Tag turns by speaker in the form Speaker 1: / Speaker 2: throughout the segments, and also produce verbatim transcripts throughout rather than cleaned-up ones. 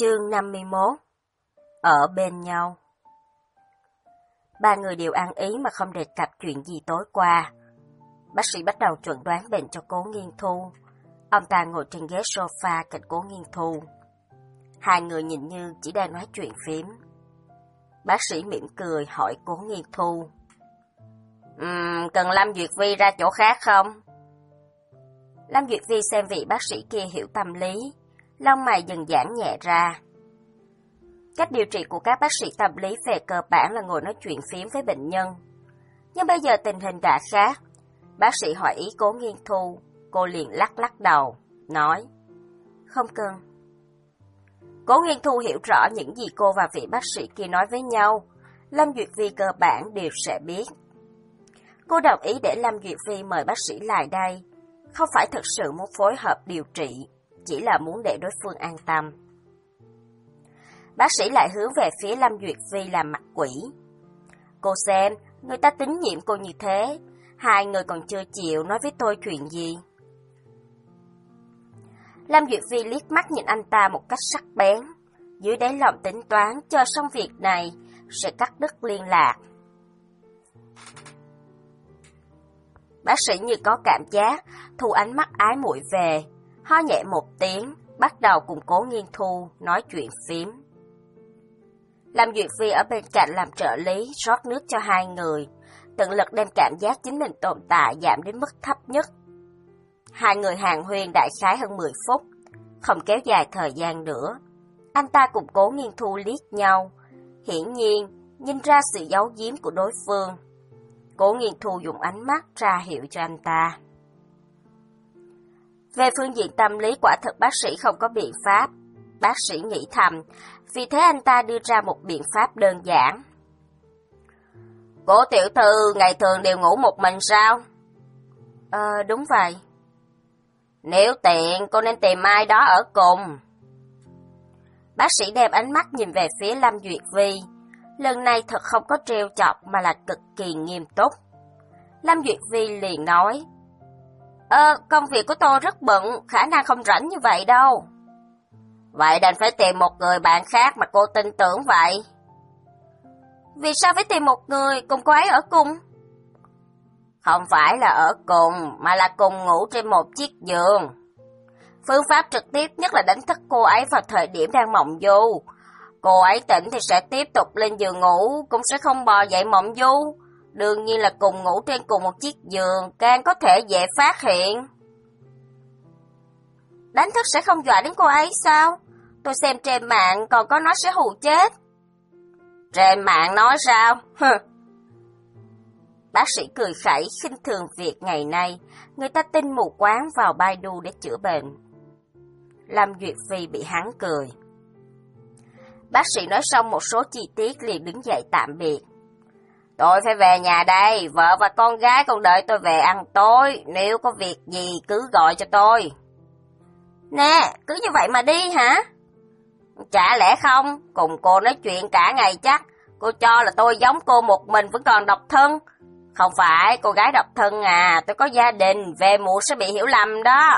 Speaker 1: Chương năm mươi mốt. Ở bên nhau. Ba người đều ăn ý mà không đề cập chuyện gì tối qua. Bác sĩ bắt đầu chuẩn đoán bệnh cho Cố Nghiên Thu. Ông ta ngồi trên ghế sofa cạnh Cố Nghiên Thu. Hai người nhìn như chỉ đang nói chuyện phím. Bác sĩ mỉm cười hỏi Cố Nghiên Thu. Uhm, cần Lâm Duyệt Vi ra chỗ khác không? Lâm Duyệt Vi xem vị bác sĩ kia hiểu tâm lý, lông mày dần giãn nhẹ ra. Cách điều trị của các bác sĩ tâm lý về cơ bản là ngồi nói chuyện phím với bệnh nhân. Nhưng bây giờ tình hình đã khác. Bác sĩ hỏi ý Cố Nghiên Thu, cô liền lắc lắc đầu, nói: Không cần. Cố Nghiên Thu hiểu rõ những gì cô và vị bác sĩ kia nói với nhau. Lâm Duyệt Vi cơ bản đều sẽ biết. Cô đồng ý để Lâm Duyệt Vi mời bác sĩ lại đây, không phải thực sự muốn phối hợp điều trị, chỉ là muốn để đối phương an tâm. Bác sĩ lại hướng về phía Lâm Duyệt Vi làm mặt quỷ. Cô xem, người ta tín nhiệm cô như thế, hai người còn chưa chịu nói với tôi chuyện gì. Lâm Duyệt Vi liếc mắt nhìn anh ta một cách sắc bén, dưới đáy lòng tính toán chờ xong việc này sẽ cắt đứt liên lạc. Bác sĩ như có cảm giác, thu ánh mắt ái muội về, ho nhẹ một tiếng, bắt đầu cùng Cố Nghiên Thu nói chuyện phím. Lâm Duyệt Vi ở bên cạnh làm trợ lý, rót nước cho hai người, tận lực đem cảm giác chính mình tồn tại giảm đến mức thấp nhất. Hai người hàn huyên đại khái hơn mười phút, không kéo dài thời gian nữa. Anh ta cùng Cố Nghiên Thu liếc nhau, hiển nhiên nhìn ra sự giấu giếm của đối phương. Cố Nghiên Thu dùng ánh mắt ra hiệu cho anh ta. Về phương diện tâm lý quả thực bác sĩ không có biện pháp. Bác sĩ nghĩ thầm, vì thế anh ta đưa ra một biện pháp đơn giản. Cố tiểu thư ngày thường đều ngủ một mình sao? Ờ, đúng vậy. Nếu tiện, cô nên tìm ai đó ở cùng. Bác sĩ đem ánh mắt nhìn về phía Lâm Duyệt Vi. Lần này thật không có trêu chọc mà là cực kỳ nghiêm túc. Lâm Duyệt Vi liền nói, Ờ, công việc của tôi rất bận, khả năng không rảnh như vậy đâu. Vậy đành phải tìm một người bạn khác mà cô tin tưởng vậy. Vì sao phải tìm một người cùng cô ấy ở cùng? Không phải là ở cùng, mà là cùng ngủ trên một chiếc giường. Phương pháp trực tiếp nhất là đánh thức cô ấy vào thời điểm đang mộng du. Cô ấy tỉnh thì sẽ tiếp tục lên giường ngủ, cũng sẽ không bò dậy mộng du. Đương nhiên là cùng ngủ trên cùng một chiếc giường, càng có thể dễ phát hiện. Đánh thức sẽ không dọa đến cô ấy sao? Tôi xem trên mạng còn có nói sẽ hù chết. Trên mạng nói sao? Bác sĩ cười khẩy khinh thường việc ngày nay, người ta tin mù quáng vào Baidu để chữa bệnh. Lâm Duyệt Vi bị hắn cười. Bác sĩ nói xong một số chi tiết liền đứng dậy tạm biệt. Tôi phải về nhà đây, vợ và con gái còn đợi tôi về ăn tối, nếu có việc gì cứ gọi cho tôi. Nè, cứ như vậy mà đi hả? Chả lẽ không, cùng cô nói chuyện cả ngày chắc, cô cho là tôi giống cô một mình vẫn còn độc thân. Không phải, cô gái độc thân à, tôi có gia đình, về muộn sẽ bị hiểu lầm đó.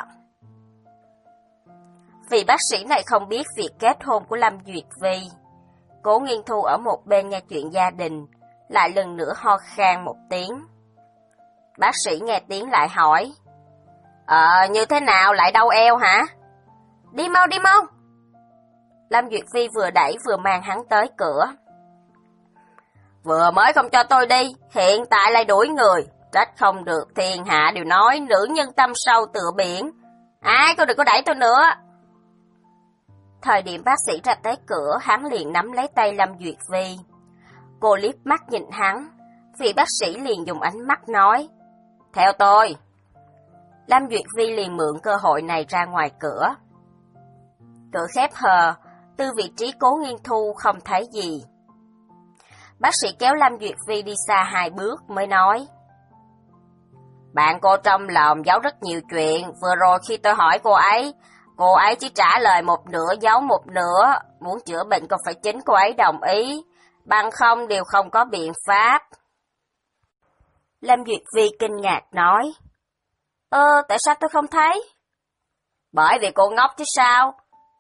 Speaker 1: Vì bác sĩ này không biết việc kết hôn của Lâm Duyệt Vi. Cố Nghiên Thu ở một bên nghe chuyện gia đình, lại lần nữa ho khan một tiếng. Bác sĩ nghe tiếng lại hỏi, Ờ, như thế nào lại đau eo hả? Đi mau, đi mau. Lâm Duyệt Vi vừa đẩy vừa mang hắn tới cửa. Vừa mới không cho tôi đi, hiện tại lại đuổi người. Trách không được, thiên hạ đều nói nữ nhân tâm sâu tựa biển. Ai, cô đừng có đẩy tôi nữa. Thời điểm bác sĩ ra tới cửa, hắn liền nắm lấy tay Lâm Duyệt Vi. Cô liếc mắt nhìn hắn, vị bác sĩ liền dùng ánh mắt nói, Theo tôi. Lâm Duyệt Vi liền mượn cơ hội này ra ngoài cửa. Cửa khép hờ, từ vị trí Cố Nghiên Thu không thấy gì. Bác sĩ kéo Lâm Duyệt Vi đi xa hai bước mới nói, Bạn cô trong lòng giấu rất nhiều chuyện, vừa rồi khi tôi hỏi cô ấy, cô ấy chỉ trả lời một nửa giấu một nửa, muốn chữa bệnh còn phải chính cô ấy đồng ý, bằng không đều không có biện pháp. Lâm Duyệt Vi kinh ngạc nói, Ơ, tại sao tôi không thấy? Bởi vì cô ngốc chứ sao?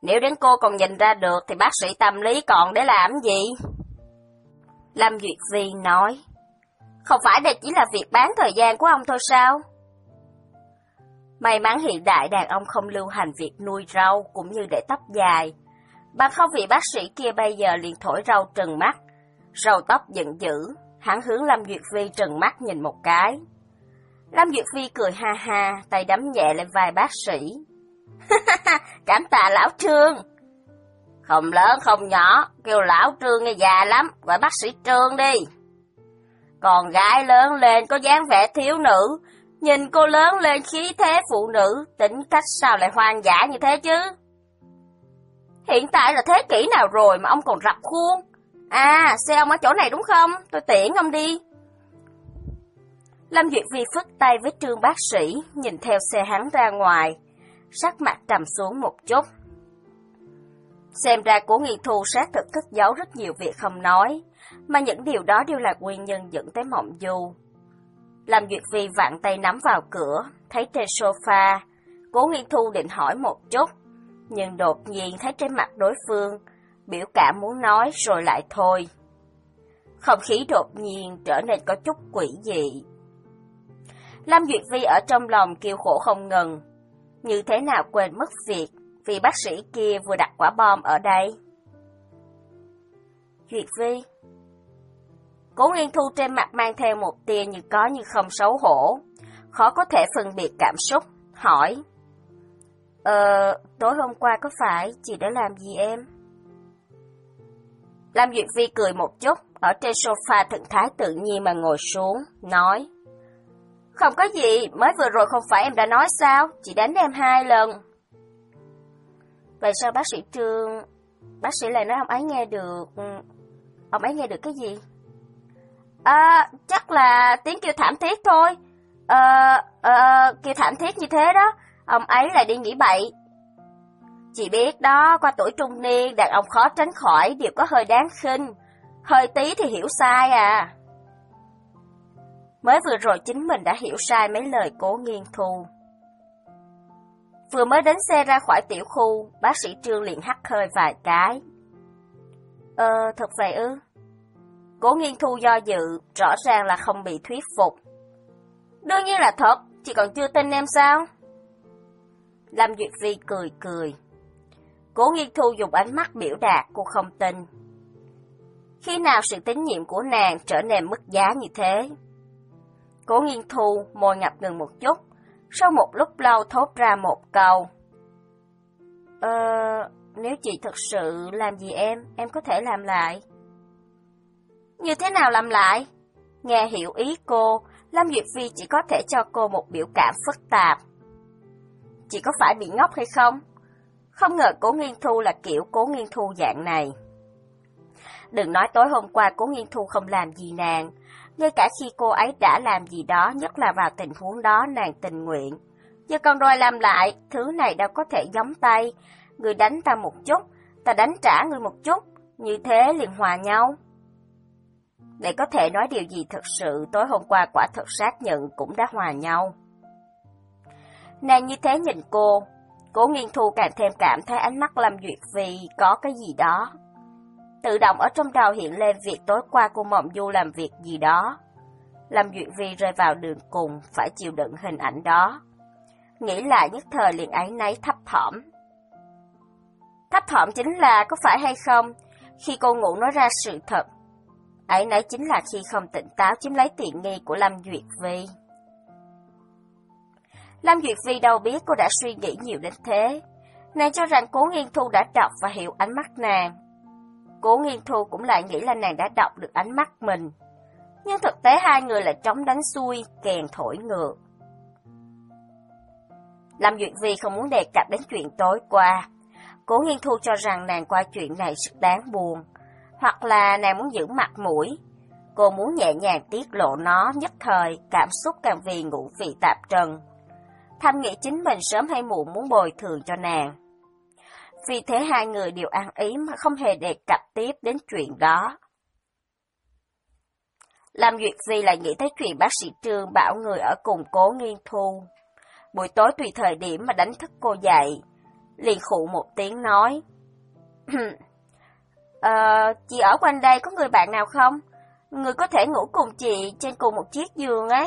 Speaker 1: Nếu đến cô còn nhìn ra được thì bác sĩ tâm lý còn để làm gì? Lâm Duyệt Vi nói, không phải đây chỉ là việc bán thời gian của ông thôi sao? May mắn hiện đại đàn ông không lưu hành việc nuôi râu cũng như để tóc dài. Bằng không vị bác sĩ kia bây giờ liền thổi râu trừng mắt. Râu tóc giận dữ, hắn hướng Lâm Duyệt Vi trừng mắt nhìn một cái. Lâm Duyệt Vi cười ha ha, tay đấm nhẹ lên vai bác sĩ. Cảm tạ lão Trương. Không lớn không nhỏ, kêu lão Trương nghe già lắm, gọi bác sĩ Trương đi. Con gái lớn lên có dáng vẻ thiếu nữ, nhìn cô lớn lên khí thế phụ nữ, tính cách sao lại hoang dã như thế chứ? Hiện tại là thế kỷ nào rồi mà ông còn rập khuôn? À, xe ông ở chỗ này đúng không? Tôi tiễn ông đi. Lâm Duyệt Vi phất tay với Trương bác sĩ, nhìn theo xe hắn ra ngoài, sắc mặt trầm xuống một chút. Xem ra Cố Nghiên Thu xác thực cất giấu rất nhiều việc không nói, mà những điều đó đều là nguyên nhân dẫn tới Mộng Du. Lâm Duyệt Vi vặn tay nắm vào cửa, thấy trên sofa, Cố Nghiên Thu định hỏi một chút, nhưng đột nhiên thấy trên mặt đối phương, biểu cảm muốn nói rồi lại thôi. Không khí đột nhiên trở nên có chút quỷ dị. Lâm Duyệt Vi ở trong lòng kêu khổ không ngừng, như thế nào quên mất việc vì bác sĩ kia vừa đặt quả bom ở đây. Duyệt Vi. Cố Nghiên Thu trên mặt mang theo một tia như có như không xấu hổ, khó có thể phân biệt cảm xúc, hỏi. Ờ, tối hôm qua có phải chị đã làm gì em? Lâm Duyệt Vi cười một chút, ở trên sofa thần thái tự nhiên mà ngồi xuống, nói. Không có gì, mới vừa rồi không phải em đã nói sao, chị đánh em hai lần. Vậy sao bác sĩ Trương, bác sĩ lại nói ông ấy nghe được, ông ấy nghe được cái gì? À, chắc là tiếng kêu thảm thiết thôi, ờ, ờ, kêu thảm thiết như thế đó, ông ấy lại đi nghĩ bậy. Chị biết đó, qua tuổi trung niên, đàn ông khó tránh khỏi đều có hơi đáng khinh, hơi tí thì hiểu sai à. Mới vừa rồi chính mình đã hiểu sai mấy lời Cố Nghiên Thu. Vừa mới đến xe ra khỏi tiểu khu, bác sĩ Trương liền hắt hơi vài cái. Ờ, thật vậy ư? Cố Nghiên Thu do dự, rõ ràng là không bị thuyết phục. Đương nhiên là thật, chị còn chưa tin em sao? Lâm Duyệt Vi cười cười. Cố Nghiên Thu dùng ánh mắt biểu đạt cô không tin. Khi nào sự tín nhiệm của nàng trở nên mất giá như thế? Cố Nghiên Thu môi ngập ngừng một chút, sau một lúc lâu thốt ra một câu. Ờ, nếu chị thật sự làm gì em, em có thể làm lại. Như thế nào làm lại? Nghe hiểu ý cô, Lâm Duyệt Vi chỉ có thể cho cô một biểu cảm phức tạp. Chị có phải bị ngốc hay không? Không ngờ Cố Nghiên Thu là kiểu Cố Nghiên Thu dạng này. Đừng nói tối hôm qua Cố Nghiên Thu không làm gì nàng, ngay cả khi cô ấy đã làm gì đó, nhất là vào tình huống đó nàng tình nguyện. Giờ còn đòi làm lại, thứ này đâu có thể giống tay, người đánh ta một chút, ta đánh trả người một chút, như thế liền hòa nhau. Để có thể nói điều gì thực sự, tối hôm qua quả thật xác nhận cũng đã hòa nhau. Nàng như thế nhìn cô, Cố Nghiên Thu càng thêm cảm thấy ánh mắt Lâm Duyệt Vi có cái gì đó. Tự động ở trong đầu hiện lên việc tối qua cô Mộng Du làm việc gì đó. Lâm Duyệt Vi rơi vào đường cùng, phải chịu đựng hình ảnh đó. Nghĩ lại nhất thời liền áy náy thấp thỏm. Thấp thỏm chính là có phải hay không, khi cô ngủ nói ra sự thật. Áy náy chính là khi không tỉnh táo chiếm lấy tiện nghi của Lâm Duyệt Vi. Lâm Duyệt Vi đâu biết cô đã suy nghĩ nhiều đến thế. Nàng cho rằng Cố Nghiên Thu đã đọc và hiểu ánh mắt nàng. Cố Nghiên Thu cũng lại nghĩ là nàng đã đọc được ánh mắt mình. Nhưng thực tế hai người lại trống đánh xuôi, kèn thổi ngược. Lâm Duyệt Vi không muốn đề cập đến chuyện tối qua. Cố Nghiên Thu cho rằng nàng qua chuyện này rất đáng buồn, hoặc là nàng muốn giữ mặt mũi. Cô muốn nhẹ nhàng tiết lộ nó, nhất thời cảm xúc càng vì ngũ vị tạp trần. Thầm nghĩ chính mình sớm hay muộn muốn bồi thường cho nàng. Vì thế hai người đều ăn ý mà không hề đề cập tiếp đến chuyện đó. Lâm Duyệt Vi lại nghĩ tới chuyện bác sĩ Trương bảo người ở cùng Cố Nghiên Thu. Buổi tối tùy thời điểm mà đánh thức cô dậy. Liền khụ một tiếng nói. Ờ, chị ở quanh đây có người bạn nào không? Người có thể ngủ cùng chị trên cùng một chiếc giường ấy.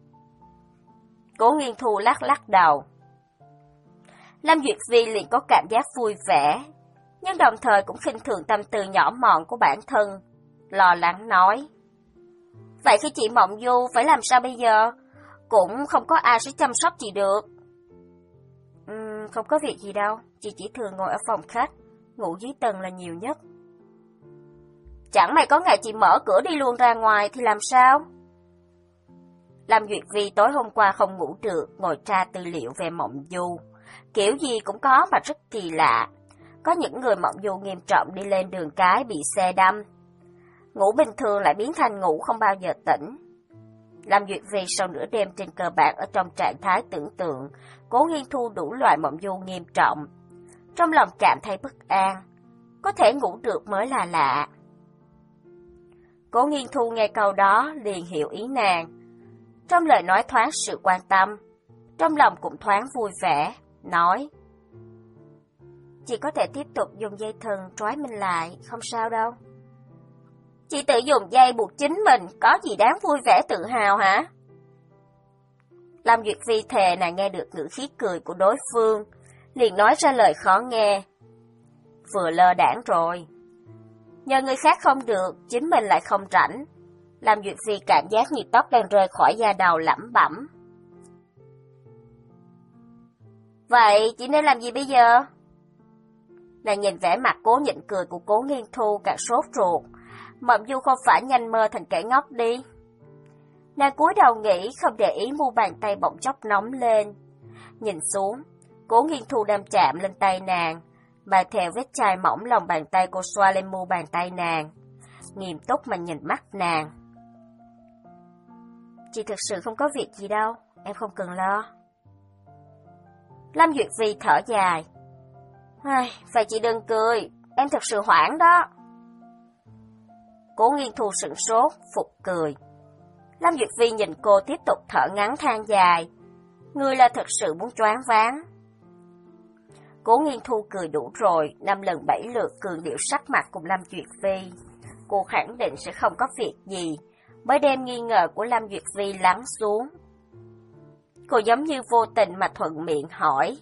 Speaker 1: Cố Nghiên Thu lắc lắc đầu. Lâm Duyệt Vi liền có cảm giác vui vẻ, nhưng đồng thời cũng khinh thường tâm tư nhỏ mọn của bản thân, lo lắng nói. Vậy khi chị mộng du phải làm sao bây giờ? Cũng không có ai sẽ chăm sóc chị được. Uhm, không có việc gì đâu, chị chỉ thường ngồi ở phòng khách, ngủ dưới tầng là nhiều nhất. Chẳng may có ngày chị mở cửa đi luôn ra ngoài thì làm sao? Lâm Duyệt Vi tối hôm qua không ngủ được, ngồi tra tư liệu về mộng du. Kiểu gì cũng có mà rất kỳ lạ. Có những người mộng du nghiêm trọng đi lên đường cái bị xe đâm. Ngủ bình thường lại biến thành ngủ không bao giờ tỉnh. Lâm Duyệt Vi sau nửa đêm trên cơ bản ở trong trạng thái tưởng tượng, Cố Nghiên Thu đủ loại mộng du nghiêm trọng. Trong lòng cảm thấy bất an, có thể ngủ được mới là lạ. Cố Nghiên Thu nghe câu đó liền hiểu ý nàng. Trong lời nói thoáng sự quan tâm, trong lòng cũng thoáng vui vẻ, nói. Chị có thể tiếp tục dùng dây thừng trói mình lại, không sao đâu. Chị tự dùng dây buộc chính mình, có gì đáng vui vẻ tự hào hả? Lâm Duyệt Vi thề nàng nghe được ngữ khí cười của đối phương, liền nói ra lời khó nghe. Vừa lơ đãng rồi. Nhờ người khác không được, chính mình lại không rảnh. Lâm Duyệt Vi cảm giác như tóc đang rơi khỏi da đầu lẩm bẩm. Vậy chị nên làm gì bây giờ? Nàng nhìn vẻ mặt cố nhịn cười của Cố Nghiên Thu càng sốt ruột. Mộng du không phải nhanh mơ thành kẻ ngốc đi. Nàng cúi đầu nghĩ không để ý mu bàn tay bỗng chốc nóng lên. Nhìn xuống, Cố Nghiên Thu đang chạm lên tay nàng, mà theo vết chai mỏng lòng bàn tay cô xoa lên mu bàn tay nàng. Nghiêm túc mà nhìn mắt nàng. Chị thực sự không có việc gì đâu, em không cần lo. Lâm Duyệt Vi thở dài. Ai, vậy chị đừng cười, em thật sự hoảng đó. Cố Nghiên Thu sửng sốt, phục cười. Lâm Duyệt Vi nhìn cô tiếp tục thở ngắn than dài. Người là thật sự muốn choáng váng. Cố Nghiên Thu cười đủ rồi, năm lần bảy lượt cường điệu sắc mặt cùng Lâm Duyệt Vi. Cô khẳng định sẽ không có việc gì, mới đem nghi ngờ của Lâm Duyệt Vi lắng xuống. Cô giống như vô tình mà thuận miệng hỏi.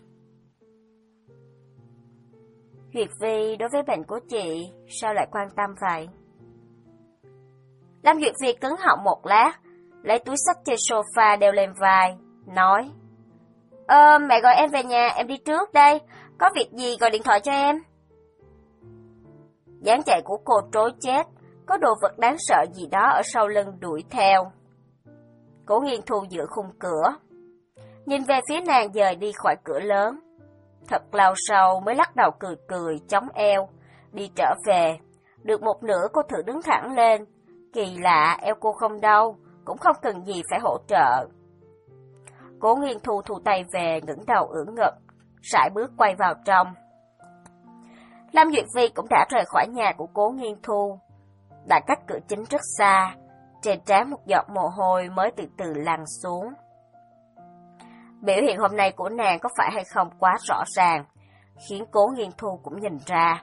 Speaker 1: Duyệt Vi đối với bệnh của chị, sao lại quan tâm vậy? Lâm Duyệt Vi cứng họng một lát, lấy túi xách trên sofa đeo lên vai, nói. Ờ, mẹ gọi em về nhà, em đi trước đây, có việc gì gọi điện thoại cho em. Dáng chạy của cô trối chết, có đồ vật đáng sợ gì đó ở sau lưng đuổi theo. Cố Nghiên Thu giữa khung cửa, nhìn về phía nàng dời đi khỏi cửa lớn. Thật lâu sau mới lắc đầu cười cười, chống eo, đi trở về. Được một nửa cô thử đứng thẳng lên. Kỳ lạ, eo cô không đau, cũng không cần gì phải hỗ trợ. Cố Nghiên Thu thu tay về, ngẩng đầu ưỡn ngực, sải bước quay vào trong. Lâm Duyệt Vi cũng đã rời khỏi nhà của Cố Nghiên Thu. Đã cách cửa chính rất xa, trên trán một giọt mồ hôi mới từ từ lăn xuống. Biểu hiện hôm nay của nàng có phải hay không quá rõ ràng, khiến Cố Nghiên Thu cũng nhìn ra.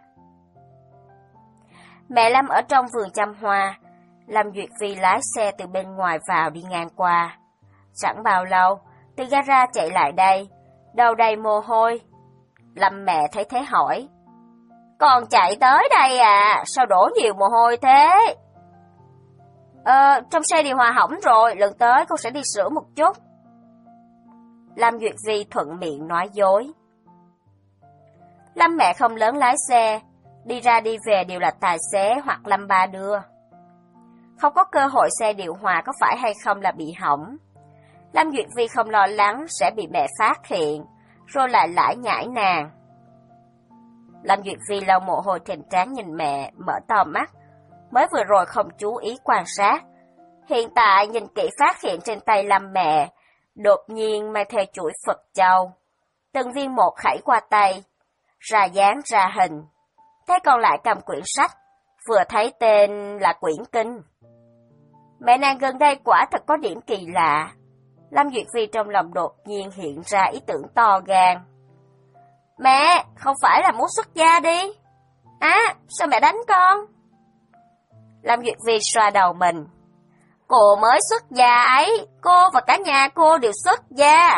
Speaker 1: Mẹ Lâm ở trong vườn chăm hoa, Lâm Duyệt Vi lái xe từ bên ngoài vào đi ngang qua. Chẳng bao lâu, từ gara chạy lại đây, đầu đầy mồ hôi. Lâm mẹ thấy thế hỏi. Con chạy tới đây à, sao đổ nhiều mồ hôi thế? Ờ, trong xe điều hòa hỏng rồi, lần tới con sẽ đi sửa một chút. Lâm Duyệt Vi thuận miệng nói dối. Lâm mẹ không lớn lái xe, đi ra đi về đều là tài xế hoặc Lâm ba đưa. Không có cơ hội xe điều hòa có phải hay không là bị hỏng. Lâm Duyệt Vi không lo lắng sẽ bị mẹ phát hiện, rồi lại lải nhải nàng. Lâm Duyệt Vi lau mồ hôi trên trán nhìn mẹ, mở to mắt, mới vừa rồi không chú ý quan sát. Hiện tại nhìn kỹ phát hiện trên tay Lâm mẹ, đột nhiên mang theo chuỗi Phật châu. Từng viên một khảy qua tay, ra dáng ra hình. Thế còn lại cầm quyển sách, vừa thấy tên là quyển kinh. Mẹ nàng gần đây quả thật có điểm kỳ lạ. Lâm Duyệt Vi trong lòng đột nhiên hiện ra ý tưởng to gan. Mẹ, không phải là muốn xuất gia đi. À, sao mẹ đánh con? Lâm Duyệt Vi xoa đầu mình. Cô mới xuất gia ấy, cô và cả nhà cô đều xuất gia.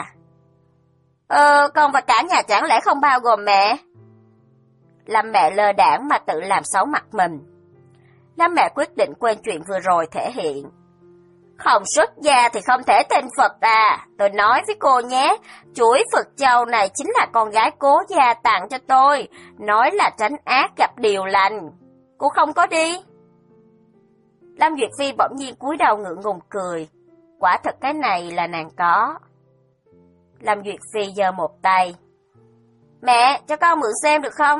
Speaker 1: Ờ, con và cả nhà chẳng lẽ không bao gồm mẹ? Lâm mẹ lơ đãng mà tự làm xấu mặt mình. Lâm mẹ quyết định quên chuyện vừa rồi thể hiện. Không xuất gia thì không thể tin Phật à. Tôi nói với cô nhé, chuỗi Phật châu này chính là con gái Cố gia tặng cho tôi. Nói là tránh ác gặp điều lành. Cô không có đi. Lâm Duyệt Phi bỗng nhiên cúi đầu ngượng ngùng cười. Quả thật cái này là nàng có. Lâm Duyệt Phi giơ một tay. Mẹ, cho con mượn xem được không?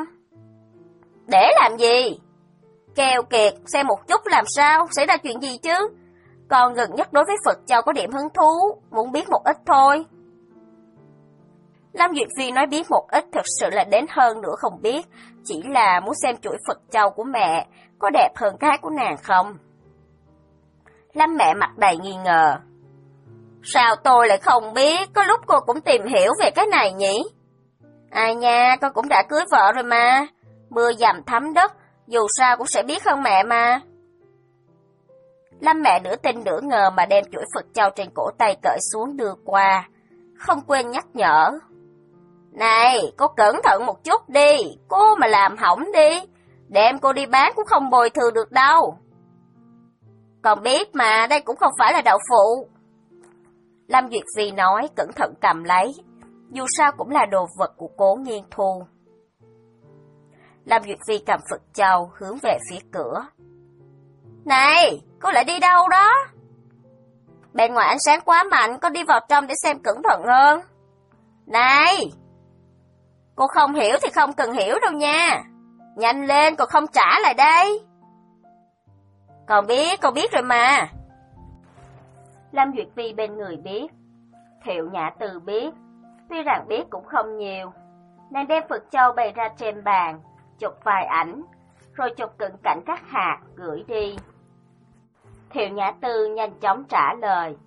Speaker 1: Để làm gì? Keo kiệt, xem một chút làm sao, xảy ra chuyện gì chứ? Con gần nhất đối với Phật châu có điểm hứng thú, muốn biết một ít thôi. Lâm Duyệt Phi nói biết một ít thật sự là đến hơn nữa không biết, chỉ là muốn xem chuỗi Phật châu của mẹ có đẹp hơn cái của nàng không. Lâm mẹ mặt đầy nghi ngờ. Sao tôi lại không biết, có lúc cô cũng tìm hiểu về cái này nhỉ? Ai nha, con cũng đã cưới vợ rồi mà, mưa dầm thấm đất, dù sao cũng sẽ biết hơn mẹ mà. Lâm mẹ nửa tin nửa ngờ mà đem chuỗi Phật châu trên cổ tay cởi xuống đưa qua, không quên nhắc nhở. Này, cô cẩn thận một chút đi, cô mà làm hỏng đi, đem cô đi bán cũng không bồi thường được đâu. Còn biết mà, đây cũng không phải là đậu phụ. Lâm Duyệt Phi nói cẩn thận cầm lấy, dù sao cũng là đồ vật của Cố Nghiên Thu. Lâm Duyệt Phi cầm Phật châu hướng về phía cửa. Này, cô lại đi đâu đó? Bên ngoài ánh sáng quá mạnh, con đi vào trong để xem cẩn thận hơn. Này, cô không hiểu thì không cần hiểu đâu nha. Nhanh lên, còn không trả lại đây. Con biết, con biết rồi mà. Lâm Duyệt Phi bên người biết, Thiệu Nhã Từ biết, tuy rằng biết cũng không nhiều. Nàng đem Phật châu bày ra trên bàn, chụp vài ảnh, rồi chụp cận cảnh các hạt gửi đi. Thiệu Nhã Tư nhanh chóng trả lời.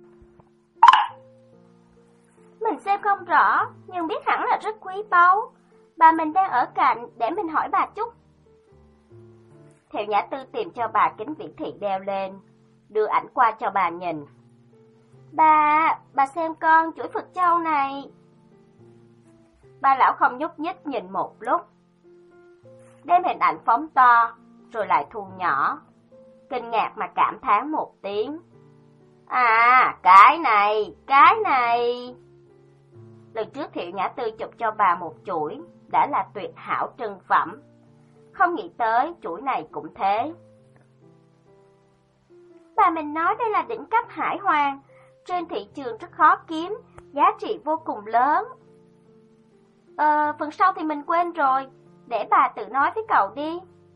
Speaker 1: Mình xem không rõ, nhưng biết hẳn là rất quý báu. Bà mình đang ở cạnh, để mình hỏi bà chút. Thiệu Nhã Tư tìm cho bà kính viễn thị đeo lên, đưa ảnh qua cho bà nhìn. Bà, bà xem con chuỗi Phật châu này. Bà lão không nhúc nhích nhìn một lúc, đem hình ảnh phóng to, rồi lại thu nhỏ, kinh ngạc mà cảm thán một tiếng. À, cái này, cái này. Lần trước Thiệu Nhã Tư chụp cho bà một chuỗi, đã là tuyệt hảo trân phẩm. Không nghĩ tới chuỗi này cũng thế. Bà mình nói đây là đỉnh cấp hải hoàng, trên thị trường rất khó kiếm, giá trị vô cùng lớn. Ờ, phần sau thì mình quên rồi, để bà tự nói với cậu đi.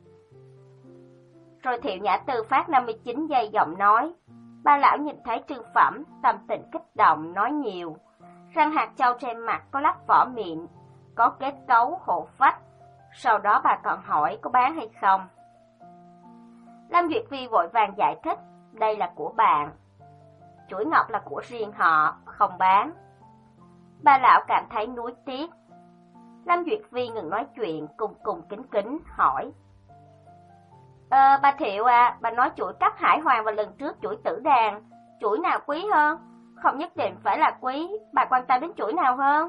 Speaker 1: Rồi Thiệu Nhã Tư phát năm mươi chín giây giọng nói. Bà lão nhìn thấy trương phẩm, tâm tình kích động nói nhiều. Răng hạt châu trên mặt có lắp vỏ mịn, có kết cấu hộ phách. Sau đó bà còn hỏi có bán hay không. Lâm Duyệt Vi vội vàng giải thích, đây là của bạn. Chuỗi ngọc là của riêng họ, không bán. Bà lão cảm thấy nuối tiếc. Lâm Duyệt Vi ngừng nói chuyện, cùng cùng kính kính hỏi. Ờ, bà Thiệu à, bà nói chuỗi cấp hải hoàng và lần trước chuỗi tử đàn, chuỗi nào quý hơn? Không nhất định phải là quý, bà quan tâm đến chuỗi nào hơn?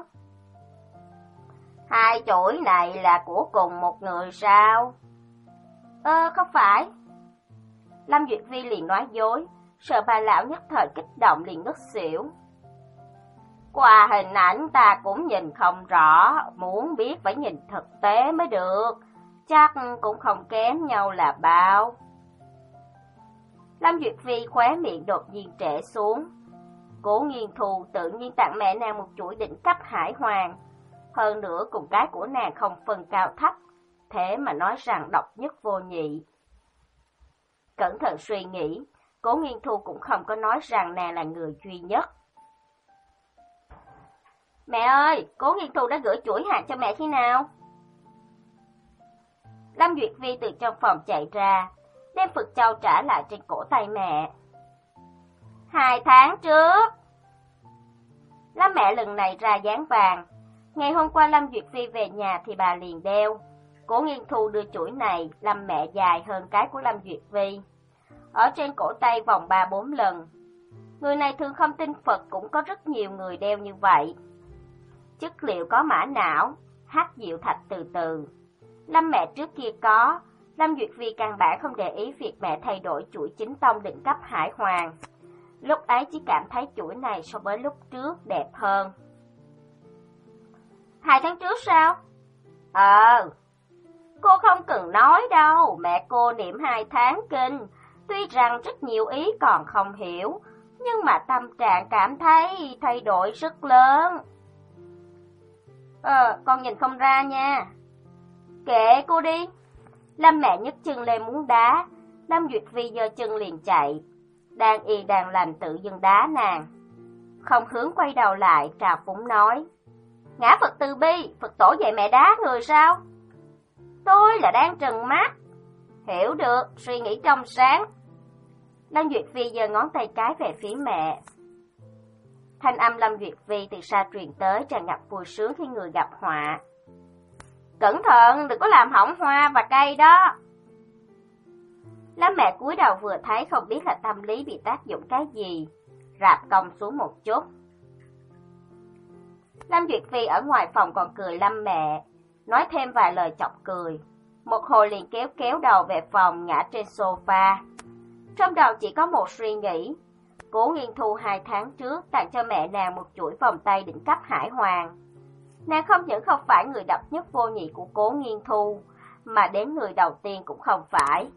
Speaker 1: Hai chuỗi này là của cùng một người sao? Ờ, không phải. Lâm Duyệt Vi liền nói dối, sợ bà lão nhất thời kích động liền ngất xỉu. Qua hình ảnh ta cũng nhìn không rõ, muốn biết phải nhìn thực tế mới được, chắc cũng không kém nhau là bao. Lâm Duyệt Vi khóe miệng đột nhiên trễ xuống. Cố Nghiên Thu tự nhiên tặng mẹ nàng một chuỗi đỉnh cấp hải hoàng, hơn nữa cùng cái của nàng không phân cao thấp, thế mà nói rằng độc nhất vô nhị. Cẩn thận suy nghĩ, Cố Nghiên Thu cũng không có nói rằng nàng là người duy nhất. Mẹ ơi, Cố Nghiên Thu đã gửi chuỗi hạt cho mẹ khi nào? Lâm Duyệt Vi từ trong phòng chạy ra, đem Phật châu trả lại trên cổ tay mẹ. Hai tháng trước. Lâm mẹ lần này ra dáng vàng, Ngày hôm qua Lâm Duyệt Phi về nhà thì bà liền đeo. Cố Nghiên Thu đưa chuỗi này, Lâm mẹ dài hơn cái của Lâm Duyệt Phi. Ở trên cổ tay vòng ba bốn lần. Người này thường không tin Phật, cũng có rất nhiều người đeo như vậy. Chất liệu có mã não, hắc diệu thạch từ từ. Lâm mẹ trước kia có, Lâm Duyệt Phi căn bản không để ý việc mẹ thay đổi chuỗi chính tông đỉnh cấp hải hoàng. Lúc ấy chỉ cảm thấy chuỗi này so với lúc trước đẹp hơn. Hai tháng trước sao? Ờ, cô không cần nói đâu, mẹ cô niệm hai tháng kinh. Tuy rằng rất nhiều ý còn không hiểu, nhưng mà tâm trạng cảm thấy thay đổi rất lớn. Ờ, con nhìn không ra nha. Kệ cô đi. Lâm mẹ nhấc chân lên muốn đá, Lâm Duyệt Phi giơ chân liền chạy. Đang yên đang lành tự dưng đá nàng. Không hướng quay đầu lại, trào phúng nói. Ngã Phật từ bi, Phật tổ dạy mẹ đá người sao? Tôi là đang trừng mắt. Hiểu được, suy nghĩ trong sáng. Lâm Duyệt Phi giơ ngón tay cái về phía mẹ. Thanh âm Lâm Duyệt Phi từ xa truyền tới, tràn ngập vui sướng khi người gặp họa. Cẩn thận, đừng có làm hỏng hoa và cây đó. Lâm mẹ cúi đầu vừa thấy không biết là tâm lý bị tác dụng cái gì, rạp cong xuống một chút. Lâm Duyệt Phi ở ngoài phòng còn cười Lâm mẹ, nói thêm vài lời chọc cười. Một hồi liền kéo kéo đầu về phòng, ngã trên sofa. Trong đầu chỉ có một suy nghĩ. Cố Nghiên Thu hai tháng trước tặng cho mẹ nàng một chuỗi vòng tay đỉnh cấp hải hoàng. Nàng không những không phải người độc nhất vô nhị của Cố Nghiên Thu, mà đến người đầu tiên cũng không phải.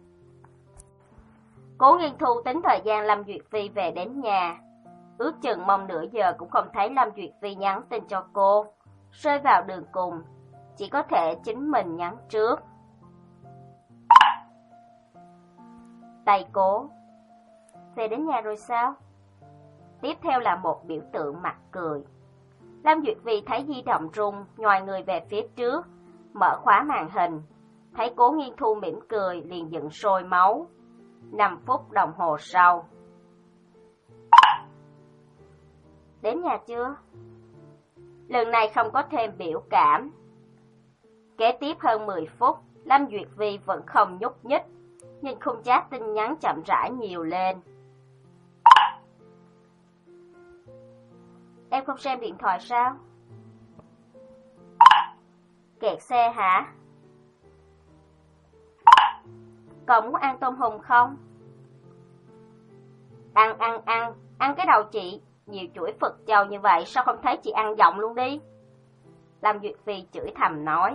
Speaker 1: Cố Nghiên Thu tính thời gian Lâm Duyệt Phi về đến nhà. Ước chừng mong nửa giờ cũng không thấy Lâm Duyệt Phi nhắn tin cho cô. Rơi vào đường cùng, chỉ có thể chính mình nhắn trước. Tay Cố. Về đến nhà rồi sao? Tiếp theo là một biểu tượng mặt cười. Lâm Duyệt Phi thấy di động rung, nhòi người về phía trước, mở khóa màn hình. Thấy Cố Nghiên Thu mỉm cười, liền giận sôi máu. Năm phút đồng hồ sau. Đến nhà chưa? Lần này không có thêm biểu cảm. Kế tiếp hơn mười phút, Lâm Duyệt Phi vẫn không nhúc nhích, nhưng khung chat tin nhắn chậm rãi nhiều lên. Em không xem điện thoại sao? Kẹt xe hả? Còn muốn ăn tôm hùm không? Ăn ăn ăn, ăn cái đầu chị. Nhiều chuỗi Phật châu như vậy sao không thấy chị ăn giọng luôn đi? Lâm Duyệt Phi chửi thầm nói.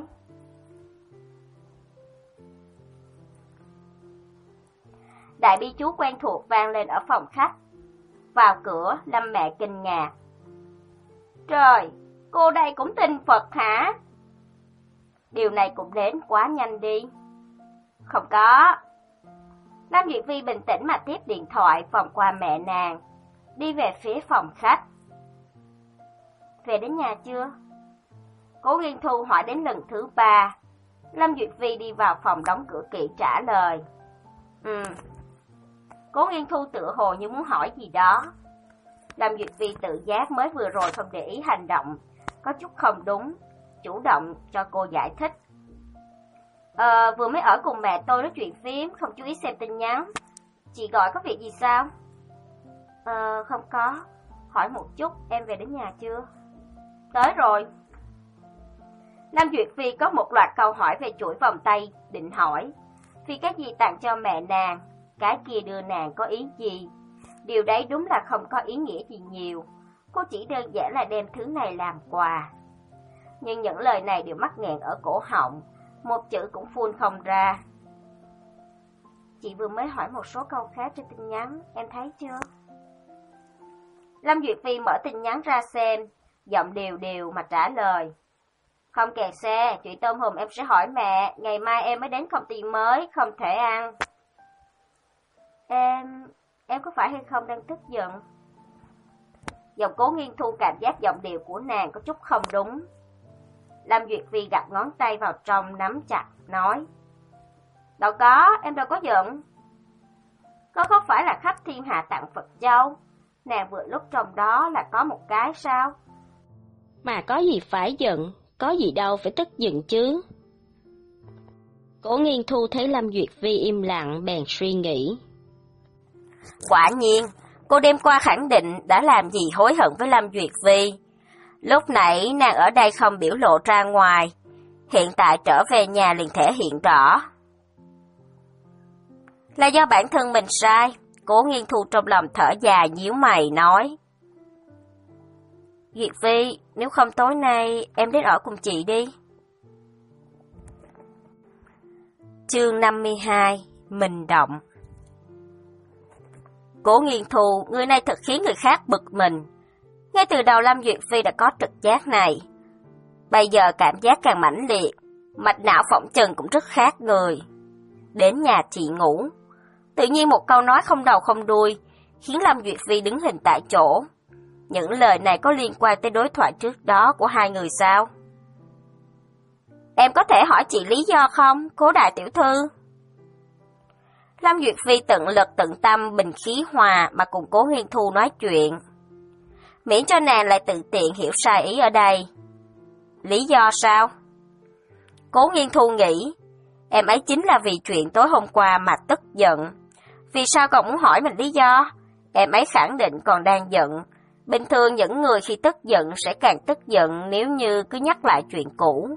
Speaker 1: Đại bi chú quen thuộc vang lên ở phòng khách. Vào cửa, Lâm mẹ kinh ngạc. Trời, cô đây cũng tin Phật hả? Điều này cũng đến quá nhanh đi. Không có. Lâm Duyệt Phi bình tĩnh mà tiếp điện thoại, vòng qua mẹ nàng, đi về phía phòng khách. Về đến nhà chưa? Cố Nghiên Thu hỏi đến lần thứ ba. Lâm Duyệt Phi đi vào phòng đóng cửa kỹ trả lời. Ừ. Cố Nghiên Thu tựa hồ như muốn hỏi gì đó. Lâm Duyệt Phi tự giác mới vừa rồi không để ý hành động, có chút không đúng, chủ động cho cô giải thích. Ờ, vừa mới ở cùng mẹ tôi nói chuyện phím, không chú ý xem tin nhắn. Chị gọi có việc gì sao? Ờ, không có. Hỏi một chút, em về đến nhà chưa? Tới rồi. Lâm Duyệt Phi có một loạt câu hỏi về chuỗi vòng tay, định hỏi. Vì cái gì tặng cho mẹ nàng, cái kia đưa nàng có ý gì? Điều đấy đúng là không có ý nghĩa gì nhiều. Cô chỉ đơn giản là đem thứ này làm quà. Nhưng những lời này đều mắc nghẹn ở cổ họng, một chữ cũng phun không ra. Chị vừa mới hỏi một số câu khác trên tin nhắn, em thấy chưa? Lâm Duyệt Phi mở tin nhắn ra xem, giọng đều đều mà trả lời. Không kẹt xe, chuyện tôm hùm em sẽ hỏi mẹ, ngày mai em mới đến công ty mới, không thể ăn. Em... em có phải hay không đang tức giận? Giọng Cố Nghiên Thu cảm giác giọng điệu của nàng có chút không đúng. Lâm Duyệt Phi gạt ngón tay vào trong nắm chặt, nói. Đâu có, em đâu có giận. Có không phải là khắp thiên hạ tặng Phật châu, nàng vừa lúc trong đó là có một cái sao?
Speaker 2: Mà có gì phải giận, có gì đâu phải tức giận chứ. Cố Nghiên Thu thấy Lâm Duyệt Vi im lặng bèn suy nghĩ.
Speaker 1: Quả nhiên, cô đêm qua khẳng định đã làm gì hối hận với Lâm Duyệt Vi. Lúc nãy nàng ở đây không biểu lộ ra ngoài, hiện tại trở về nhà liền thể hiện rõ. Là do bản thân mình sai, Cố Nghiên Thu trong lòng thở dài nhíu mày nói. Duyệt Vi, nếu không tối nay em đến ở cùng chị đi. Chương năm mươi hai, Mình động. Cố Nghiên Thu, người này thật khiến người khác bực mình. Ngay từ đầu Lâm Duyệt Vi đã có trực giác này. Bây giờ cảm giác càng mãnh liệt, mạch não phỏng chừng cũng rất khác người. Đến nhà chị ngủ. Tự nhiên một câu nói không đầu không đuôi, khiến Lâm Duyệt Vi đứng hình tại chỗ. Những lời này có liên quan tới đối thoại trước đó của hai người sao? Em có thể hỏi chị lý do không, Cố đại tiểu thư? Lâm Duyệt Vi tận lực tận tâm bình khí hòa mà cùng Cố Nghiên Thu nói chuyện. Miễn cho nàng lại tự tiện hiểu sai ý ở đây. Lý do sao? Cố Nghiên Thu nghĩ, em ấy chính là vì chuyện tối hôm qua mà tức giận. Vì sao còn muốn hỏi mình lý do? Em ấy khẳng định còn đang giận. Bình thường những người khi tức giận sẽ càng tức giận nếu như cứ nhắc lại chuyện cũ.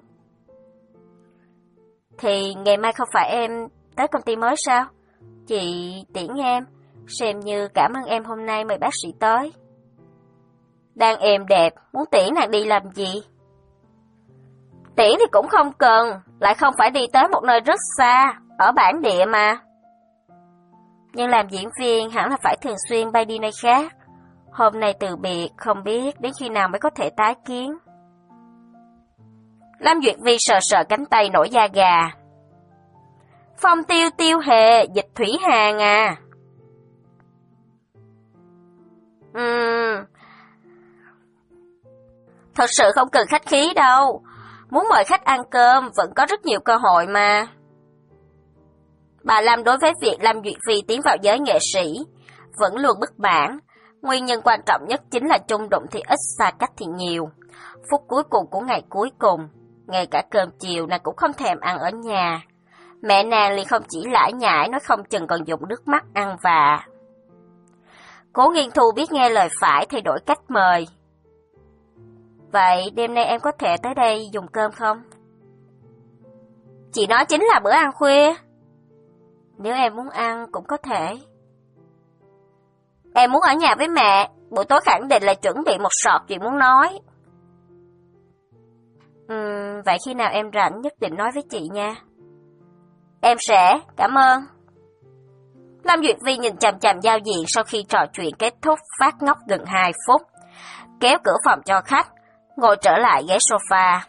Speaker 1: Thì ngày mai không phải em tới công ty mới sao? Chị tiễn em, xem như cảm ơn em hôm nay mời bác sĩ tới. Đang êm đẹp, muốn tiễn nàng đi làm gì? Tiễn thì cũng không cần, lại không phải đi tới một nơi rất xa, ở bản địa mà. Nhưng làm diễn viên hẳn là phải thường xuyên bay đi nơi khác. Hôm nay từ biệt, không biết đến khi nào mới có thể tái kiến. Lâm Duyệt Vi sờ sờ cánh tay nổi da gà. Phong tiêu tiêu hề, dịch thủy hàng à. Ừm... Thật sự không cần khách khí đâu. Muốn mời khách ăn cơm vẫn có rất nhiều cơ hội mà. Bà Lâm đối với việc Lâm Duyệt Vi tiến vào giới nghệ sĩ vẫn luôn bất mãn. Nguyên nhân quan trọng nhất chính là chung đụng thì ít, xa cách thì nhiều. Phút cuối cùng của ngày cuối cùng, ngay cả cơm chiều nàng cũng không thèm ăn ở nhà. Mẹ nàng liền không chỉ lải nhải, nói không chừng còn dùng nước mắt ăn vạ. Cố Nghiên Thu biết nghe lời phải thay đổi cách mời. Vậy đêm nay em có thể tới đây dùng cơm không? Chị nói chính là bữa ăn khuya. Nếu em muốn ăn cũng có thể. Em muốn ở nhà với mẹ, buổi tối khẳng định là chuẩn bị một sọt chuyện muốn nói. Ừm, vậy khi nào em rảnh nhất định nói với chị nha. Em sẽ, cảm ơn. Lâm Duyệt Vi nhìn chằm chằm giao diện sau khi trò chuyện kết thúc phát ngốc gần hai phút. Kéo cửa phòng cho khách, ngồi trở lại ghế sofa.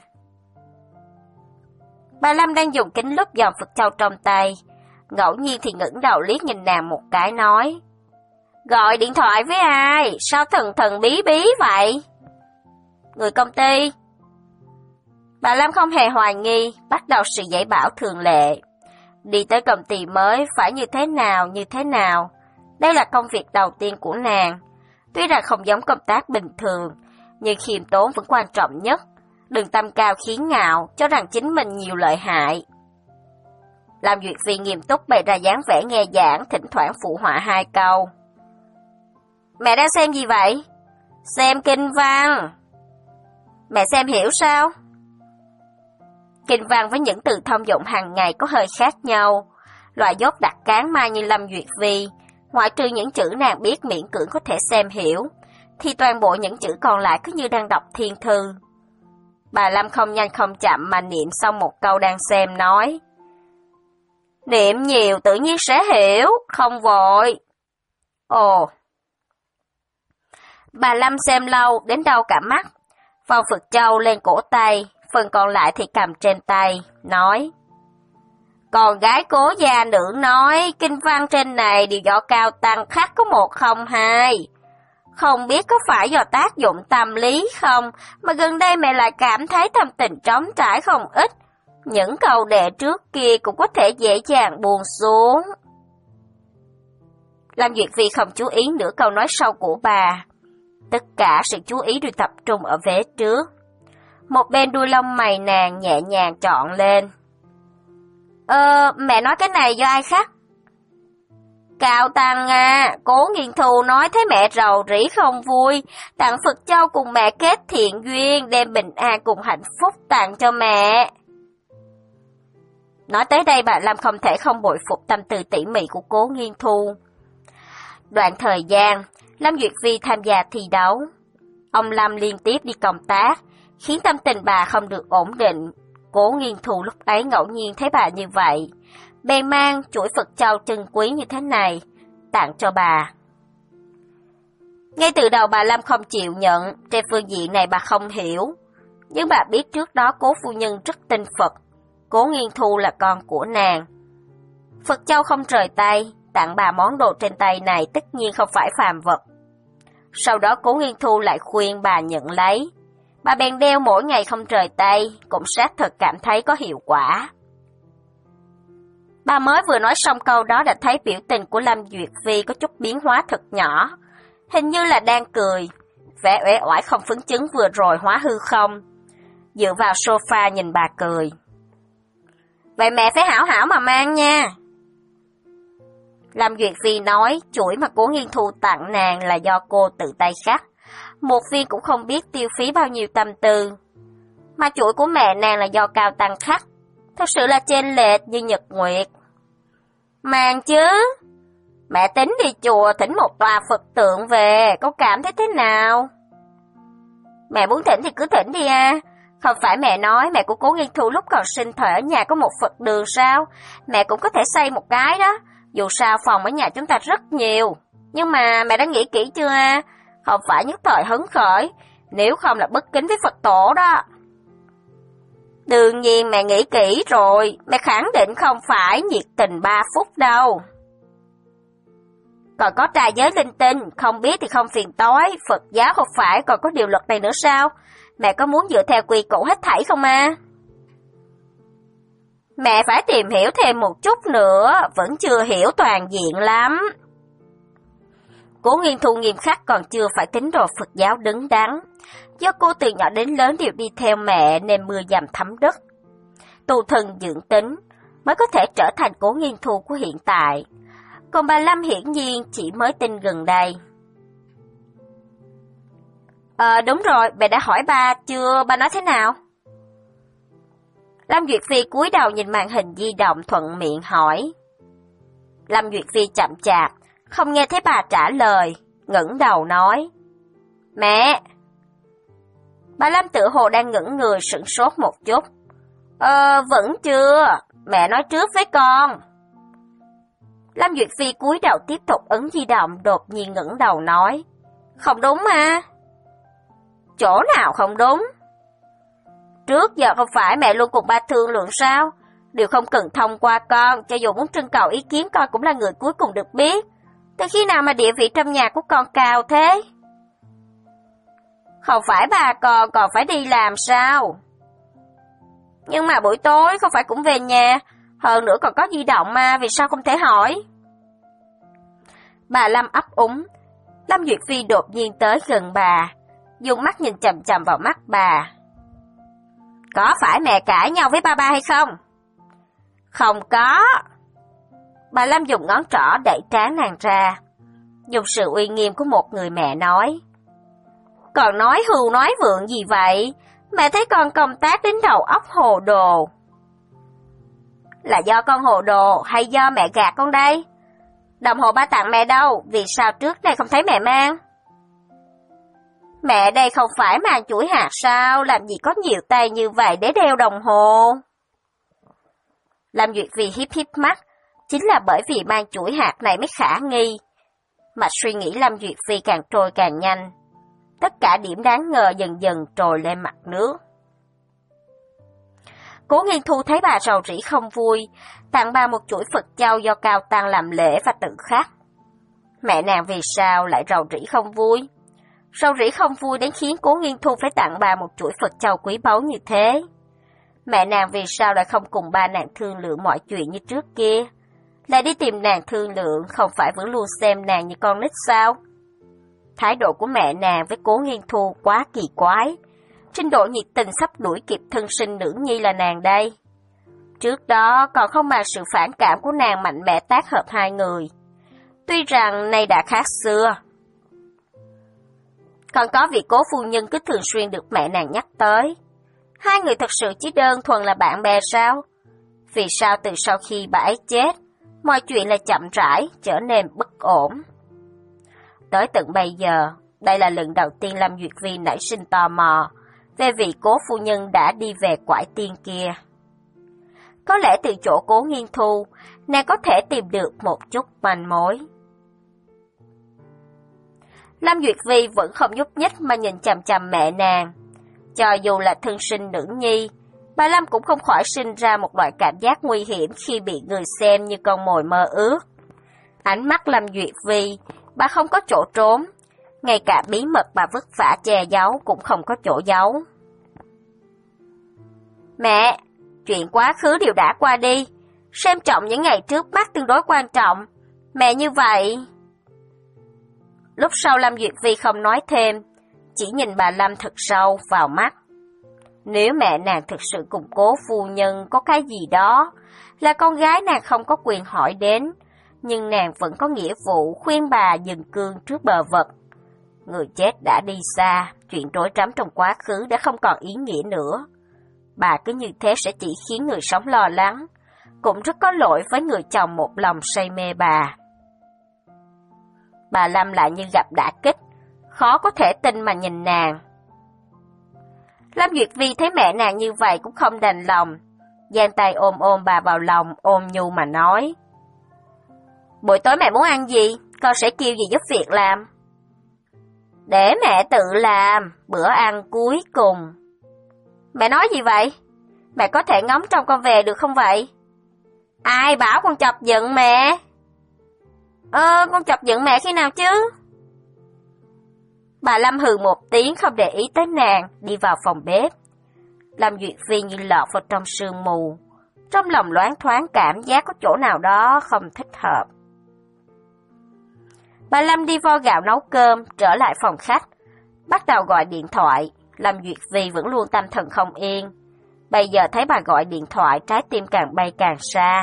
Speaker 1: Bà Lâm đang dùng kính lúp dòm Phật Châu trong tay. Ngẫu nhiên thì ngẩng đầu liếc nhìn nàng một cái nói. Gọi điện thoại với ai? Sao thần thần bí bí vậy? Người công ty. Bà Lâm không hề hoài nghi, bắt đầu sự dạy bảo thường lệ. Đi tới công ty mới phải như thế nào như thế nào. Đây là công việc đầu tiên của nàng. Tuy rằng không giống công tác bình thường, nhưng khiêm tốn vẫn quan trọng nhất. Đừng tâm cao khí ngạo, cho rằng chính mình nhiều lợi hại. Lâm Duyệt Vi nghiêm túc bày ra dáng vẻ nghe giảng, thỉnh thoảng phụ họa hai câu. Mẹ đang xem gì vậy? Xem kinh văn. Mẹ xem hiểu sao? Kinh văn với những từ thông dụng hàng ngày có hơi khác nhau. Loại dốt đặc cán mai như Lâm Duyệt Vi, ngoại trừ những chữ nàng biết miễn cưỡng có thể xem hiểu, thì toàn bộ những chữ còn lại cứ như đang đọc thiên thư. Bà Lâm không nhanh không chậm mà niệm xong một câu đang xem nói. Niệm nhiều tự nhiên sẽ hiểu, không vội. Ồ. Bà Lâm xem lâu đến đau cả mắt, vòng Phật Châu lên cổ tay, phần còn lại thì cầm trên tay, nói. Còn gái Cố gia nữ nói, kinh văn trên này đều do cao tăng khắc có một không hai. Không biết có phải do tác dụng tâm lý không, mà gần đây mẹ lại cảm thấy tâm tình trống trải không ít. Những câu đệ trước kia cũng có thể dễ dàng buông xuống. Lâm Duyệt Vi không chú ý nửa câu nói sau của bà. Tất cả sự chú ý đều tập trung ở vế trước. Một bên đuôi lông mày nàng nhẹ nhàng trọn lên. Ờ, mẹ nói cái này do ai khác? Cao Tăng à, Cố Nghiên Thu nói thấy mẹ rầu rĩ không vui, tặng Phật Châu cùng mẹ kết thiện duyên, đem bình an cùng hạnh phúc tặng cho mẹ. Nói tới đây bà Lâm không thể không bội phục tâm tư tỉ mỉ của Cố Nghiên Thu. Đoạn thời gian, Lâm Duyệt Vi tham gia thi đấu. Ông Lâm liên tiếp đi công tác, khiến tâm tình bà không được ổn định. Cố Nghiên Thu lúc ấy ngẫu nhiên thấy bà như vậy, bèn mang chuỗi Phật Châu trân quý như thế này, tặng cho bà. Ngay từ đầu bà Lâm không chịu nhận, trên phương diện này bà không hiểu. Nhưng bà biết trước đó Cố phu nhân rất tin Phật, Cố Nghiên Thu là con của nàng. Phật Châu không rời tay, tặng bà món đồ trên tay này tất nhiên không phải phàm vật. Sau đó Cố Nghiên Thu lại khuyên bà nhận lấy. Bà bèn đeo mỗi ngày không rời tay, cũng xác thực cảm thấy có hiệu quả. Bà mới vừa nói xong câu đó đã thấy biểu tình của Lâm Duyệt Vi có chút biến hóa thật nhỏ. Hình như là đang cười, vẻ uể oải không phấn chấn vừa rồi hóa hư không. Dựa vào sofa nhìn bà cười. Vậy mẹ phải hảo hảo mà mang nha. Lâm Duyệt Vi nói chuỗi mà Cố Nghiên Thu tặng nàng là do cô tự tay khắc. Một viên cũng không biết tiêu phí bao nhiêu tâm tư. Mà chuỗi của mẹ nàng là do Cao Tăng khắc. Thật sự là chênh lệch như nhật nguyệt. Mang chứ. Mẹ tính đi chùa thỉnh một tòa Phật tượng về, có cảm thấy thế nào? Mẹ muốn thỉnh thì cứ thỉnh đi à. Không phải mẹ nói mẹ của Cố Nghiên Thu lúc còn sinh thời ở nhà có một Phật đường sao? Mẹ cũng có thể xây một cái đó. Dù sao phòng ở nhà chúng ta rất nhiều. Nhưng mà mẹ đã nghĩ kỹ chưa à? Không phải nhất thời hứng khởi, nếu không là bất kính với Phật tổ đó. Đương nhiên mẹ nghĩ kỹ rồi, mẹ khẳng định không phải nhiệt tình ba phút đâu. Còn có trai giới linh tinh, không biết thì không phiền toái, Phật giáo không phải còn có điều luật này nữa sao? Mẹ có muốn dựa theo quy củ hết thảy không à? Mẹ phải tìm hiểu thêm một chút nữa, vẫn chưa hiểu toàn diện lắm. Cố Nghiên Thu nghiêm khắc còn chưa phải tín đồ Phật giáo đứng đắn. Do cô từ nhỏ đến lớn đều đi theo mẹ nên mưa dầm thấm đất. Tu thân dưỡng tính mới có thể trở thành Cố Nghiên Thu của hiện tại. Còn bà Lâm hiển nhiên chỉ mới tin gần đây. Ờ đúng rồi, mẹ đã hỏi ba chưa, ba nói thế nào? Lâm Duyệt Phi cúi đầu nhìn màn hình di động thuận miệng hỏi. Lâm Duyệt Phi chậm chạp, không nghe thấy bà trả lời, ngẩng đầu nói. Mẹ! Bà Lâm tự hồ đang ngẩn người sửng sốt một chút. Ờ, vẫn chưa, mẹ nói trước với con. Lâm Duyệt Phi cúi đầu tiếp tục ấn di động, đột nhiên ngẩng đầu nói. Không đúng mà. Chỗ nào không đúng? Trước giờ không phải mẹ luôn cùng ba thương lượng sao? Điều không cần thông qua con, cho dù muốn trưng cầu ý kiến con cũng là người cuối cùng được biết. Từ khi nào mà địa vị trong nhà của con cao thế? Không phải bà con còn phải đi làm sao? Nhưng mà buổi tối không phải cũng về nhà, hơn nữa còn có di động mà, vì sao không thể hỏi? Bà Lâm ấp úng, Lâm Duyệt Phi đột nhiên tới gần bà, dùng mắt nhìn chằm chằm vào mắt bà. Có phải mẹ cãi nhau với ba ba hay không? Không có. Bà Lâm dùng ngón trỏ đẩy trán nàng ra, dùng sự uy nghiêm của một người mẹ nói. Còn nói hưu nói vượng gì vậy? Mẹ thấy con công tác đến đầu óc hồ đồ. Là do con hồ đồ hay do mẹ gạt con đây? Đồng hồ ba tặng mẹ đâu? Vì sao trước đây không thấy mẹ mang? Mẹ đây không phải mang chuỗi hạt sao? Làm gì có nhiều tay như vậy để đeo đồng hồ? Lâm Duyệt Phi híp híp mắt, chính là bởi vì mang chuỗi hạt này mới khả nghi. Mạch suy nghĩ Lâm Duyệt Phi càng trôi càng nhanh. Tất cả điểm đáng ngờ dần dần trồi lên mặt nước. Cố Nghiên Thu thấy bà rầu rĩ không vui, tặng bà một chuỗi Phật Châu do Cao Tăng làm lễ và tự khắc. Mẹ nàng vì sao lại rầu rĩ không vui? Rầu rĩ không vui đến khiến Cố Nghiên Thu phải tặng bà một chuỗi Phật Châu quý báu như thế. Mẹ nàng vì sao lại không cùng ba nàng thương lượng mọi chuyện như trước kia? Lại đi tìm nàng thương lượng, không phải vẫn luôn xem nàng như con nít sao? Thái độ của mẹ nàng với Cố Nghiên Thu quá kỳ quái. trình độ nhiệt tình sắp đuổi kịp thân sinh nữ nhi là nàng đây. Trước đó còn không mà sự phản cảm của nàng mạnh mẽ tác hợp hai người. Tuy rằng nay đã khác xưa. Còn có vị Cố phu nhân cứ thường xuyên được mẹ nàng nhắc tới. Hai người thật sự chỉ đơn thuần là bạn bè sao? Vì sao từ sau khi bà ấy chết, mọi chuyện lại chậm rãi, trở nên bất ổn? Tới tận bây giờ, đây là lần đầu tiên Lâm Duyệt Vi nảy sinh tò mò về vị Cố phu nhân đã đi về cõi tiên kia. Có lẽ từ chỗ Cố Nghiên Thu, nàng có thể tìm được một chút manh mối. Lâm Duyệt Vi vẫn không nhúc nhích mà nhìn chằm chằm mẹ nàng. Cho dù là thân sinh nữ nhi, bà Lâm cũng không khỏi sinh ra một loại cảm giác nguy hiểm khi bị người xem như con mồi mơ ước. Ánh mắt Lâm Duyệt Vi, bà không có chỗ trốn, ngay cả bí mật bà vất vả che giấu cũng không có chỗ giấu. Mẹ, chuyện quá khứ đều đã qua đi, xem trọng những ngày trước mắt tương đối quan trọng. Mẹ như vậy... Lúc sau Lâm Duyệt Vi không nói thêm, chỉ nhìn bà Lâm thật sâu vào mắt. Nếu mẹ nàng thực sự cùng Cố phu nhân có cái gì đó, là con gái nàng không có quyền hỏi đến, nhưng nàng vẫn có nghĩa vụ khuyên bà dừng cương trước bờ vực. Người chết đã đi xa, chuyện rối rắm trong quá khứ đã không còn ý nghĩa nữa. Bà cứ như thế sẽ chỉ khiến người sống lo lắng, cũng rất có lỗi với người chồng một lòng say mê bà. Bà Lâm lại như gặp đả kích, khó có thể tin mà nhìn nàng. Lâm Duyệt Vi thấy mẹ nàng như vậy cũng không đành lòng, giang tay ôm ôm bà vào lòng, ôm nhu mà nói. Buổi tối mẹ muốn ăn gì, con sẽ kêu gì giúp việc làm. Để mẹ tự làm, bữa ăn cuối cùng. Mẹ nói gì vậy? Mẹ có thể ngóng trông con về được không vậy? Ai bảo con chọc giận mẹ? Ờ, con chọc giận mẹ khi nào chứ? Bà Lâm hừ một tiếng không để ý tới nàng, đi vào phòng bếp. Lâm Duyệt Vi như lọt vào trong sương mù, trong lòng loáng thoáng cảm giác có chỗ nào đó không thích hợp. Bà Lâm đi vo gạo nấu cơm, trở lại phòng khách, bắt đầu gọi điện thoại. Lâm Duyệt Vi vẫn luôn tâm thần không yên. Bây giờ thấy bà gọi điện thoại, trái tim càng bay càng xa.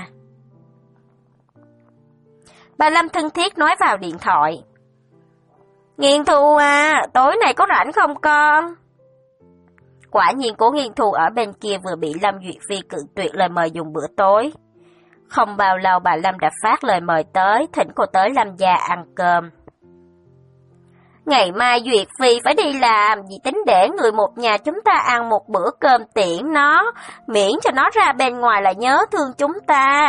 Speaker 1: Bà Lâm thân thiết nói vào điện thoại. Nghiên Thu à, tối nay có rảnh không con? Quả nhiên Cố Nghiên Thu ở bên kia vừa bị Lâm Duyệt Vi cự tuyệt lời mời dùng bữa tối. Không bao lâu bà Lâm đã phát lời mời tới, thỉnh cô tới Lâm gia ăn cơm. Ngày mai Duyệt Vi phải đi làm, vì tính để người một nhà chúng ta ăn một bữa cơm tiễn nó, miễn cho nó ra bên ngoài là nhớ thương chúng ta.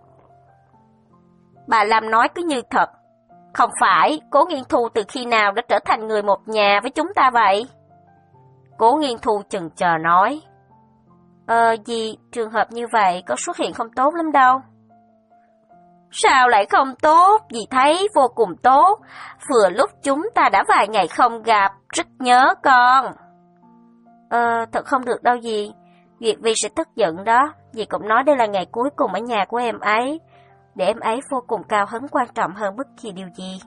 Speaker 1: Bà Lâm nói cứ như thật. Không phải, Cố Nghiên Thu từ khi nào đã trở thành người một nhà với chúng ta vậy? Cố Nghiên Thu chần chờ nói. Ờ, gì, trường hợp như vậy có xuất hiện không tốt lắm đâu. Sao lại không tốt? Dì thấy vô cùng tốt. Vừa lúc chúng ta đã vài ngày không gặp, rất nhớ con. Ờ, thật không được đâu dì. Duyệt Vi sẽ tức giận đó. Dì cũng nói đây là ngày cuối cùng ở nhà của em ấy. Để em ấy vô cùng cao hứng quan trọng hơn bất kỳ điều gì.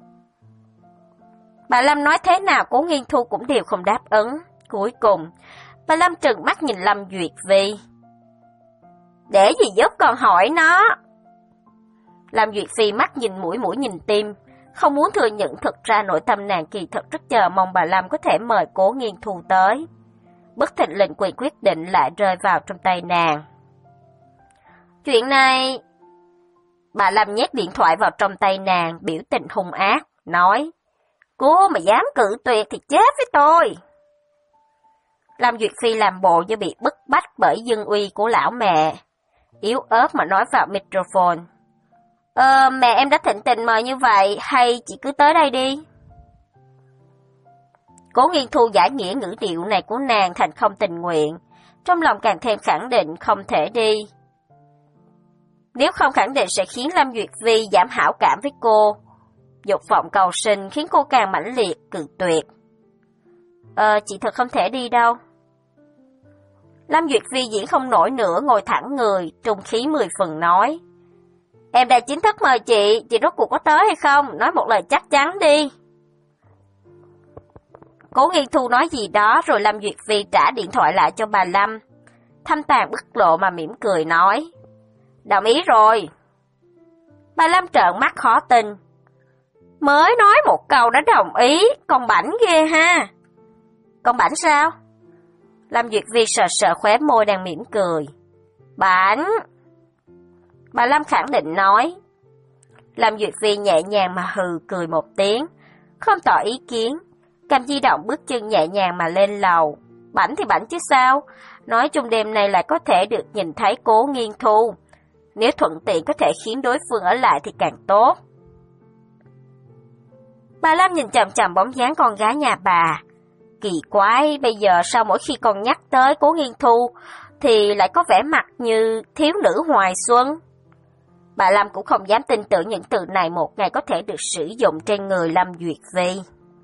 Speaker 1: Bà Lâm nói thế nào Cố Nghiên Thu cũng đều không đáp ứng. Cuối cùng, bà Lâm trừng mắt nhìn Lâm Duyệt Vi. Để gì giúp con hỏi nó. Lâm Duyệt Vi mắt nhìn mũi mũi nhìn tim, không muốn thừa nhận thực ra nội tâm nàng kỳ thật rất chờ mong bà Lâm có thể mời Cố Nghiên Thu tới. Bất thình lình quyền quyết định lại rơi vào trong tay nàng. Chuyện này... Bà Lâm nhét điện thoại vào trong tay nàng, biểu tình hung ác, nói. Cô mà dám cự tuyệt thì chết với tôi. Lâm Duyệt Phi làm bộ như bị bức bách bởi dân uy của lão mẹ. Yếu ớt mà nói vào microphone. Ờ, mẹ em đã thịnh tình mời như vậy, hay chị cứ tới đây đi. Cố Nghiên Thu giải nghĩa ngữ điệu này của nàng thành không tình nguyện, trong lòng càng thêm khẳng định không thể đi. Nếu không khẳng định sẽ khiến Lâm Duyệt Vi giảm hảo cảm với cô. Dục vọng cầu sinh khiến cô càng mãnh liệt, cự tuyệt. Ờ, chị thật không thể đi đâu. Lâm Duyệt Vi diễn không nổi nữa, ngồi thẳng người, trung khí mười phần nói. Em đã chính thức mời chị, chị rốt cuộc có tới hay không? Nói một lời chắc chắn đi. Cố Nghiên Thu nói gì đó rồi Lâm Duyệt Vi trả điện thoại lại cho bà Lâm. Thâm tàn bức lộ mà mỉm cười nói. Đồng ý rồi. Bà Lâm trợn mắt khó tin. Mới nói một câu đã đồng ý, con bảnh ghê ha. Con bảnh sao? Lâm Duyệt Vi sờ sờ khóe môi đang mỉm cười. Bảnh. Bà Lâm khẳng định nói. Lâm Duyệt Vi nhẹ nhàng mà hừ cười một tiếng, không tỏ ý kiến, cầm di động bước chân nhẹ nhàng mà lên lầu. Bảnh thì bảnh chứ sao, nói chung đêm nay lại có thể được nhìn thấy Cố Nghiên Thu. Nếu thuận tiện có thể khiến đối phương ở lại thì càng tốt. Bà Lâm nhìn chằm chằm bóng dáng con gái nhà bà. Kỳ quái, bây giờ sao mỗi khi con nhắc tới Cố Nghiên Thu thì lại có vẻ mặt như thiếu nữ hoài xuân. Bà Lâm cũng không dám tin tưởng những từ này một ngày có thể được sử dụng trên người Lâm Duyệt Vi.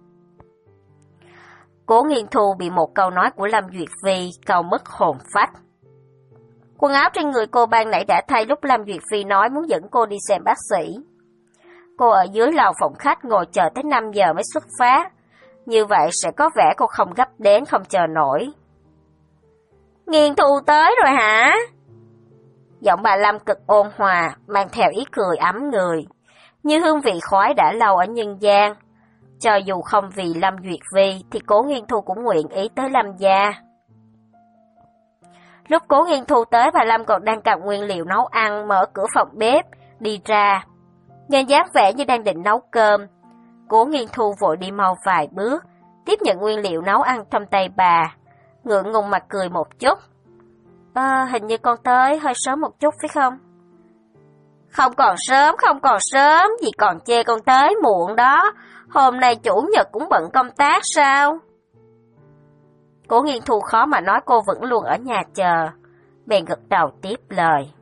Speaker 1: Cố Nghiên Thu bị một câu nói của Lâm Duyệt Vi cau mất hồn phách. Quần áo trên người cô ban nãy đã thay lúc Lâm Duyệt Vi nói muốn dẫn cô đi xem bác sĩ. Cô ở dưới lầu phòng khách ngồi chờ tới năm giờ mới xuất phát. Như vậy sẽ có vẻ cô không gấp đến không chờ nổi. Nghiên Thu tới rồi hả? Giọng bà Lâm cực ôn hòa, mang theo ý cười ấm người, như hương vị khói đã lâu ở nhân gian. Cho dù không vì Lâm Duyệt Vi thì Cố Nghiên Thu cũng nguyện ý tới Lâm gia. Lúc Cố Nghiên Thu tới, bà Lâm còn đang cầm nguyên liệu nấu ăn, mở cửa phòng bếp, đi ra. Nhìn dáng vẻ như đang định nấu cơm. Cố Nghiên Thu vội đi mau vài bước, tiếp nhận nguyên liệu nấu ăn trong tay bà, ngượng ngùng mà cười một chút. À, hình như con tới hơi sớm một chút phải không? Không còn sớm, không còn sớm, dì còn chê con tới muộn đó. Hôm nay chủ nhật cũng bận công tác sao? Cố Nghiên Thu khó mà nói cô vẫn luôn ở nhà chờ, bèn gật đầu tiếp lời.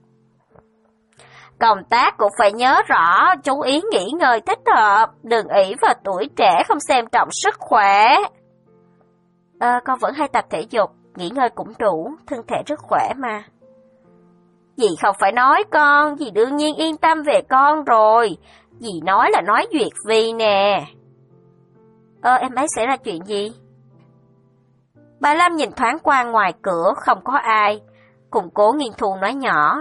Speaker 1: Công tác cũng phải nhớ rõ, chú ý nghỉ ngơi thích hợp, đừng ỷ vào tuổi trẻ không xem trọng sức khỏe. À, con vẫn hay tập thể dục, nghỉ ngơi cũng đủ, thân thể rất khỏe mà. Dì không phải nói con, dì đương nhiên yên tâm về con rồi. Dì nói là nói Duyệt Vi nè. Ơ, em ấy xảy ra chuyện gì? Bà Lâm nhìn thoáng qua ngoài cửa, không có ai, cùng Cố Nghiên Thu nói nhỏ.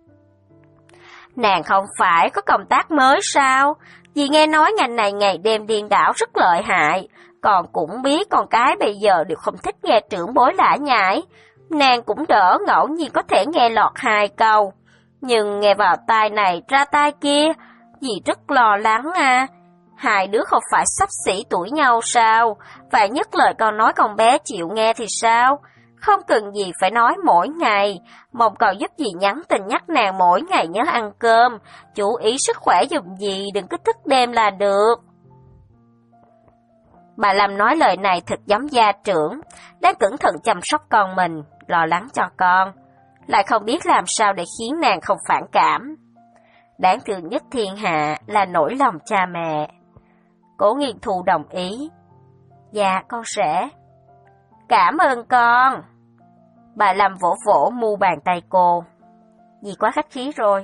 Speaker 1: Nàng không phải có công tác mới sao? Dì nghe nói ngành này ngày đêm điên đảo rất lợi hại, còn cũng biết con cái bây giờ đều không thích nghe trưởng bối lả nhải. Nàng cũng đỡ ngẫu nhiên có thể nghe lọt hai câu, nhưng nghe vào tai này ra tai kia, dì rất lo lắng à. Hai đứa không phải xấp xỉ tuổi nhau sao? Và nhất lời con nói con bé chịu nghe thì sao? Không cần gì phải nói mỗi ngày, mong cậu giúp dì nhắn tin nhắc nàng mỗi ngày nhớ ăn cơm, chú ý sức khỏe giùm dì, đừng cứ thức đêm là được. Bà Lâm nói lời này thật giống gia trưởng, đang cẩn thận chăm sóc con mình, lo lắng cho con, lại không biết làm sao để khiến nàng không phản cảm. Đáng thương nhất thiên hạ là nỗi lòng cha mẹ. Cố Nghiên Thu đồng ý. Dạ, con sẽ. Cảm ơn con. Bà Lâm vỗ vỗ mu bàn tay cô. Dì quá khách khí rồi.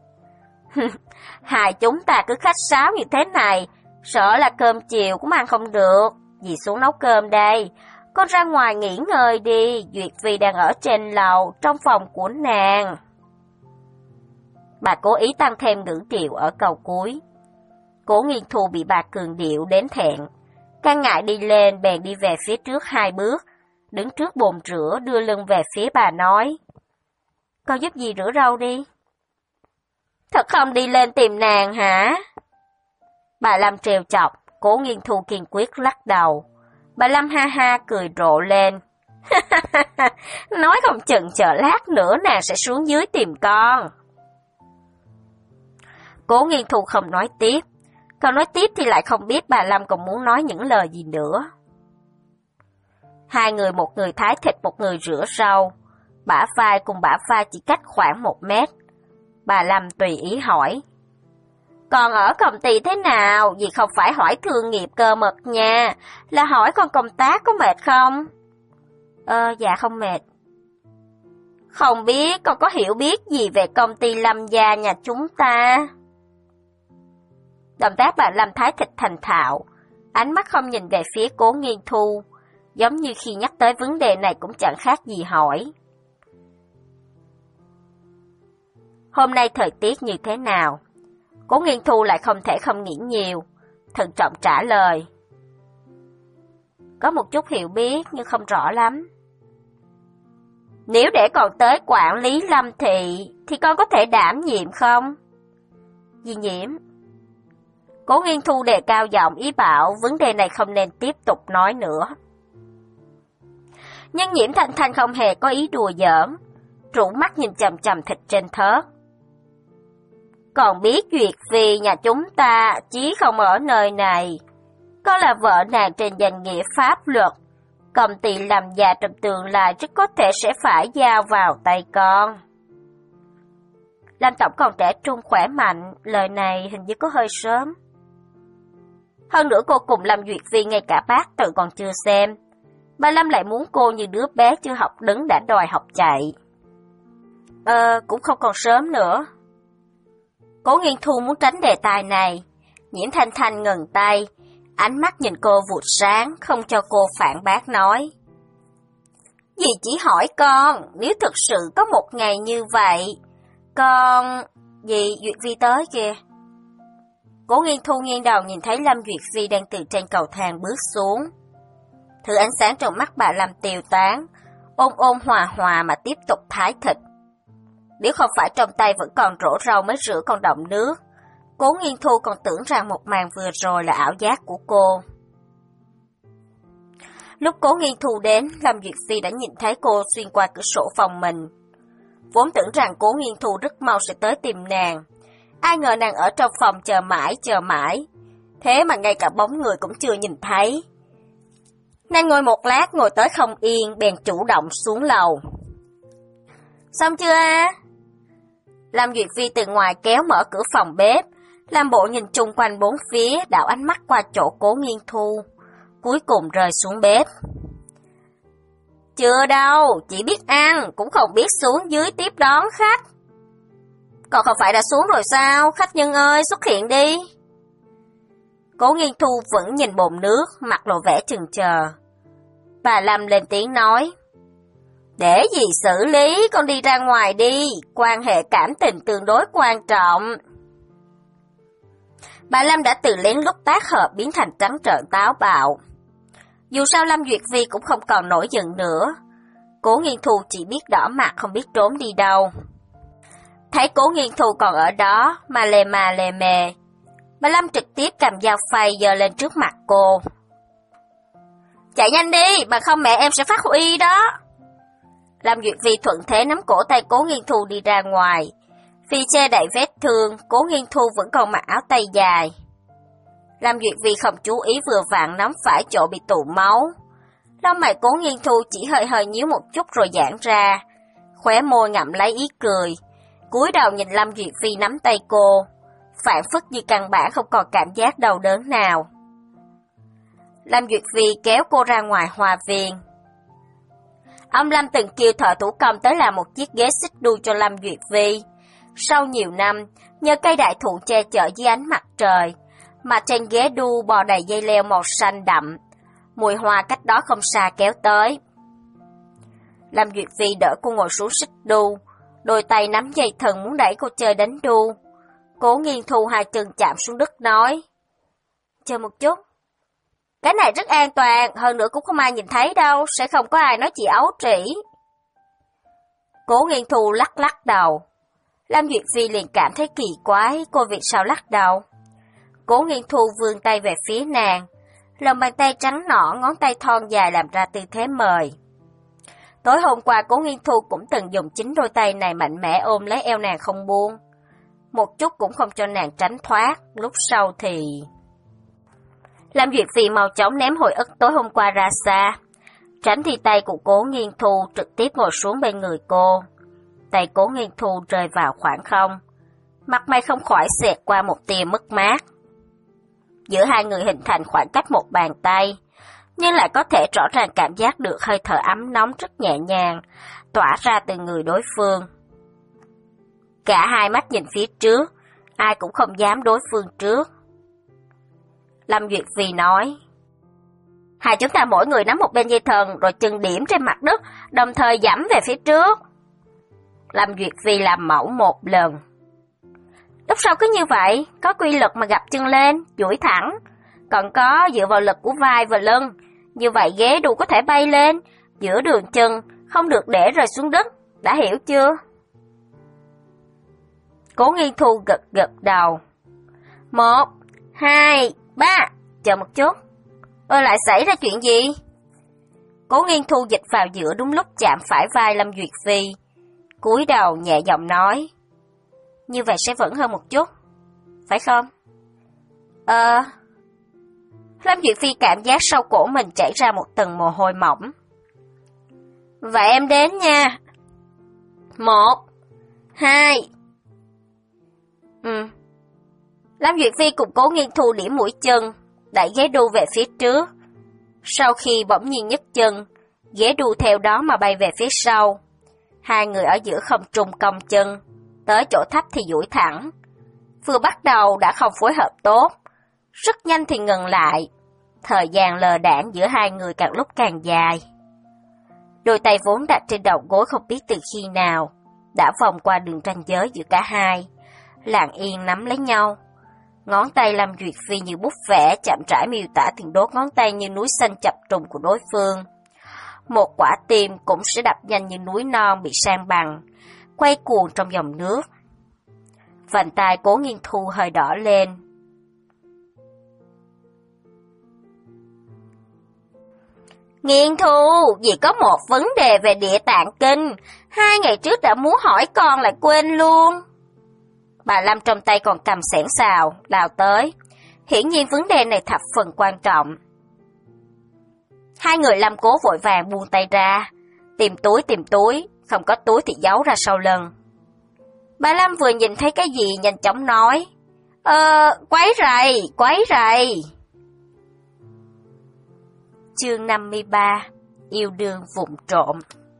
Speaker 1: Hai chúng ta cứ khách sáo như thế này, sợ là cơm chiều cũng ăn không được. Dì xuống nấu cơm đây. Con ra ngoài nghỉ ngơi đi, Duyệt Vi đang ở trên lầu, trong phòng của nàng. Bà cố ý tăng thêm ngữ điệu ở câu cuối. Cố Nghiên Thu bị bà cường điệu đến thẹn. Căn ngại đi lên bèn đi về phía trước hai bước, đứng trước bồn rửa đưa lưng về phía bà nói. Con giúp dì rửa rau đi. Thật không đi lên tìm nàng hả? Bà Lâm trêu chọc, Cố Nghiên Thu kiên quyết lắc đầu. Bà Lâm ha ha cười rộ lên. Nói không chừng chờ lát nữa nàng sẽ xuống dưới tìm con. Cố Nghiên Thu không nói tiếp. Còn nói tiếp thì lại không biết bà Lâm còn muốn nói những lời gì nữa. Hai người, một người thái thịt, một người rửa rau. Bả vai cùng bả vai chỉ cách khoảng một mét. Bà Lâm tùy ý hỏi. Còn ở công ty thế nào? Vì không phải hỏi thương nghiệp cơ mật nha. Là hỏi con công tác có mệt không? Ờ, dạ không mệt. Không biết con có hiểu biết gì về công ty Lâm gia nhà chúng ta? Động tác bà Lâm thái thịt thành thạo, Ánh mắt không nhìn về phía Cố Nghiên Thu, giống như khi nhắc tới vấn đề này cũng chẳng khác gì hỏi. Hôm nay thời tiết như thế nào? Cố Nghiên Thu lại không thể không nghĩ nhiều, thận trọng trả lời. Có một chút hiểu biết nhưng không rõ lắm. Nếu để còn tới quản lý Lâm Thị thì con có thể đảm nhiệm không? Di Nhiễm. Cố Nghiên Thu đề cao giọng ý bảo vấn đề này không nên tiếp tục nói nữa. Nhưng Nhiễm Thanh Thanh không hề có ý đùa giỡn, rũ mắt nhìn chằm chằm thịt trên thớt. Còn biết Duyệt Phi nhà chúng ta chí không ở nơi này, có là vợ nàng trên danh nghĩa pháp luật, công ty làm già trong tương lai rất có thể sẽ phải giao vào tay con. Lâm tổng còn trẻ trung khỏe mạnh, lời này hình như có hơi sớm. Hơn nữa cô cùng Lâm Duyệt Phi ngay cả bác tự còn chưa xem. Bà Lâm lại muốn cô như đứa bé chưa học đứng đã đòi học chạy. Ờ, cũng không còn sớm nữa. Cố Nghiên Thu muốn tránh đề tài này. Nhiễm Thanh Thanh ngừng tay, ánh mắt nhìn cô vụt sáng, không cho cô phản bác nói. Dì chỉ hỏi con, nếu thực sự có một ngày như vậy, con... Dì, Duyệt Phi tới kìa. Cố Nghiên Thu nghiêng đầu nhìn thấy Lâm Duyệt Phi đang từ trên cầu thang bước xuống. Thứ ánh sáng trong mắt bà Lâm tiêu tán, ôn ôn hòa hòa mà tiếp tục thái thịt. Nếu không phải trong tay vẫn còn rổ rau mới rửa còn đọng nước, Cố Nghiên Thu còn tưởng rằng một màn vừa rồi là ảo giác của cô. Lúc Cố Nghiên Thu đến, Lâm Duyệt Phi đã nhìn thấy cô xuyên qua cửa sổ phòng mình. Vốn tưởng rằng Cố Nghiên Thu rất mau sẽ tới tìm nàng. Ai ngờ nàng ở trong phòng chờ mãi chờ mãi, thế mà ngay cả bóng người cũng chưa nhìn thấy. Nàng ngồi một lát ngồi tới không yên, bèn chủ động xuống lầu. Xong chưa à? Lâm Duyệt Phi từ ngoài kéo mở cửa phòng bếp, làm bộ nhìn chung quanh bốn phía, đảo ánh mắt qua chỗ Cố Nghiên Thu, cuối cùng rơi xuống bếp. Chưa đâu, chỉ biết ăn, cũng không biết xuống dưới tiếp đón khách. Còn không phải đã xuống rồi sao, khách nhân ơi, xuất hiện đi. Cố Nghiên Thu vẫn nhìn bồn nước, mặt lộ vẻ chừng chờ. Bà Lâm lên tiếng nói. Để gì xử lý, con đi ra ngoài đi, quan hệ cảm tình tương đối quan trọng. Bà Lâm đã từ lén lút tác hợp biến thành trắng trợn táo bạo. Dù sao Lâm Duyệt Phi cũng không còn nổi giận nữa. Cố Nghiên Thu chỉ biết đỏ mặt không biết trốn đi đâu. Thấy Cố Nghiên Thu còn ở đó mà lề mà lề mề, bà Lâm trực tiếp cầm dao phay giơ lên trước mặt cô. Chạy nhanh đi, bằng không mẹ em sẽ phát huy đó. Lâm Duyệt Phi thuận thế nắm cổ tay Cố Nghiên Thu đi ra ngoài. Vì che đậy vết thương, Cố Nghiên Thu vẫn còn mặc áo tay dài. Lâm Duyệt Phi không chú ý vừa vặn nắm phải chỗ bị tụ máu. Lông mày Cố Nghiên Thu chỉ hơi hơi nhíu một chút rồi giãn ra, khóe môi ngậm lấy ý cười, cúi đầu nhìn Lâm Duyệt Phi nắm tay cô, phảng phất như căn bản không còn cảm giác đau đớn nào. Lâm Duyệt Phi kéo cô ra ngoài hoa viên. Ông Lâm từng kêu thợ thủ công tới làm một chiếc ghế xích đu cho Lâm Duyệt Phi. Sau nhiều năm, nhờ cây đại thụ che chở dưới ánh mặt trời, mà trên ghế đu bò đầy dây leo màu xanh đậm, mùi hoa cách đó không xa kéo tới. Lâm Duyệt Phi đỡ cô ngồi xuống xích đu, đôi tay nắm dây thừng muốn đẩy cô chơi đánh đu. Cố Nghiên Thu hai chân chạm xuống đất nói. Chờ một chút. Cái này rất an toàn, hơn nữa cũng không ai nhìn thấy đâu, sẽ không có ai nói chị ấu trĩ. Cố Nghiên Thu lắc lắc đầu. Lâm Duyệt Phi liền cảm thấy kỳ quái, cô vì sao lắc đầu. Cố Nghiên Thu vươn tay về phía nàng, lòng bàn tay trắng nõn, ngón tay thon dài làm ra tư thế mời. Tối hôm qua Cố Nghiên Thu cũng từng dùng chính đôi tay này mạnh mẽ ôm lấy eo nàng không buông. Một chút cũng không cho nàng tránh thoát, lúc sau thì... Lâm Duyệt Phi mau chóng ném hồi ức tối hôm qua ra xa, tránh thì tay của Cố Nghiên Thu trực tiếp ngồi xuống bên người cô. Tay Cố Nghiên Thu rơi vào khoảng không, mặt mày không khỏi xẹt qua một tia mất mát. Giữa hai người hình thành khoảng cách một bàn tay, nhưng lại có thể rõ ràng cảm giác được hơi thở ấm nóng rất nhẹ nhàng, tỏa ra từ người đối phương. Cả hai mắt nhìn phía trước, ai cũng không dám đối phương trước. Lâm Duyệt Phi nói. Hai chúng ta mỗi người nắm một bên dây thần rồi chừng điểm trên mặt đất, đồng thời giẫm về phía trước. Lâm Duyệt Phi làm mẫu một lần. Lúc sau cứ như vậy, có quy luật mà gập chân lên, duỗi thẳng. Còn có dựa vào lực của vai và lưng. Như vậy ghế đu có thể bay lên, giữa đường chân, không được để rơi xuống đất. Đã hiểu chưa? Cố Nghiên Thu gật gật đầu. Một, hai, ba, chờ một chút. Ơ lại xảy ra chuyện gì? Cố Nghiên Thu dịch vào giữa đúng lúc chạm phải vai Lâm Duyệt Phi. Cúi đầu nhẹ giọng nói. Như vậy sẽ vẫn hơn một chút, phải không? Ờ... Lâm Duyệt Phi cảm giác sau cổ mình chảy ra một tầng mồ hôi mỏng. Vậy em đến nha. Một, hai. Ừ. Lâm Duyệt Phi cùng Cố Nghiên Thu điểm mũi chân, đẩy ghế đu về phía trước. Sau khi bỗng nhiên nhấc chân, ghế đu theo đó mà bay về phía sau. Hai người ở giữa không trung cong chân, tới chỗ thấp thì duỗi thẳng. Vừa bắt đầu đã không phối hợp tốt, rất nhanh thì ngừng lại. Thời gian lờ đãng giữa hai người càng lúc càng dài. Đôi tay vốn đặt trên đầu gối không biết từ khi nào đã vòng qua đường ranh giới giữa cả hai, lặng yên nắm lấy nhau. Ngón tay Lâm Duyệt Phi như bút vẽ chậm rãi miêu tả từng đốt ngón tay như núi xanh chập trùng của đối phương. Một quả tim cũng sẽ đập nhanh như núi non bị san bằng, quay cuồng trong dòng nước. Vành tai Cố Nghiên Thu hơi đỏ lên. Nghiên Thu, vì có một vấn đề về Địa Tạng Kinh, hai ngày trước đã muốn hỏi con lại quên luôn. Bà Lâm trong tay còn cầm xẻng xào, lao tới. Hiển nhiên vấn đề này thập phần quan trọng. Hai người Lâm Cố vội vàng buông tay ra, tìm túi tìm túi, không có túi thì giấu ra sau lưng. Bà Lâm vừa nhìn thấy cái gì nhanh chóng nói, Ờ, quấy rầy, quấy rầy. Chương năm mươi ba, yêu đương vụng trộm.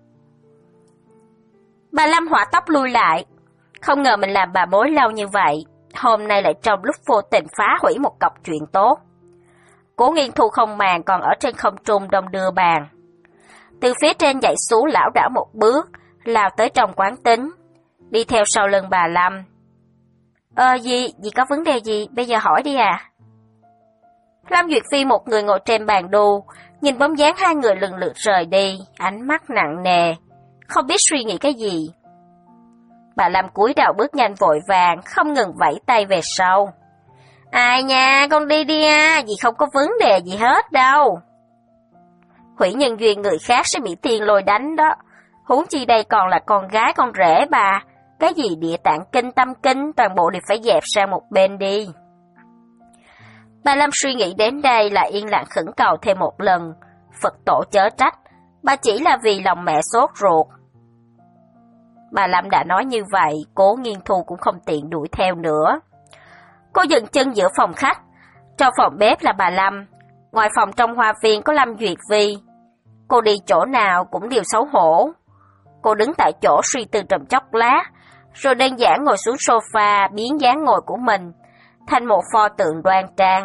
Speaker 1: Bà Lâm hỏa tốc lui lại, không ngờ mình làm bà mối lâu như vậy, hôm nay lại trong lúc vô tình phá hủy một cọc chuyện tốt. Cố Nghiên Thu không màng còn ở trên không trung đông đưa bàn. Từ phía trên dậy xuống lảo đảo một bước, lao tới trong quán tính, đi theo sau lưng bà Lâm. Ờ gì, gì có vấn đề gì, bây giờ hỏi đi à? Lâm Duyệt Phi một người ngồi trên bàn đu, nhìn bóng dáng hai người lần lượt rời đi, ánh mắt nặng nề, không biết suy nghĩ cái gì. Bà Lâm cúi đầu bước nhanh vội vàng, không ngừng vẫy tay về sau. Ai nha, con đi đi à, vì không có vấn đề gì hết đâu. Hủy nhân duyên người khác sẽ bị tiền lôi đánh đó, huống chi đây còn là con gái con rể bà, cái gì Địa Tạng Kinh tâm kinh toàn bộ đều phải dẹp sang một bên đi. Bà Lâm suy nghĩ đến đây là yên lặng khẩn cầu thêm một lần, Phật tổ chớ trách, bà chỉ là vì lòng mẹ sốt ruột. Bà Lâm đã nói như vậy, Cố Nghiên Thu cũng không tiện đuổi theo nữa. Cô dừng chân giữa phòng khách, trong phòng bếp là bà Lâm, ngoài phòng trong hoa viên có Lâm Duyệt Phi. Cô đi chỗ nào cũng đều xấu hổ. Cô đứng tại chỗ suy tư trầm chốc lát, rồi đơn giản ngồi xuống sofa biến dáng ngồi của mình thành một pho tượng đoan trang.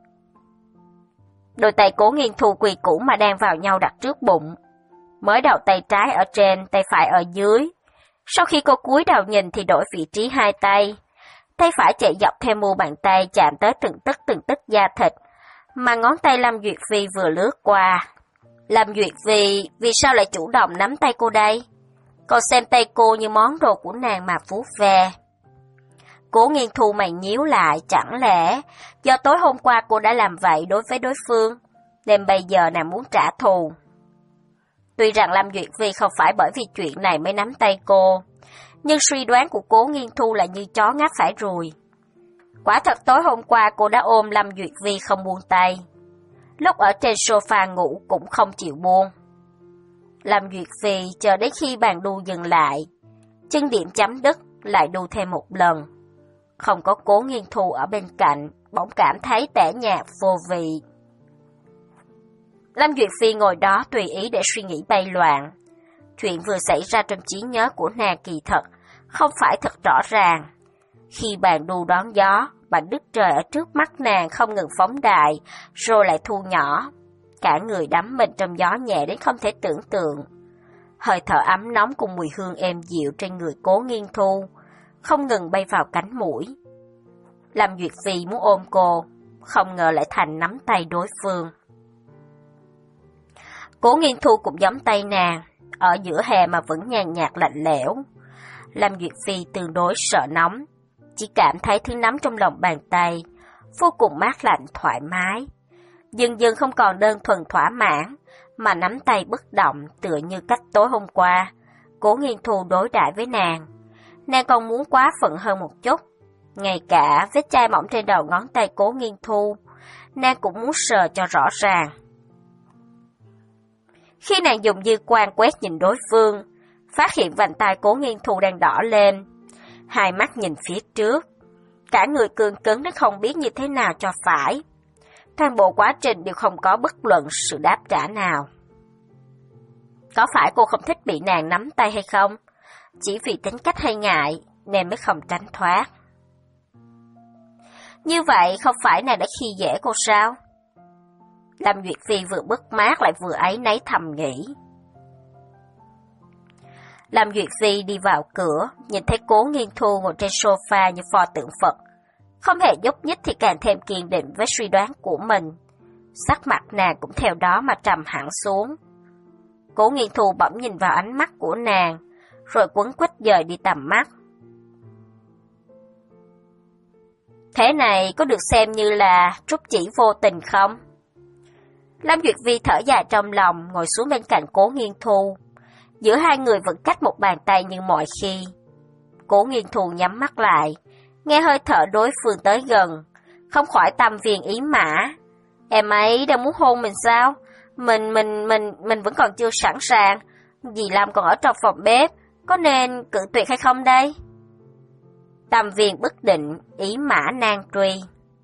Speaker 1: Đôi tay Cố Nghiên Thu quỳ cũ mà đang vào nhau đặt trước bụng, mới đầu tay trái ở trên, tay phải ở dưới. Sau khi cô cúi đầu nhìn thì đổi vị trí hai tay, tay phải chạy dọc theo mu bàn tay chạm tới từng tấc từng tấc da thịt, mà ngón tay Lâm Duyệt Phi vừa lướt qua. Lâm Duyệt Phi vì sao lại chủ động nắm tay cô đây? Còn xem tay cô như món đồ của nàng mà vuốt ve. Cố Nghiên Thu mày nhíu lại, chẳng lẽ do tối hôm qua cô đã làm vậy đối với đối phương, nên bây giờ nàng muốn trả thù. Tuy rằng Lâm Duyệt Phi không phải bởi vì chuyện này mới nắm tay cô, nhưng suy đoán của Cố Nghiên Thu là như chó ngáp phải ruồi. Quả thật tối hôm qua cô đã ôm Lâm Duyệt Phi không buông tay, lúc ở trên sofa ngủ cũng không chịu buông. Lâm Duyệt Phi chờ đến khi bàn đu dừng lại, chân điểm chấm đứt lại đu thêm một lần. Không có Cố Nghiên Thu ở bên cạnh, bỗng cảm thấy tẻ nhạt vô vị. Lâm Duyệt Phi ngồi đó tùy ý để suy nghĩ bay loạn. Chuyện vừa xảy ra trong trí nhớ của nàng kỳ thật không phải thật rõ ràng. Khi bàn đu đón gió, mảnh đất trời ở trước mắt nàng không ngừng phóng đại, rồi lại thu nhỏ. Cả người đắm mình trong gió nhẹ đến không thể tưởng tượng. Hơi thở ấm nóng cùng mùi hương êm dịu trên người Cố Nghiên Thu, không ngừng bay vào cánh mũi. Lâm Duyệt Phi muốn ôm cô, không ngờ lại thành nắm tay đối phương. Cố Nghiên Thu cũng giẫm tay nàng, ở giữa hè mà vẫn nhàn nhạt lạnh lẽo. Lâm Duyệt Phi tương đối sợ nóng, chỉ cảm thấy thứ nắm trong lòng bàn tay, vô cùng mát lạnh thoải mái. Dần dần không còn đơn thuần thỏa mãn, mà nắm tay bất động tựa như cách tối hôm qua. Cố Nghiên Thu đối đãi với nàng, nàng còn muốn quá phận hơn một chút. Ngay cả vết chai mỏng trên đầu ngón tay Cố Nghiên Thu, nàng cũng muốn sờ cho rõ ràng. Khi nàng dùng dư quan quét nhìn đối phương, phát hiện vành tai Cố Nghiên Thu đang đỏ lên, hai mắt nhìn phía trước, cả người cương cứng đến không biết như thế nào cho phải. Toàn bộ quá trình đều không có bất luận sự đáp trả nào. Có phải cô không thích bị nàng nắm tay hay không? Chỉ vì tính cách hay ngại nên mới không tránh thoát. Như vậy không phải nàng đã khi dễ cô sao? Lâm Duyệt Phi vừa bứt mát lại vừa áy náy thầm nghĩ. Lâm Duyệt Phi đi vào cửa, nhìn thấy Cố Nghiên Thu ngồi trên sofa như pho tượng Phật, không hề nhúc nhích thì càng thêm kiên định với suy đoán của mình. Sắc mặt nàng cũng theo đó mà trầm hẳn xuống. Cố Nghiên Thu bỗng nhìn vào ánh mắt của nàng, rồi quấn quýt dời đi tầm mắt. Thế này có được xem như là trút chỉ vô tình không? Lâm Duyệt Vi thở dài trong lòng, ngồi xuống bên cạnh Cố Nghiên Thu. Giữa hai người vẫn cách một bàn tay như mọi khi. Cố Nghiên Thu nhắm mắt lại, nghe hơi thở đối phương tới gần, không khỏi tâm viên ý mã. Em ấy đang muốn hôn mình sao? Mình, mình, mình, mình vẫn còn chưa sẵn sàng. Dì Lâm còn ở trong phòng bếp, có nên cự tuyệt hay không đây? Tâm viên bất định, ý mã nan truy.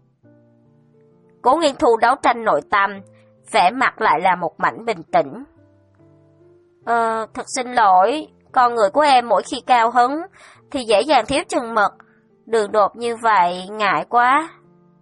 Speaker 1: Cố Nghiên Thu đấu tranh nội tâm, vẻ mặt lại là một mảnh bình tĩnh. Ờ, thật xin lỗi, con người của em mỗi khi cao hứng thì dễ dàng thiếu chừng mực. Đường đột như vậy, ngại quá.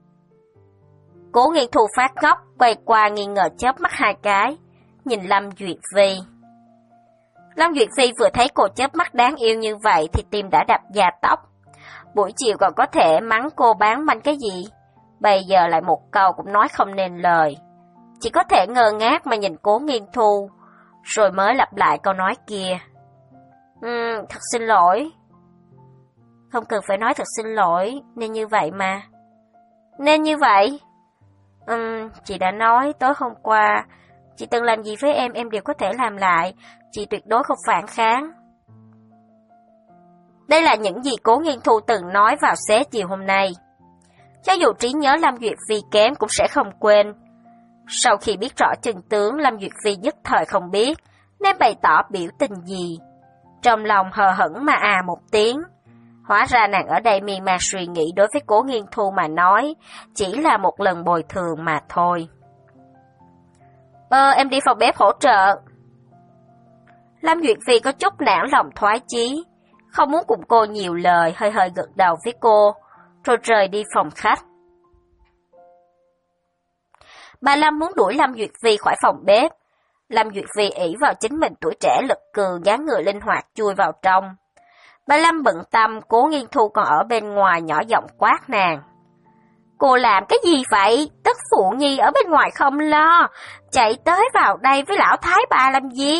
Speaker 1: Cố Nghiên Thu phát ngốc, quay qua nghi ngờ chớp mắt hai cái, nhìn Lâm Duyệt Vi. Lâm Duyệt Vi vừa thấy cô chớp mắt đáng yêu như vậy thì tim đã đập da tóc. Buổi chiều còn có thể mắng cô bán manh cái gì, bây giờ lại một câu cũng nói không nên lời. Chỉ có thể ngơ ngác mà nhìn Cố Nghiên Thu, rồi mới lặp lại câu nói kia. Ừ, thật xin lỗi. Không cần phải nói thật xin lỗi, nên như vậy mà. Nên như vậy? Ừm, chị đã nói tối hôm qua, chị từng làm gì với em, em đều có thể làm lại, chị tuyệt đối không phản kháng. Đây là những gì Cố Nghiên Thu từng nói vào xế chiều hôm nay. Cho dù trí nhớ Lâm Duyệt Vi kém cũng sẽ không quên. Sau khi biết rõ chân tướng, Lâm Duyệt Vi nhất thời không biết nên bày tỏ biểu tình gì. Trong lòng hờ hững mà à một tiếng. Hóa ra nàng ở đây miên man suy nghĩ đối với Cố Nghiên Thu mà nói, chỉ là một lần bồi thường mà thôi. Ờ, em đi phòng bếp hỗ trợ. Lâm Duyệt Vi có chút nản lòng thoái chí, không muốn cùng cô nhiều lời, hơi hơi gật đầu với cô, rồi rời đi phòng khách. Bà Lâm muốn đuổi Lâm Duyệt Vi khỏi phòng bếp. Lâm Duyệt Vi ỷ vào chính mình tuổi trẻ lực cường, dáng người linh hoạt chui vào trong. Bà Lâm bận tâm, Cố Nghiên Thu còn ở bên ngoài nhỏ giọng quát nàng. Cô làm cái gì vậy? Tức phụ nhi ở bên ngoài không lo, chạy tới vào đây với lão thái bà làm gì?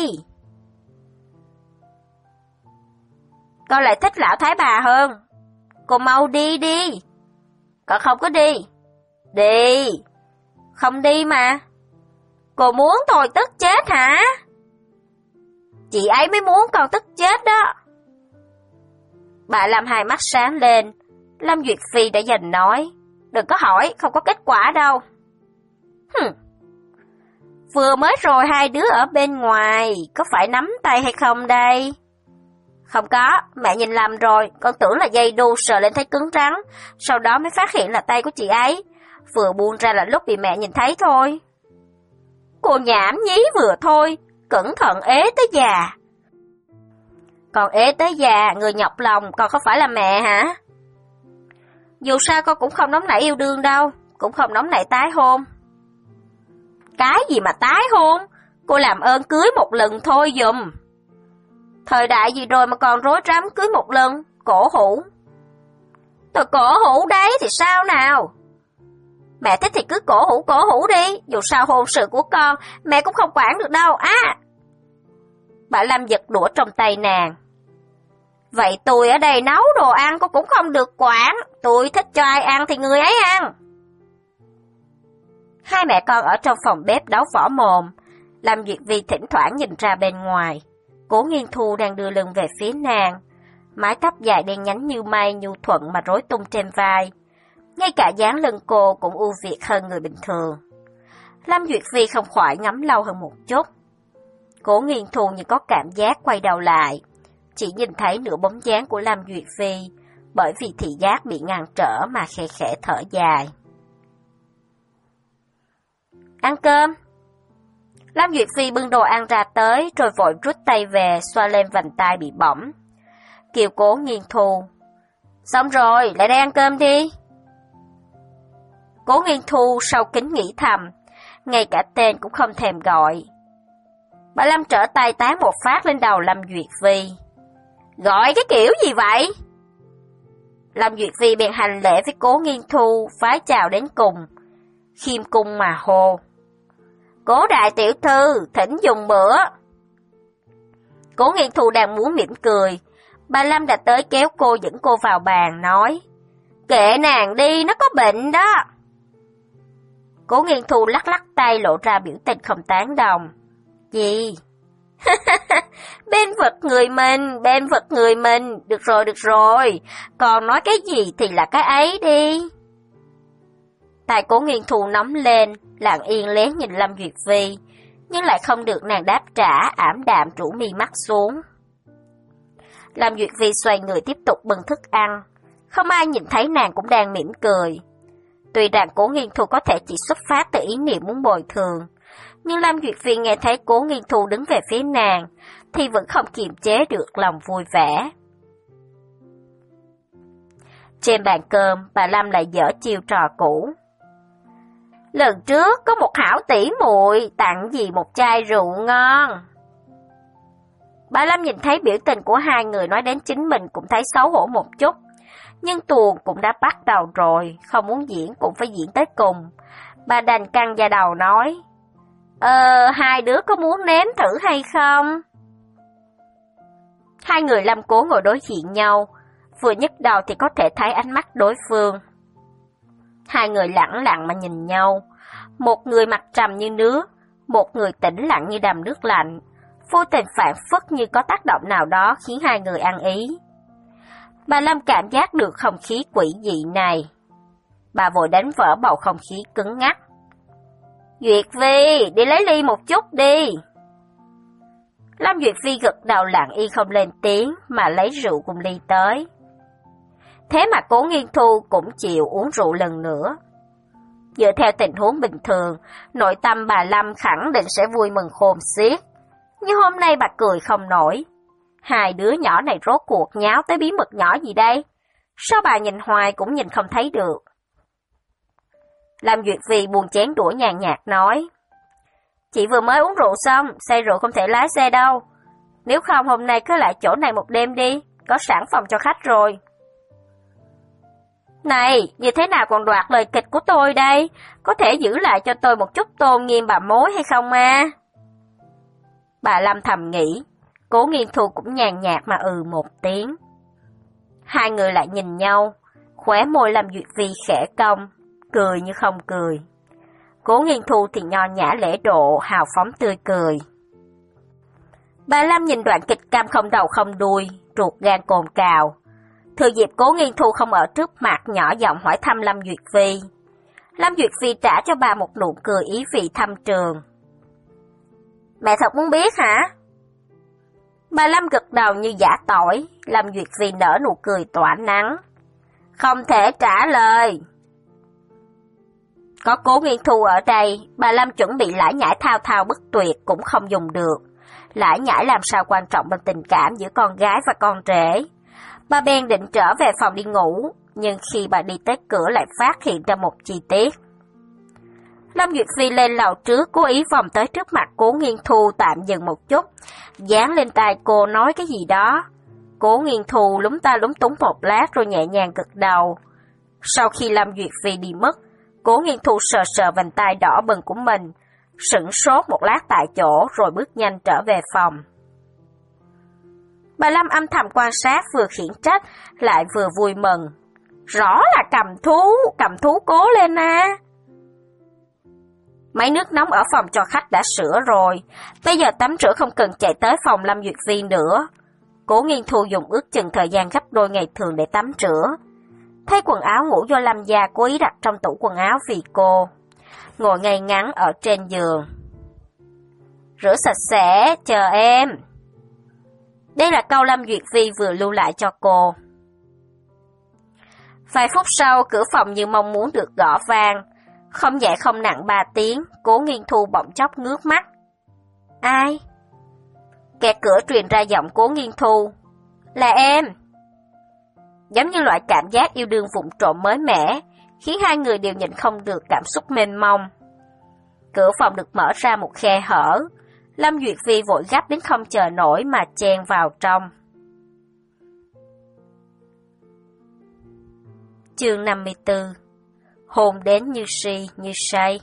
Speaker 1: Con lại thích lão thái bà hơn. Cô mau đi đi. Con không có đi. Đi. Không đi mà. Cô muốn tôi tức chết hả? Chị ấy mới muốn con tức chết đó. Bà Lâm hai mắt sáng lên. Lâm Duyệt Phi đã dành nói. Đừng có hỏi, không có kết quả đâu. Hừm. Vừa mới rồi hai đứa ở bên ngoài, có phải nắm tay hay không đây? Không có, mẹ nhìn lầm rồi, con tưởng là dây đu sờ lên thấy cứng rắn, sau đó mới phát hiện là tay của chị ấy. Vừa buông ra là lúc bị mẹ nhìn thấy thôi. Cô nhảm nhí vừa thôi, cẩn thận ế tới già. Còn ế tới già, người nhọc lòng còn không phải là mẹ hả? Dù sao con cũng không nóng nảy yêu đương đâu, cũng không nóng nảy tái hôn. Cái gì mà tái hôn? Cô làm ơn cưới một lần thôi giùm. Thời đại gì rồi mà còn rối rắm cưới một lần, cổ hủ. Tôi cổ hủ đấy thì sao nào? Mẹ thích thì cứ cổ hủ cổ hủ đi, dù sao hôn sự của con, mẹ cũng không quản được đâu. À! Bà Lâm giật đũa trong tay nàng. Vậy tôi ở đây nấu đồ ăn cô cũng không được quản, tôi thích cho ai ăn thì người ấy ăn. Hai mẹ con ở trong phòng bếp đấu võ mồm, Lâm Duyệt Vi thỉnh thoảng nhìn ra bên ngoài. Cố Nghiên Thu đang đưa lưng về phía nàng, mái tóc dài đen nhánh như mây nhu thuận mà rối tung trên vai. Ngay cả dáng lưng cô cũng ưu việt hơn người bình thường. Lâm Duyệt Vi không khỏi ngắm lâu hơn một chút. Cố Nghiên Thu như có cảm giác quay đầu lại, chỉ nhìn thấy nửa bóng dáng của Lâm Duyệt Vi, bởi vì thị giác bị ngăn trở mà khẽ khẽ thở dài. Ăn cơm. Lâm Duyệt Vi bưng đồ ăn ra tới rồi vội rút tay về xoa lên vành tai bị bỏng. Kiều Cố Nghiên Thu. Xong rồi, lại đây ăn cơm đi. Cố Nghiên Thu sau kính nghĩ thầm, ngay cả tên cũng không thèm gọi. Bà Lâm trở tay tán một phát lên đầu Lâm Duyệt Vi. Gọi cái kiểu gì vậy? Lâm Duyệt Vi bèn hành lễ với Cố Nghiên Thu, vái chào đến cùng, khiêm cung mà hô. Cố đại tiểu thư, thỉnh dùng bữa. Cố Nghiên Thu đang muốn mỉm cười, bà Lâm đã tới kéo cô dẫn cô vào bàn, nói. Kệ nàng đi, nó có bệnh đó. Cố Nghiên Thu lắc lắc tay lộ ra biểu tình không tán đồng. Gì? Bên vực người mình, bên vực người mình, được rồi, được rồi, còn nói cái gì thì là cái ấy đi. Tay Cố Nghiên Thu nóng lên, lặng yên lén nhìn Lâm Duyệt Vi, nhưng lại không được nàng đáp trả, ảm đạm rũ mi mắt xuống. Lâm Duyệt Vi xoay người tiếp tục bưng thức ăn, không ai nhìn thấy nàng cũng đang mỉm cười. Tuy rằng Cố Nghiên Thu có thể chỉ xuất phát từ ý niệm muốn bồi thường, nhưng Lâm Duyệt Vi nghe thấy Cố Nghiên Thu đứng về phía nàng, thì vẫn không kiềm chế được lòng vui vẻ. Trên bàn cơm, bà Lâm lại dở chiêu trò cũ. Lần trước có một hảo tỷ muội tặng gì một chai rượu ngon. Bà Lâm nhìn thấy biểu tình của hai người nói đến chính mình cũng thấy xấu hổ một chút, nhưng tuồng cũng đã bắt đầu rồi, không muốn diễn cũng phải diễn tới cùng. Bà đành căng da đầu nói, Ờ, hai đứa có muốn nếm thử hay không? Hai người Lâm Cố ngồi đối diện nhau, vừa nhấc đầu thì có thể thấy ánh mắt đối phương. Hai người lẳng lặng mà nhìn nhau, một người mặt trầm như nước, một người tĩnh lặng như đầm nước lạnh, vô tình phảng phất như có tác động nào đó khiến hai người ăn ý. Bà Lâm cảm giác được không khí quỷ dị này. Bà vội đánh vỡ bầu không khí cứng ngắc. Duyệt Vi, đi lấy ly một chút đi. Lâm Duyệt Vi gật đầu lặng yên không lên tiếng mà lấy rượu cùng ly tới. Thế mà Cố Nghiên Thu cũng chịu uống rượu lần nữa. Dựa theo tình huống bình thường, nội tâm bà Lâm khẳng định sẽ vui mừng khôn xiết. Nhưng hôm nay bà cười không nổi. Hai đứa nhỏ này rốt cuộc nháo tới bí mật nhỏ gì đây? Sao bà nhìn hoài cũng nhìn không thấy được? Lâm Duyệt Vi buông chén đũa nhàn nhạt nói. Chị vừa mới uống rượu xong, say rượu không thể lái xe đâu. Nếu không hôm nay cứ lại chỗ này một đêm đi, có sẵn phòng cho khách rồi. Này, như thế nào còn đoạt lời kịch của tôi đây? Có thể giữ lại cho tôi một chút tôn nghiêm bà mối hay không à? Bà Lâm thầm nghĩ, Cố Nghiên Thu cũng nhàn nhạt mà ừ một tiếng. Hai người lại nhìn nhau, khóe môi Lâm Duyệt Vi khẽ cong, cười như không cười. Cố Nghiên Thu thì nho nhã lễ độ, hào phóng tươi cười. Bà Lâm nhìn đoạn kịch cam không đầu không đuôi, ruột gan cồn cào. Thừa dịp Cố Nghiên Thu không ở trước mặt, nhỏ giọng hỏi thăm Lâm Duyệt Vi. Lâm Duyệt Vi trả cho bà một nụ cười ý vị thâm trường. Mẹ thật muốn biết hả? Bà Lâm gật đầu như giả tỏi, Lâm Duyệt Vi nở nụ cười tỏa nắng. Không thể trả lời. Có Cố Nghiên Thu ở đây, bà Lâm chuẩn bị lải nhải thao thao bất tuyệt cũng không dùng được. Lải nhải làm sao quan trọng bằng tình cảm giữa con gái và con rể. Bà bèn định trở về phòng đi ngủ, nhưng khi bà đi tới cửa lại phát hiện ra một chi tiết. Lâm Duyệt Phi lên lầu trước, cố ý vòng tới trước mặt Cố Nghiên Thu tạm dừng một chút, dán lên tai cô nói cái gì đó. Cố Nghiên Thu lúng ta lúng túng một lát rồi nhẹ nhàng gật đầu. Sau khi Lâm Duyệt Phi đi mất, Cố Nghiên Thu sờ sờ vành tai đỏ bừng của mình, sửng sốt một lát tại chỗ rồi bước nhanh trở về phòng. Bà Lâm âm thầm quan sát, vừa khiển trách lại vừa vui mừng. Rõ là cầm thú, cầm thú cố lên à. Máy nước nóng ở phòng cho khách đã sửa rồi, bây giờ tắm rửa không cần chạy tới phòng Lâm Duyệt Phi nữa. Cố Nghiên Thu dùng ước chừng thời gian gấp đôi ngày thường để tắm rửa. Thay quần áo ngủ do Lâm gia cố ý đặt trong tủ quần áo vì cô. Ngồi ngay ngắn ở trên giường. Rửa sạch sẽ, chờ em. Đây là câu Lâm Duyệt Phi vừa lưu lại cho cô. Vài phút sau, cửa phòng như mong muốn được gõ vang. Không nhẹ không nặng ba tiếng, Cố Nghiên Thu bỗng chốc ngước mắt. Ai? Kẹt cửa truyền ra giọng Cố Nghiên Thu. Là em. Giống như loại cảm giác yêu đương vụng trộm mới mẻ, khiến hai người đều nhịn không được cảm xúc mênh mông. Cửa phòng được mở ra một khe hở. Lâm Duyệt Phi vội gấp đến không chờ nổi mà chen vào trong. Chương năm mươi tư. Hôn đến như si, như say.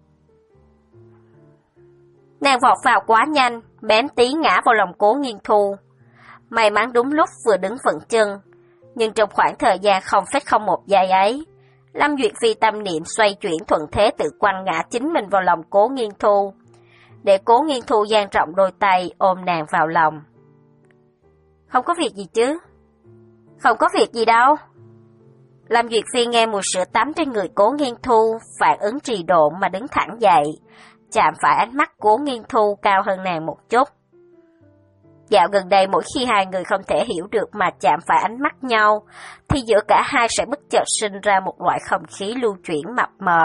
Speaker 1: Nàng vọt vào quá nhanh, bén tí ngã vào lòng Cố Nghiên Thu. May mắn đúng lúc vừa đứng vững chân, nhưng trong khoảng thời gian không phép không một giây ấy, Lâm Duyệt Phi tâm niệm xoay chuyển thuận thế tự quăng ngã chính mình vào lòng Cố Nghiên Thu, để Cố Nghiên Thu dang rộng đôi tay ôm nàng vào lòng. Không có việc gì chứ? Không có việc gì đâu. Lâm Duyệt Phi nghe mùi sữa tắm trên người Cố Nghiên Thu, phản ứng trì độn mà đứng thẳng dậy, chạm phải ánh mắt Cố Nghiên Thu cao hơn nàng một chút. Dạo gần đây mỗi khi hai người không thể hiểu được mà chạm phải ánh mắt nhau, thì giữa cả hai sẽ bất chợt sinh ra một loại không khí lưu chuyển mập mờ.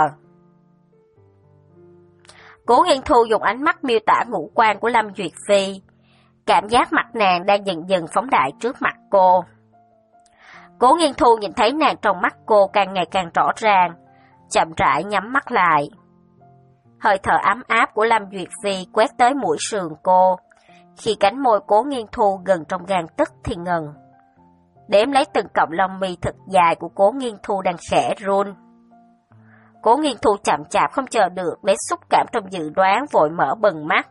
Speaker 1: Cố Nghiên Thu dùng ánh mắt miêu tả ngũ quan của Lâm Duyệt Phi, cảm giác mặt nàng đang dần dần phóng đại trước mặt cô. Cố Nghiên Thu nhìn thấy nàng trong mắt cô càng ngày càng rõ ràng, chậm rãi nhắm mắt lại. Hơi thở ấm áp của Lâm Duyệt Phi quét tới mũi sườn cô, khi cánh môi Cố Nghiên Thu gần trong gang tấc thì ngừng. Đếm lấy từng cọng lông mi thật dài của Cố Nghiên Thu đang khẽ run. Cố Nghiên Thu chậm chạp không chờ được lấy xúc cảm trong dự đoán vội mở bừng mắt.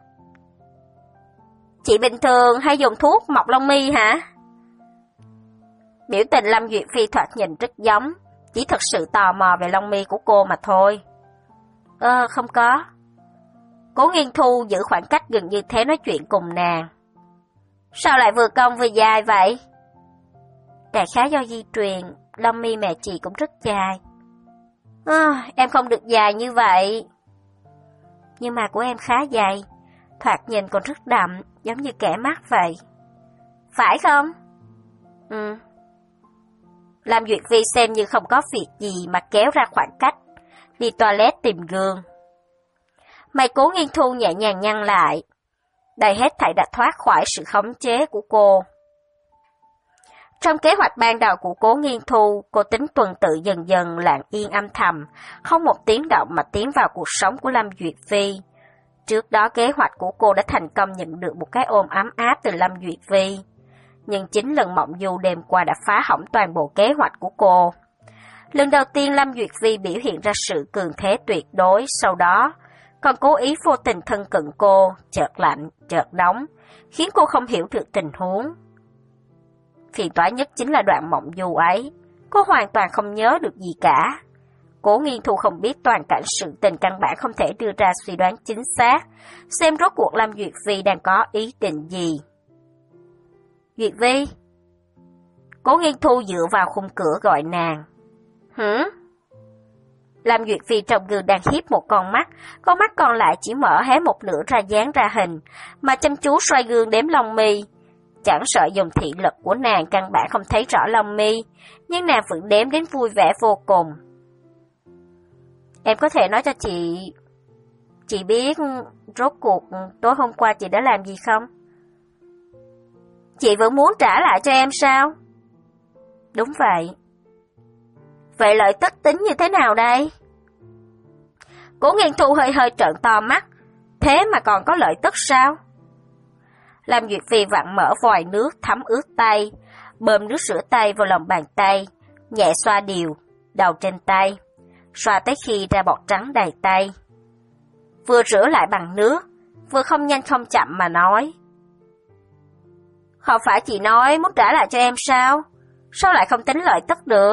Speaker 1: Chị bình thường hay dùng thuốc mọc lông mi hả? Biểu tình Lâm Duyệt Phi thoạt nhìn rất giống, chỉ thật sự tò mò về lông mi của cô mà thôi. Ơ, không có. Cố Nghiên Thu giữ khoảng cách gần như thế nói chuyện cùng nàng. Sao lại vừa cong vừa dài vậy? Đại khái do di truyền, lông mi mẹ chị cũng rất dài. À, em không được dài như vậy. Nhưng mà của em khá dày, thoạt nhìn còn rất đậm, giống như kẻ mát vậy. Phải không? Ừ. Lâm Duyệt Phi xem như không có việc gì mà kéo ra khoảng cách, đi toilet tìm gương. Mày Cố Nghiên Thu nhẹ nhàng nhăn lại. Đây hết thảy đã thoát khỏi sự khống chế của cô. Trong kế hoạch ban đầu của Cố Nghiên Thu, cô tính tuần tự dần dần lặng yên âm thầm, không một tiếng động mà tiến vào cuộc sống của Lâm Duyệt Phi. Trước đó kế hoạch của cô đã thành công nhận được một cái ôm ấm áp từ Lâm Duyệt Phi. Nhưng chính lần mộng du đêm qua đã phá hỏng toàn bộ kế hoạch của cô. Lần đầu tiên Lâm Duyệt Phi biểu hiện ra sự cường thế tuyệt đối, sau đó còn cố ý vô tình thân cận cô, chợt lạnh, chợt nóng, khiến cô không hiểu được tình huống. Phiền toái nhất chính là đoạn mộng du ấy, cô hoàn toàn không nhớ được gì cả. Cố Nghiên Thu không biết toàn cảnh sự tình, căn bản không thể đưa ra suy đoán chính xác, xem rốt cuộc Lâm Duyệt Phi đang có ý định gì. Duyệt Vi. Cố Nghiên Thu dựa vào khung cửa gọi nàng. Hử? Lâm Duyệt Phi trong gương đang hiếp một con mắt, con mắt còn lại chỉ mở hé một nửa ra dáng ra hình, mà chăm chú xoay gương đếm lông mi. Chẳng sợ dùng thị lực của nàng căn bản không thấy rõ lông mi, nhưng nàng vẫn đếm đến vui vẻ vô cùng. Em có thể nói cho chị... Chị biết rốt cuộc tối hôm qua chị đã làm gì không? Chị vẫn muốn trả lại cho em sao? Đúng vậy. Vậy lợi tức tính như thế nào đây? Cố Nghiên Thu hơi hơi trợn to mắt. Thế mà còn có lợi tức sao? Lâm Duyệt Phi vặn mở vòi nước thấm ướt tay, bơm nước rửa tay vào lòng bàn tay, nhẹ xoa đều, đầu trên tay, xoa tới khi ra bọt trắng đầy tay. Vừa rửa lại bằng nước, vừa không nhanh không chậm mà nói. Không phải chị nói muốn trả lại cho em sao? Sao lại không tính lợi tức được?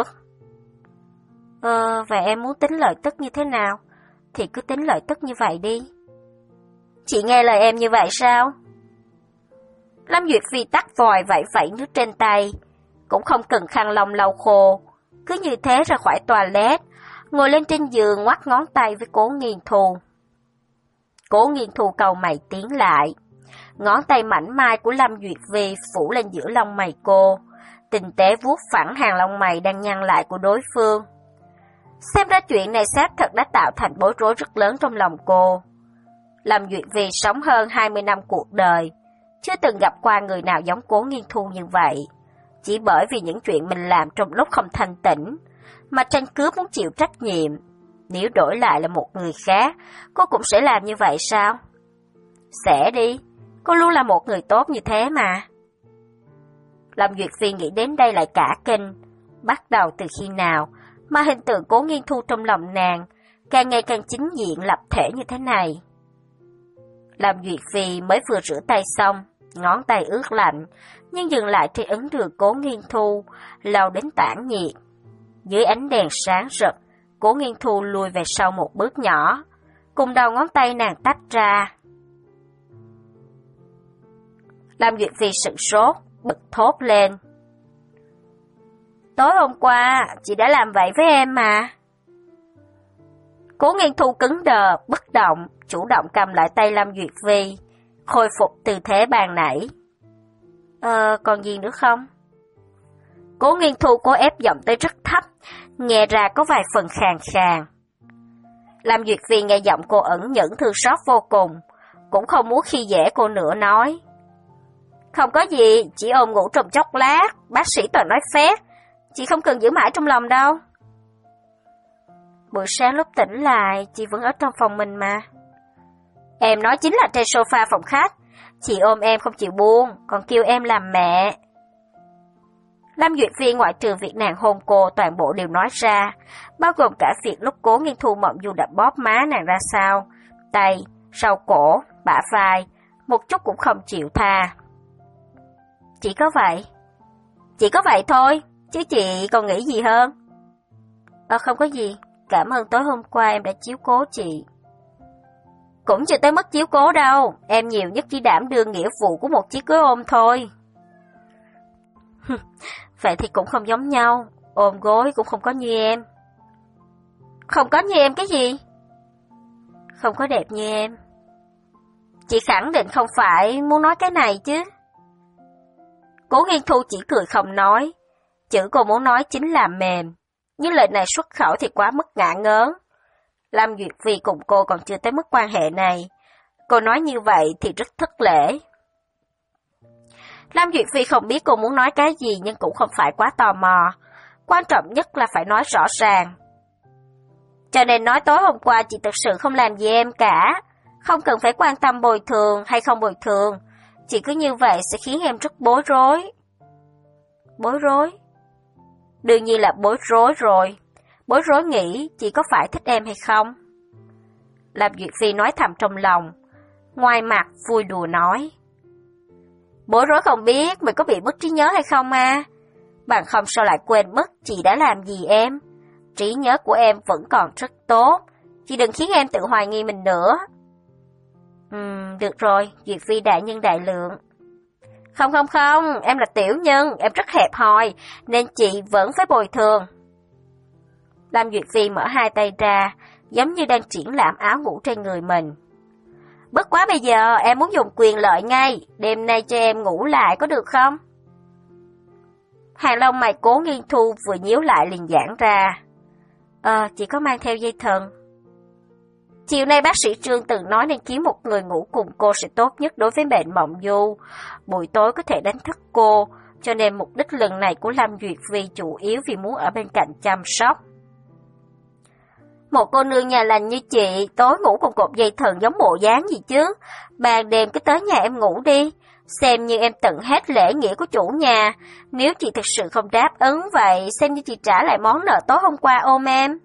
Speaker 1: Ờ, vậy em muốn tính lợi tức như thế nào? Thì cứ tính lợi tức như vậy đi. Chị nghe lời em như vậy sao? Lâm Duyệt Phi tắt vòi vẫy vẫy nước trên tay, cũng không cần khăn lông lau khô, cứ như thế ra khỏi toilet, ngồi lên trên giường ngoắc ngón tay với Cố Nghiên Thu. Cố Nghiên Thu cau mày tiến lại, ngón tay mảnh mai của Lâm Duyệt Phi phủ lên giữa lông mày cô, tinh tế vuốt phẳng hàng lông mày đang nhăn lại của đối phương. Xem ra chuyện này xác thật đã tạo thành bối rối rất lớn trong lòng cô. Lâm Duyệt Phi sống hơn hai mươi năm cuộc đời, chưa từng gặp qua người nào giống Cố Nghiên Thu như vậy. Chỉ bởi vì những chuyện mình làm trong lúc không thanh tĩnh, mà tranh cướp muốn chịu trách nhiệm. Nếu đổi lại là một người khác, cô cũng sẽ làm như vậy sao? Sẽ đi, cô luôn là một người tốt như thế mà. Lâm Duyệt Phi nghĩ đến đây lại cả kinh. Bắt đầu từ khi nào mà hình tượng Cố Nghiên Thu trong lòng nàng càng ngày càng chính diện lập thể như thế này? Lâm Duyệt Phi mới vừa rửa tay xong, ngón tay ướt lạnh, nhưng dừng lại trên ấn đường Cố Nghiên Thu, lau đến tản nhiệt. Dưới ánh đèn sáng rực, Cố Nghiên Thu lùi về sau một bước nhỏ, cùng đầu ngón tay nàng tách ra. Lâm Duyệt Phi sửng sốt, bực thốt lên. Tối hôm qua, chị đã làm vậy với em mà. Cố Nghiên Thu cứng đờ, bất động, chủ động cầm lại tay Lâm Duyệt Phi, khôi phục tư thế bàn nãy. Ờ, còn gì nữa không? Cố Nghiên Thu cố ép giọng tới rất thấp, nghe ra có vài phần khàn khàn. Lâm Duyệt Phi nghe giọng cô ẩn nhẫn thương xót vô cùng, cũng không muốn khi dễ cô nữa nói. Không có gì, chỉ ôm ngủ trong chốc lát, bác sĩ toàn nói phét, chị không cần giữ mãi trong lòng đâu. Buổi sáng lúc tỉnh lại, chị vẫn ở trong phòng mình mà. Em nói chính là trên sofa phòng khách, chị ôm em không chịu buông, còn kêu em làm mẹ. Lâm Duyệt Phi ngoại trừ việc nàng hôn cô toàn bộ đều nói ra, bao gồm cả việc lúc Cố Nghiên Thu mộng du đã bóp má nàng ra sao, tay, sau cổ, bả vai, một chút cũng không chịu tha. Chỉ có vậy. Chỉ có vậy thôi, chứ chị còn nghĩ gì hơn? Ờ không có gì, cảm ơn tối hôm qua em đã chiếu cố chị. Cũng chưa tới mức chiếu cố đâu, em nhiều nhất chỉ đảm đương nghĩa vụ của một chiếc gối ôm thôi. Vậy thì cũng không giống nhau, ôm gối cũng không có như em. Không có như em cái gì? Không có đẹp như em. Chị khẳng định không phải muốn nói cái này chứ. Cố Nghiên Thu chỉ cười không nói, chữ cô muốn nói chính là mềm, nhưng lời này xuất khẩu thì quá mức ngả ngớn. Lâm Duyệt Phi cùng cô còn chưa tới mức quan hệ này, cô nói như vậy thì rất thất lễ. Lâm Duyệt Phi không biết cô muốn nói cái gì nhưng cũng không phải quá tò mò, quan trọng nhất là phải nói rõ ràng. Cho nên nói tối hôm qua chị thực sự không làm gì em cả, không cần phải quan tâm bồi thường hay không bồi thường, chị cứ như vậy sẽ khiến em rất bối rối. Bối rối? Đương nhiên là bối rối rồi, bối rối nghĩ chị có phải thích em hay không? Lâm Duyệt Phi nói thầm trong lòng, ngoài mặt vui đùa nói. Bối rối không biết mình có bị mất trí nhớ hay không à? Bằng không sao lại quên mất chị đã làm gì em? Trí nhớ của em vẫn còn rất tốt, chị đừng khiến em tự hoài nghi mình nữa. Ừm, được rồi, Duyệt Phi đại nhân đại lượng. Không không không, em là tiểu nhân, em rất hẹp hòi, nên chị vẫn phải bồi thường. Lâm Duyệt Phi mở hai tay ra, giống như đang triển lãm áo ngủ trên người mình. Bất quá bây giờ em muốn dùng quyền lợi ngay, đêm nay cho em ngủ lại có được không? Hàng lông mày Cố Nghiên Thu vừa nhíu lại liền giãn ra. Ờ, chị có mang theo dây thần. Chiều nay bác sĩ Trương từng nói nên kiếm một người ngủ cùng cô sẽ tốt nhất đối với bệnh mộng du. Buổi tối có thể đánh thức cô, cho nên mục đích lần này của Lâm Duyệt Phi chủ yếu vì muốn ở bên cạnh chăm sóc. Một cô nương nhà lành như chị, tối ngủ cùng cột dây thần giống bộ dáng gì chứ. Ban đêm cứ tới nhà em ngủ đi, xem như em tận hết lễ nghĩa của chủ nhà. Nếu chị thực sự không đáp ứng vậy, xem như chị trả lại món nợ tối hôm qua ôm em.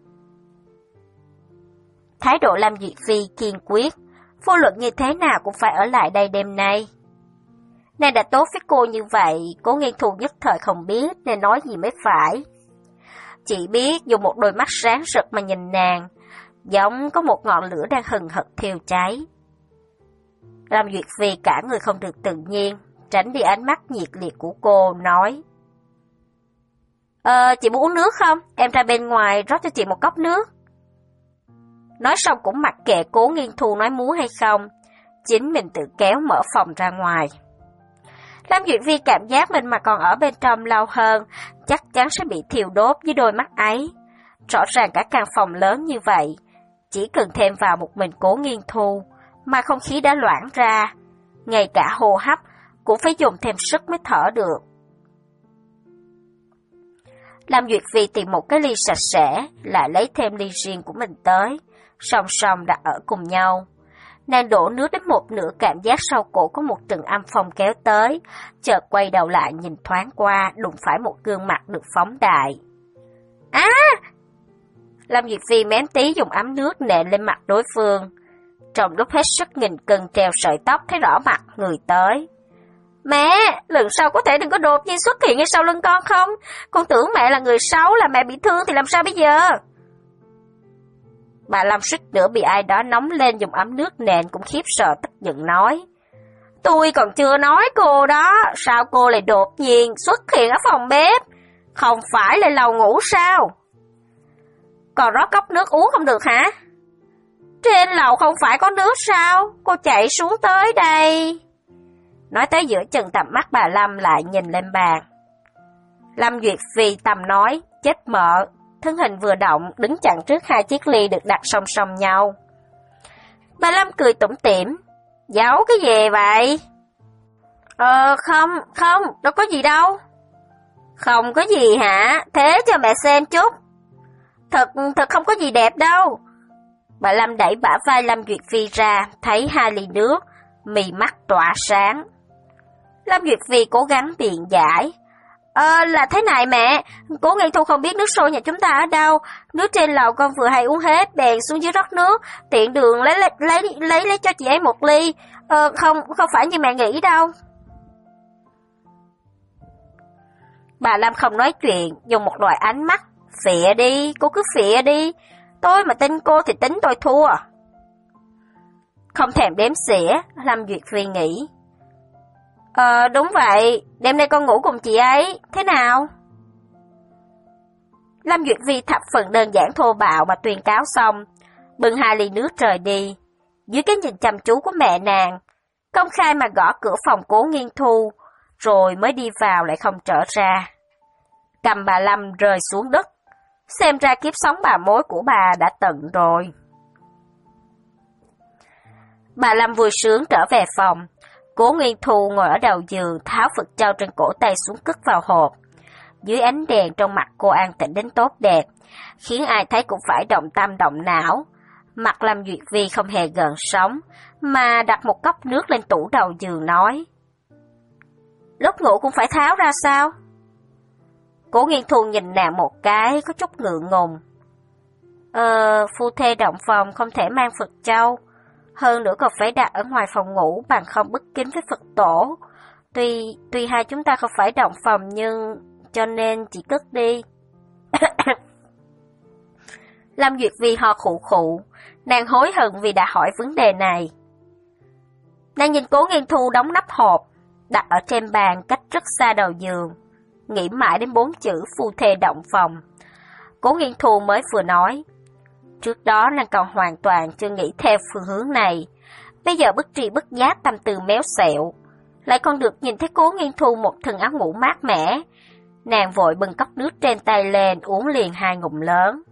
Speaker 1: Thái độ Lâm Duyệt Phi kiên quyết, vô luận như thế nào cũng phải ở lại đây đêm nay. Nàng đã tốt với cô như vậy, Cố Nghiên Thu nhất thời không biết nên nói gì mới phải. Chỉ biết dùng một đôi mắt sáng rực mà nhìn nàng, giống có một ngọn lửa đang hừng hực thiêu cháy. Lâm Duyệt Phi cả người không được tự nhiên, tránh đi ánh mắt nhiệt liệt của cô, nói: Ờ, chị muốn uống nước không? Em ra bên ngoài rót cho chị một cốc nước. Nói xong cũng mặc kệ Cố Nghiên Thu nói muốn hay không, chính mình tự kéo mở phòng ra ngoài. Lâm Duyệt Phi cảm giác mình mà còn ở bên trong lâu hơn, chắc chắn sẽ bị thiêu đốt với đôi mắt ấy. Rõ ràng cả căn phòng lớn như vậy, chỉ cần thêm vào một mình Cố Nghiên Thu, mà không khí đã loãng ra, ngay cả hô hấp cũng phải dùng thêm sức mới thở được. Lâm Duyệt Phi tìm một cái ly sạch sẽ, lại lấy thêm ly riêng của mình tới, song song đặt ở cùng nhau. Nàng đổ nước đến một nửa, cảm giác sau cổ có một trận âm phong kéo tới, chợt quay đầu lại nhìn thoáng qua, đụng phải một gương mặt được phóng đại. Á! À! Lâm Duyệt Phi mém tí dùng ấm nước nện lên mặt đối phương. Trong lúc hết sức nghìn cân treo sợi tóc thấy rõ mặt người tới. Mẹ, lần sau có thể đừng có đột nhiên xuất hiện ngay sau lưng con không? Con tưởng mẹ là người xấu, là mẹ bị thương thì làm sao bây giờ? Bà Lâm suýt nữa bị ai đó nóng lên dùng ấm nước nện cũng khiếp sợ tức giận nói. Tôi còn chưa nói cô đó, sao cô lại đột nhiên xuất hiện ở phòng bếp? Không phải là lầu ngủ sao? Còn rót cốc nước uống không được hả? Trên lầu không phải có nước sao? Cô chạy xuống tới đây. Nói tới giữa chừng tầm mắt bà Lâm lại nhìn lên bàn. Lâm Duyệt Phi tầm nói, chết mợ. Thân hình vừa động, đứng chặn trước hai chiếc ly được đặt song song nhau. Bà Lâm cười tủm tỉm. Giấu cái gì vậy? Ờ, không, không, đâu có gì đâu. Không có gì hả? Thế cho mẹ xem chút. Thật, thật không có gì đẹp đâu. Bà Lâm đẩy bả vai Lâm Duyệt Phi ra, thấy hai ly nước, mì mắt tỏa sáng. Lâm Duyệt Phi cố gắng biện giải. Ờ, là thế này mẹ, Cố Nghiên Thu không biết nước sôi nhà chúng ta ở đâu, nước trên lầu con vừa hay uống hết, bèn xuống dưới rót nước, tiện đường lấy lấy lấy lấy, lấy cho chị ấy một ly. Ờ, không, không phải như mẹ nghĩ đâu. Bà Lâm không nói chuyện, dùng một loại ánh mắt, phịa đi, cô cứ phịa đi, tôi mà tin cô thì tính tôi thua. Không thèm đếm xỉa, Lâm Duyệt Phi nghĩ. Ờ, đúng vậy, đêm nay con ngủ cùng chị ấy, thế nào? Lâm Duyệt Phi thập phần đơn giản thô bạo mà tuyên cáo xong, bưng hai ly nước rời đi, dưới cái nhìn chăm chú của mẹ nàng, công khai mà gõ cửa phòng Cố Nghiên Thu, rồi mới đi vào lại không trở ra. Cầm bà Lâm rơi xuống đất, xem ra kiếp sống bà mối của bà đã tận rồi. Bà Lâm vui sướng trở về phòng. Cố Nghiên Thu ngồi ở đầu giường, tháo Phật trâu trên cổ tay xuống cất vào hộp. Dưới ánh đèn trong mặt cô an tĩnh đến tốt đẹp, khiến ai thấy cũng phải động tâm động não. Mặt Lâm Duyệt Vi không hề gợn sóng, mà đặt một cốc nước lên tủ đầu giường nói. Lúc ngủ cũng phải tháo ra sao? Cố Nghiên Thu nhìn nàng một cái, có chút ngượng ngùng. Ờ, phu thê động phòng không thể mang Phật trâu. Hơn nữa còn phải đặt ở ngoài phòng ngủ bằng không bất kính với Phật tổ. Tuy, tuy hai chúng ta không phải động phòng nhưng, cho nên chỉ cất đi. Lâm Duyệt Vi ho khụ khụ, nàng hối hận vì đã hỏi vấn đề này. Nàng nhìn Cố Nghiên Thu đóng nắp hộp, đặt ở trên bàn cách rất xa đầu giường, nghĩ mãi đến bốn chữ phu thê động phòng. Cố Nghiên Thu mới vừa nói. Trước đó nàng còn hoàn toàn chưa nghĩ theo phương hướng này, bây giờ bất tri bất giác tâm tư méo xẹo, lại còn được nhìn thấy Cố Nghiên Thu một thân áo ngủ mát mẻ. Nàng vội bưng cốc nước trên tay lên uống liền hai ngụm lớn.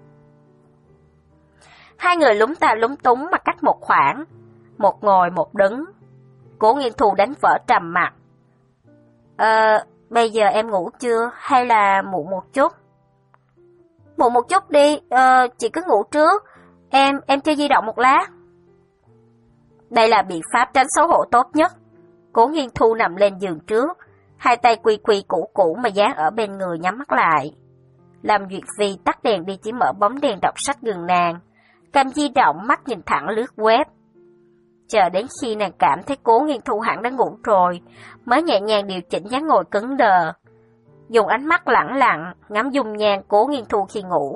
Speaker 1: Hai người lúng ta lúng túng mà cách một khoảng, một ngồi một đứng. Cố Nghiên Thu đánh vỡ trầm mặc. Ờ, bây giờ em ngủ chưa hay là muộn một chút? Muộn một chút đi, ờ, chị cứ ngủ trước, em, em chơi di động một lát. Đây là biện pháp tránh xấu hổ tốt nhất. Cố Nghiên Thu nằm lên giường trước, hai tay quy quy củ củ mà dán ở bên người nhắm mắt lại. Lâm Duyệt Phi tắt đèn đi, chỉ mở bóng đèn đọc sách gần nàng, cầm di động mắt nhìn thẳng lướt web. Chờ đến khi nàng cảm thấy Cố Nghiên Thu hẳn đã ngủ rồi, mới nhẹ nhàng điều chỉnh dáng ngồi cứng đờ, dùng ánh mắt lẳng lặng ngắm dung nhan Cố Nghiên Thu khi ngủ.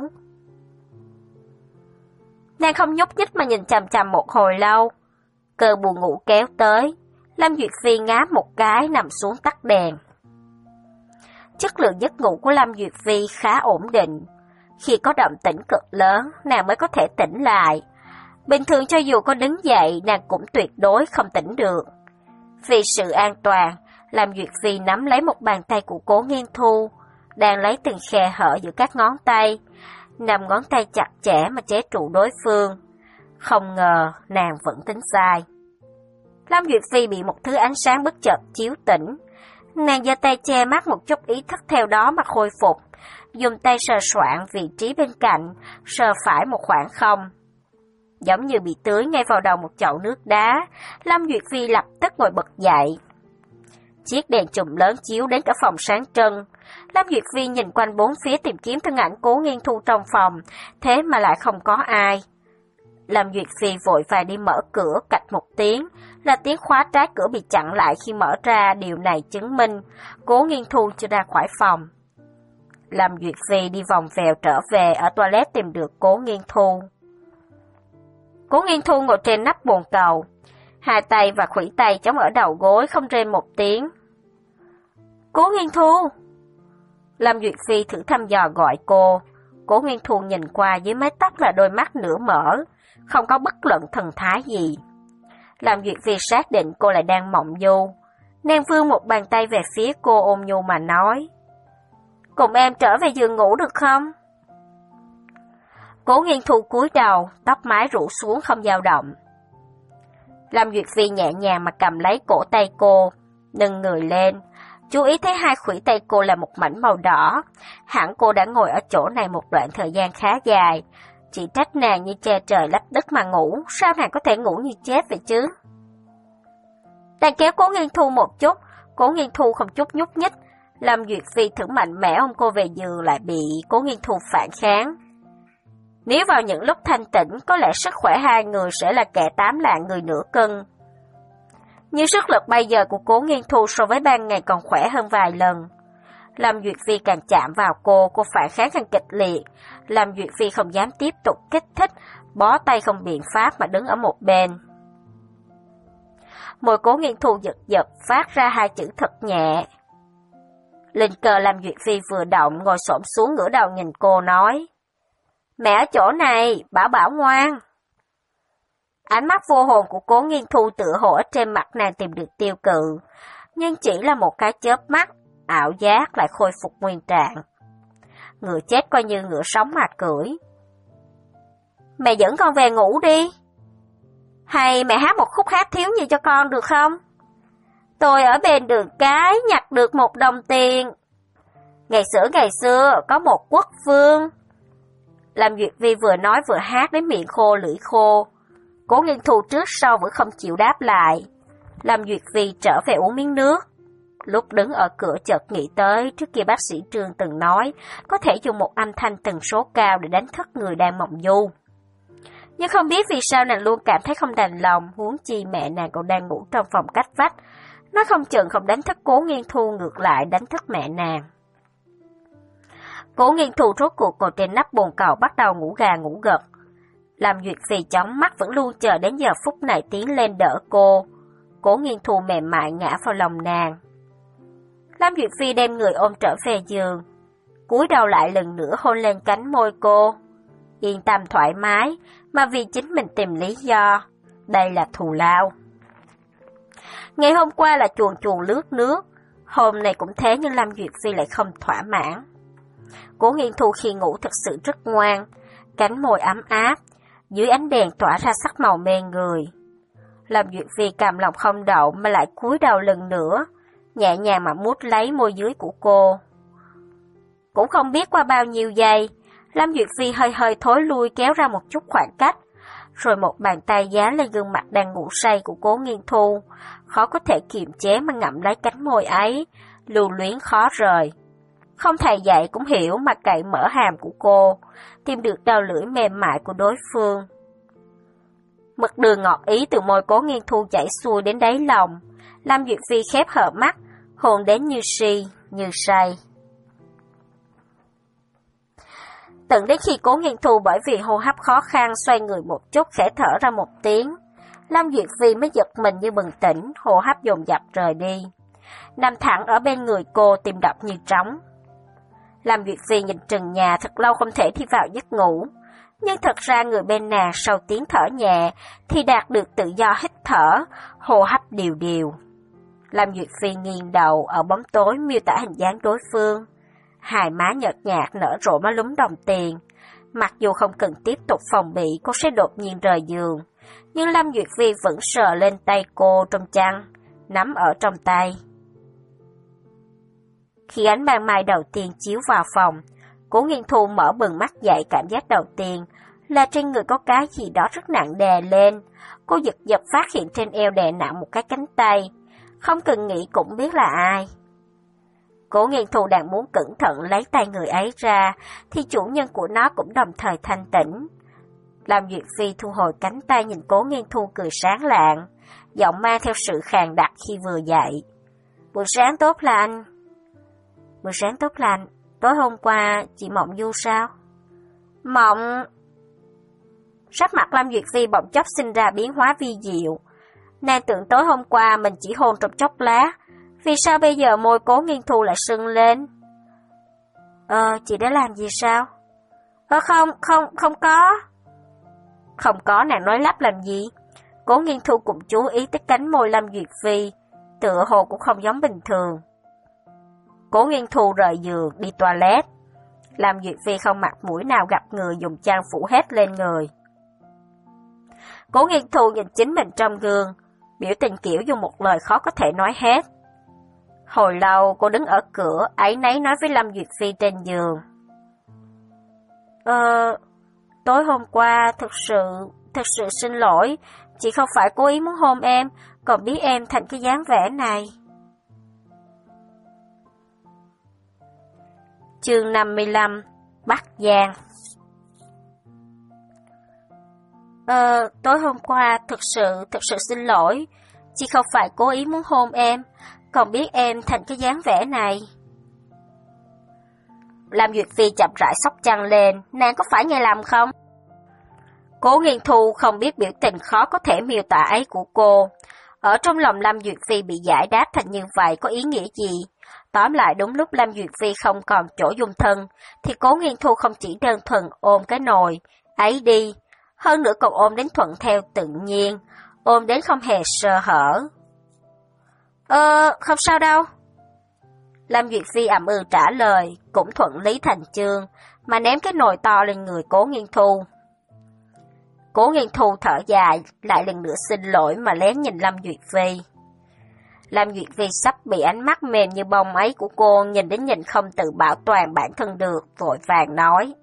Speaker 1: Nàng không nhúc nhích mà nhìn chằm chằm một hồi lâu, cơn buồn ngủ kéo tới, Lâm Duyệt Phi ngáp một cái nằm xuống tắt đèn. Chất lượng giấc ngủ của Lâm Duyệt Phi khá ổn định, khi có động tĩnh cực lớn nàng mới có thể tỉnh lại. Bình thường cho dù có đứng dậy nàng cũng tuyệt đối không tỉnh được. Vì sự an toàn, Lâm Duyệt Phi nắm lấy một bàn tay của Cố Nghiên Thu, đang lấy từng khe hở giữa các ngón tay, nằm ngón tay chặt chẽ mà chế trụ đối phương. Không ngờ nàng vẫn tính sai. Lâm Duyệt Phi bị một thứ ánh sáng bất chợt chiếu tỉnh. Nàng giơ tay che mắt một chút, ý thức theo đó mà khôi phục, dùng tay sờ soạn vị trí bên cạnh, sờ phải một khoảng không. Giống như bị tưới ngay vào đầu một chậu nước đá, Lâm Duyệt Phi lập tức ngồi bật dậy. Chiếc đèn chùm lớn chiếu đến cả phòng sáng trưng. Lâm Duyệt Phi nhìn quanh bốn phía tìm kiếm thân ảnh Cố Nghiên Thu trong phòng, thế mà lại không có ai. Lâm Duyệt Phi vội vàng đi mở cửa, cạch một tiếng, là tiếng khóa trái cửa bị chặn lại. Khi mở ra, điều này chứng minh Cố Nghiên Thu chưa ra khỏi phòng. Lâm Duyệt Phi đi vòng vèo trở về, ở toilet tìm được Cố Nghiên Thu. Cố Nghiên Thu ngồi trên nắp bồn cầu, hai tay và khuỷu tay chống ở đầu gối, không rên một tiếng. Cố Nghiên Thu! Lâm Duyệt Phi thử thăm dò gọi cô. Cố Nghiên Thu nhìn qua, dưới mái tóc là đôi mắt nửa mở, không có bất luận thần thái gì. Lâm Duyệt Phi xác định cô lại đang mộng du. Nàng vươn một bàn tay về phía cô, ôn nhu mà nói: cùng em trở về giường ngủ được không? Cố Nghiên Thu cúi đầu, tóc mái rủ xuống không dao động. Lâm Duyệt Phi nhẹ nhàng mà cầm lấy cổ tay cô, nâng người lên, chú ý thấy hai khuỷu tay cô là một mảnh màu đỏ. Hẳn cô đã ngồi ở chỗ này một đoạn thời gian khá dài, chỉ trách nàng như che trời lấp đất mà ngủ, sao nàng có thể ngủ như chết vậy chứ? Đang kéo Cố Nghiên Thu một chút, Cố Nghiên Thu không chút nhúc nhích. Lâm Duyệt Phi thử mạnh mẽ ôm cô về giường, lại bị Cố Nghiên Thu phản kháng. Nếu vào những lúc thanh tĩnh, có lẽ sức khỏe hai người sẽ là kẻ tám lạng người nửa cân. Nhưng sức lực bây giờ của Cố Nghiên Thu so với ban ngày còn khỏe hơn vài lần. Lâm Duyệt Phi càng chạm vào cô, cô phản kháng càng kịch liệt. Lâm Duyệt Phi không dám tiếp tục kích thích, bó tay không biện pháp mà đứng ở một bên. Môi Cố Nghiên Thu giật giật, phát ra hai chữ thật nhẹ. Linh cờ Lâm Duyệt Phi vừa động, ngồi xổm xuống ngửa đầu nhìn cô nói: mẹ ở chỗ này, Bảo Bảo ngoan. Ánh mắt vô hồn của Cố Nghiên Thu tựa hồ ở trên mặt nàng tìm được tiêu cự, nhưng chỉ là một cái chớp mắt, ảo giác lại khôi phục nguyên trạng. Ngựa chết coi như ngựa sống mà cưỡi. Mẹ dẫn con về ngủ đi. Hay mẹ hát một khúc hát thiếu nhi cho con được không? Tôi ở bên đường cái nhặt được một đồng tiền. Ngày xưa ngày xưa có một quốc vương. Lâm Duyệt Vi vừa nói vừa hát đến miệng khô lưỡi khô. Cố Nghiên Thu trước sau vẫn không chịu đáp lại. Lâm Duyệt Vi trở về uống miếng nước. Lúc đứng ở cửa chợt nghĩ tới trước kia bác sĩ Trương từng nói có thể dùng một âm thanh tần số cao để đánh thức người đang mộng du. Nhưng không biết vì sao nàng luôn cảm thấy không đành lòng, huống chi mẹ nàng còn đang ngủ trong phòng cách vách. Nó không chừng không đánh thức Cố Nghiên Thu, ngược lại đánh thức mẹ nàng. Cố Nghiên Thu rốt cuộc ngồi trên nắp bồn cầu bắt đầu ngủ gà ngủ gật. Lâm Duyệt Phi chóng mắt vẫn luôn chờ đến giờ phút này tiến lên đỡ cô. Cố Nghiên Thu mềm mại ngã vào lòng nàng. Lâm Duyệt Phi đem người ôm trở về giường, cúi đầu lại lần nữa hôn lên cánh môi cô. Yên tâm thoải mái, mà vì chính mình tìm lý do. Đây là thù lao. Ngày hôm qua là chuồn chuồn lướt nước, hôm nay cũng thế, nhưng Lâm Duyệt Phi lại không thỏa mãn. Cố Nghiên Thu khi ngủ thật sự rất ngoan, cánh môi ấm áp, dưới ánh đèn tỏa ra sắc màu mê người. Lâm Duyệt Phi cầm lòng không đậu mà lại cúi đầu lần nữa, nhẹ nhàng mà mút lấy môi dưới của cô. Cũng không biết qua bao nhiêu giây, Lâm Duyệt Phi hơi hơi thối lui kéo ra một chút khoảng cách, rồi một bàn tay dán lên gương mặt đang ngủ say của Cố Nghiên Thu, khó có thể kiềm chế mà ngậm lấy cánh môi ấy, lưu luyến khó rời. Không thầy dạy cũng hiểu mà cậy mở hàm của cô, tìm được đầu lưỡi mềm mại của đối phương. Mực đường ngọt ý từ môi Cố Nghiên Thu chảy xuôi đến đáy lòng, Lâm Duyệt Phi khép hờ mắt, hồn đến như si, như say. Tận đến khi Cố Nghiên Thu bởi vì hô hấp khó khăn xoay người một chút khẽ thở ra một tiếng, Lâm Duyệt Phi mới giật mình như bừng tỉnh, hô hấp dồn dập rời đi. Nằm thẳng ở bên người cô tim đập như trống. Lâm Duyệt Phi nhìn trần nhà thật lâu không thể đi vào giấc ngủ, nhưng thật ra người bên nàng sau tiếng thở nhẹ thì đạt được tự do hít thở, hô hấp đều đều. Lâm Duyệt Phi nghiêng đầu ở bóng tối miêu tả hình dáng đối phương. Hai má nhợt nhạt nở rộ má lúm đồng tiền. Mặc dù không cần tiếp tục phòng bị cô sẽ đột nhiên rời giường, nhưng Lâm Duyệt Phi vẫn sờ lên tay cô trong chăn, nắm ở trong tay. Khi ánh ban mai đầu tiên chiếu vào phòng, Cố Nghiên Thu mở bừng mắt dậy, cảm giác đầu tiên là trên người có cái gì đó rất nặng đè lên. Cô giật giật phát hiện trên eo đè nặng một cái cánh tay, không cần nghĩ cũng biết là ai. Cố Nghiên Thu đang muốn cẩn thận lấy tay người ấy ra, thì chủ nhân của nó cũng đồng thời thanh tỉnh. Lâm Duyệt Phi thu hồi cánh tay nhìn Cố Nghiên Thu cười sáng lạng, giọng mang theo sự khàn đặc khi vừa dậy. Buổi sáng tốt lành. Buổi sáng tốt lành, tối hôm qua chị mộng du sao? Mộng... Sắc mặt Lâm Duyệt Phi bỗng chốc sinh ra biến hóa vi diệu. Nàng tưởng tối hôm qua mình chỉ hôn trong chốc lá, vì sao bây giờ môi Cố Nghiên Thu lại sưng lên? Ờ, chị đã làm gì sao? Ờ không, không, không có. Không có nàng nói lắp làm gì? Cố Nghiên Thu cũng chú ý tới cánh môi Lâm Duyệt Phi, tựa hồ cũng không giống bình thường. Cố Nghiên Thu rời giường đi toilet. Lâm Duyệt Phi không mặt mũi nào gặp người dùng chăn phủ hết lên người. Cố Nghiên Thu nhìn chính mình trong gương, biểu tình kiểu dùng một lời khó có thể nói hết. Hồi lâu cô đứng ở cửa, áy náy nói với Lâm Duyệt Phi trên giường. Ờ, tối hôm qua thực sự, thực sự xin lỗi, chị không phải cố ý muốn hôn em, còn biết em thành cái dáng vẻ này. Chương năm mươi lăm, Bắc Giang. Ờ, tối hôm qua thực sự, thực sự xin lỗi, chị không phải cố ý muốn hôn em, còn biết em thành cái dáng vẻ này. Lâm Duyệt Phi chậm rãi xốc chăn lên, nàng có phải nghe lầm không? Cố Nghiên Thu không biết biểu tình khó có thể miêu tả ấy của cô. Ở trong lòng Lâm Duyệt Phi bị giải đáp thành như vậy có ý nghĩa gì? Tóm lại đúng lúc Lâm Duyệt Phi không còn chỗ dung thân, thì Cố Nghiên Thu không chỉ đơn thuần ôm cái nồi ấy đi, hơn nữa còn ôm đến thuận theo tự nhiên, ôm đến không hề sơ hở. Ờ, không sao đâu. Lâm Duyệt Phi ậm ừ trả lời, cũng thuận lý thành chương, mà ném cái nồi to lên người Cố Nghiên Thu. Cố Nghiên Thu thở dài, lại lần nữa xin lỗi mà lén nhìn Lâm Duyệt Phi. Lâm Duyệt Phi sắp bị ánh mắt mềm như bông ấy của cô nhìn đến nhìn không tự bảo toàn bản thân được, vội vàng nói.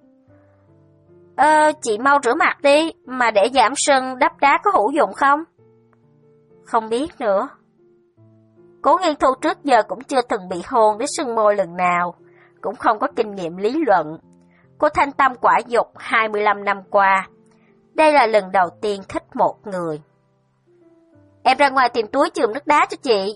Speaker 1: Ờ, chị mau rửa mặt đi, mà để giảm sưng đắp đá có hữu dụng không? Không biết nữa. Cố Nghiên Thu trước giờ cũng chưa từng bị hôn đến sưng môi lần nào, cũng không có kinh nghiệm lý luận. Cô thanh tâm quả dục hai mươi lăm năm qua, đây là lần đầu tiên thích một người. Em ra ngoài tìm túi chườm nước đá cho chị.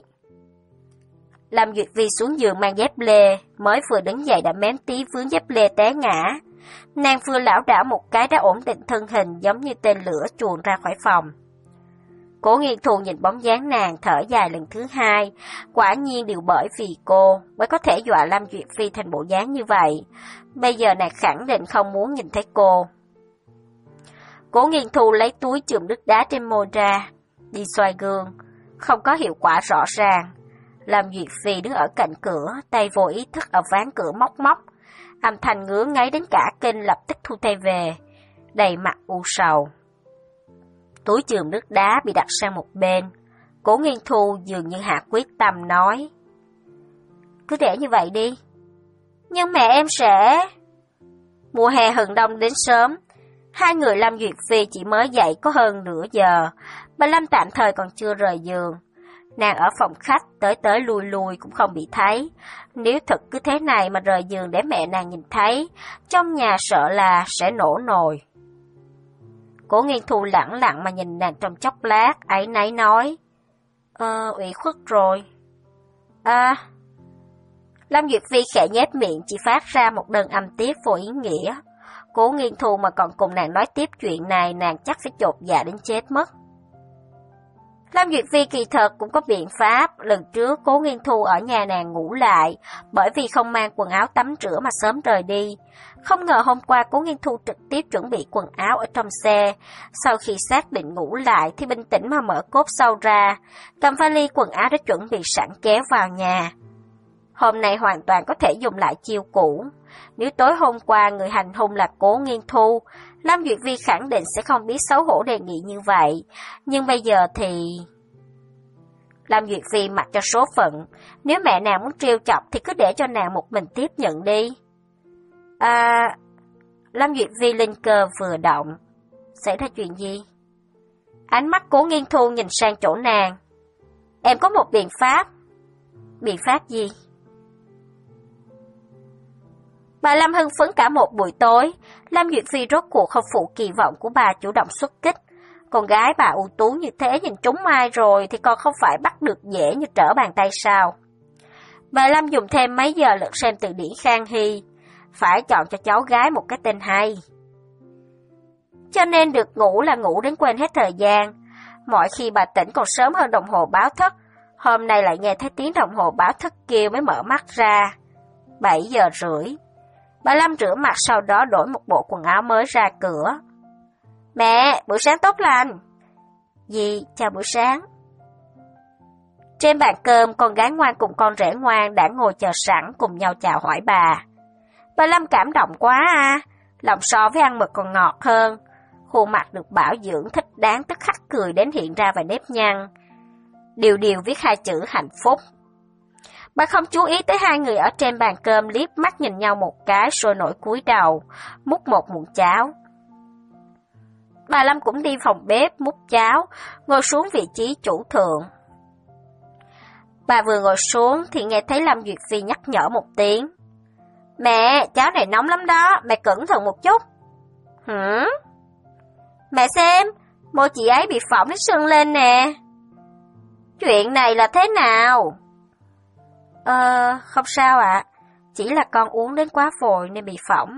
Speaker 1: Lâm Duyệt Phi xuống giường mang dép lê, mới vừa đứng dậy đã mém tí vướng dép lê té ngã. Nàng vừa lảo đảo một cái đã ổn định thân hình giống như tên lửa chuồn ra khỏi phòng. Cố Nghiên Thu nhìn bóng dáng nàng thở dài lần thứ hai, quả nhiên đều bởi vì cô mới có thể dọa Lâm Duyệt Phi thành bộ dáng như vậy. Bây giờ nàng khẳng định không muốn nhìn thấy cô. Cố Nghiên Thu lấy túi chườm nước đá trên môi ra, đi xoay gương, không có hiệu quả rõ ràng. Lâm Duyệt Phi đứng ở cạnh cửa, tay vô ý thức ở ván cửa móc móc, âm thanh ngứa ngáy đến cả kinh lập tức thu tay về, đầy mặt u sầu. Túi chườm nước đá bị đặt sang một bên, Cố Nghiên Thu dường như hạ quyết tâm nói. Cứ để như vậy đi. Nhưng mẹ em sẽ... Mùa hè hừng đông đến sớm, hai người Lâm Duyệt Phi chỉ mới dậy có hơn nửa giờ. Bà Lâm tạm thời còn chưa rời giường. Nàng ở phòng khách tới tới lui lui cũng không bị thấy. Nếu thực cứ thế này mà rời giường để mẹ nàng nhìn thấy, trong nhà sợ là sẽ nổ nồi. Cố Nghiên Thu lẳng lặng mà nhìn nàng trong chốc lát, áy náy nói, Ờ, ủy khuất rồi. À... Lâm Duyệt Phi khẽ nhếch miệng chỉ phát ra một đơn âm tiết vô ý nghĩa. Cố Nghiên Thu mà còn cùng nàng nói tiếp chuyện này, nàng chắc phải chột dạ đến chết mất. Lâm Duyệt Phi kỳ thật cũng có biện pháp. Lần trước Cố Nghiên Thu ở nhà nàng ngủ lại, bởi vì không mang quần áo tắm rửa mà sớm rời đi. Không ngờ hôm qua Cố Nghiên Thu trực tiếp chuẩn bị quần áo ở trong xe. Sau khi xác định ngủ lại thì bình tĩnh mà mở cốp sau ra, cầm vali quần áo đã chuẩn bị sẵn kéo vào nhà. Hôm nay hoàn toàn có thể dùng lại chiêu cũ. Nếu tối hôm qua người hành hung là Cố Nghiên Thu, Lâm Duyệt Phi khẳng định sẽ không biết xấu hổ đề nghị như vậy. Nhưng bây giờ thì... Lâm Duyệt Phi mặc cho số phận. Nếu mẹ nàng muốn trêu chọc thì cứ để cho nàng một mình tiếp nhận đi. À... Lâm Duyệt Phi linh cơ vừa động. Xảy ra chuyện gì? Ánh mắt Cố Nghiên Thu nhìn sang chỗ nàng. Em có một biện pháp. Biện pháp gì? Bà Lâm hưng phấn cả một buổi tối. Lâm Duyệt Phi rốt cuộc không phụ kỳ vọng của bà chủ động xuất kích. Con gái bà ưu tú như thế nhìn trúng ai rồi thì còn không phải bắt được dễ như trở bàn tay sao. Bà Lâm dùng thêm mấy giờ lượt xem từ điển Khang Hy. Phải chọn cho cháu gái một cái tên hay. Cho nên được ngủ là ngủ đến quên hết thời gian. Mọi khi bà tỉnh còn sớm hơn đồng hồ báo thức. Hôm nay lại nghe thấy tiếng đồng hồ báo thức kêu mới mở mắt ra. bảy giờ rưỡi. Bà Lâm rửa mặt sau đó đổi một bộ quần áo mới ra cửa. Mẹ, buổi sáng tốt lành. Dì, chào buổi sáng. Trên bàn cơm, con gái ngoan cùng con rể ngoan đã ngồi chờ sẵn cùng nhau chào hỏi bà. Bà Lâm cảm động quá à, lòng so với ăn mực còn ngọt hơn. Khuôn mặt được bảo dưỡng thích đáng tức khắc cười đến hiện ra vài nếp nhăn. Điều điều viết hai chữ hạnh phúc. Bà không chú ý tới hai người ở trên bàn cơm liếc mắt nhìn nhau một cái rồi nổi cúi đầu, múc một muỗng cháo. Bà Lâm cũng đi phòng bếp múc cháo, ngồi xuống vị trí chủ thượng. Bà vừa ngồi xuống thì nghe thấy Lâm Duyệt Phi nhắc nhở một tiếng. Mẹ, cháo này nóng lắm đó, mẹ cẩn thận một chút. Hử? Mẹ xem, môi chị ấy bị phỏng đến sưng lên nè. Chuyện này là thế nào? Ờ, không sao ạ, à. Chỉ là con uống đến quá vội nên bị phỏng.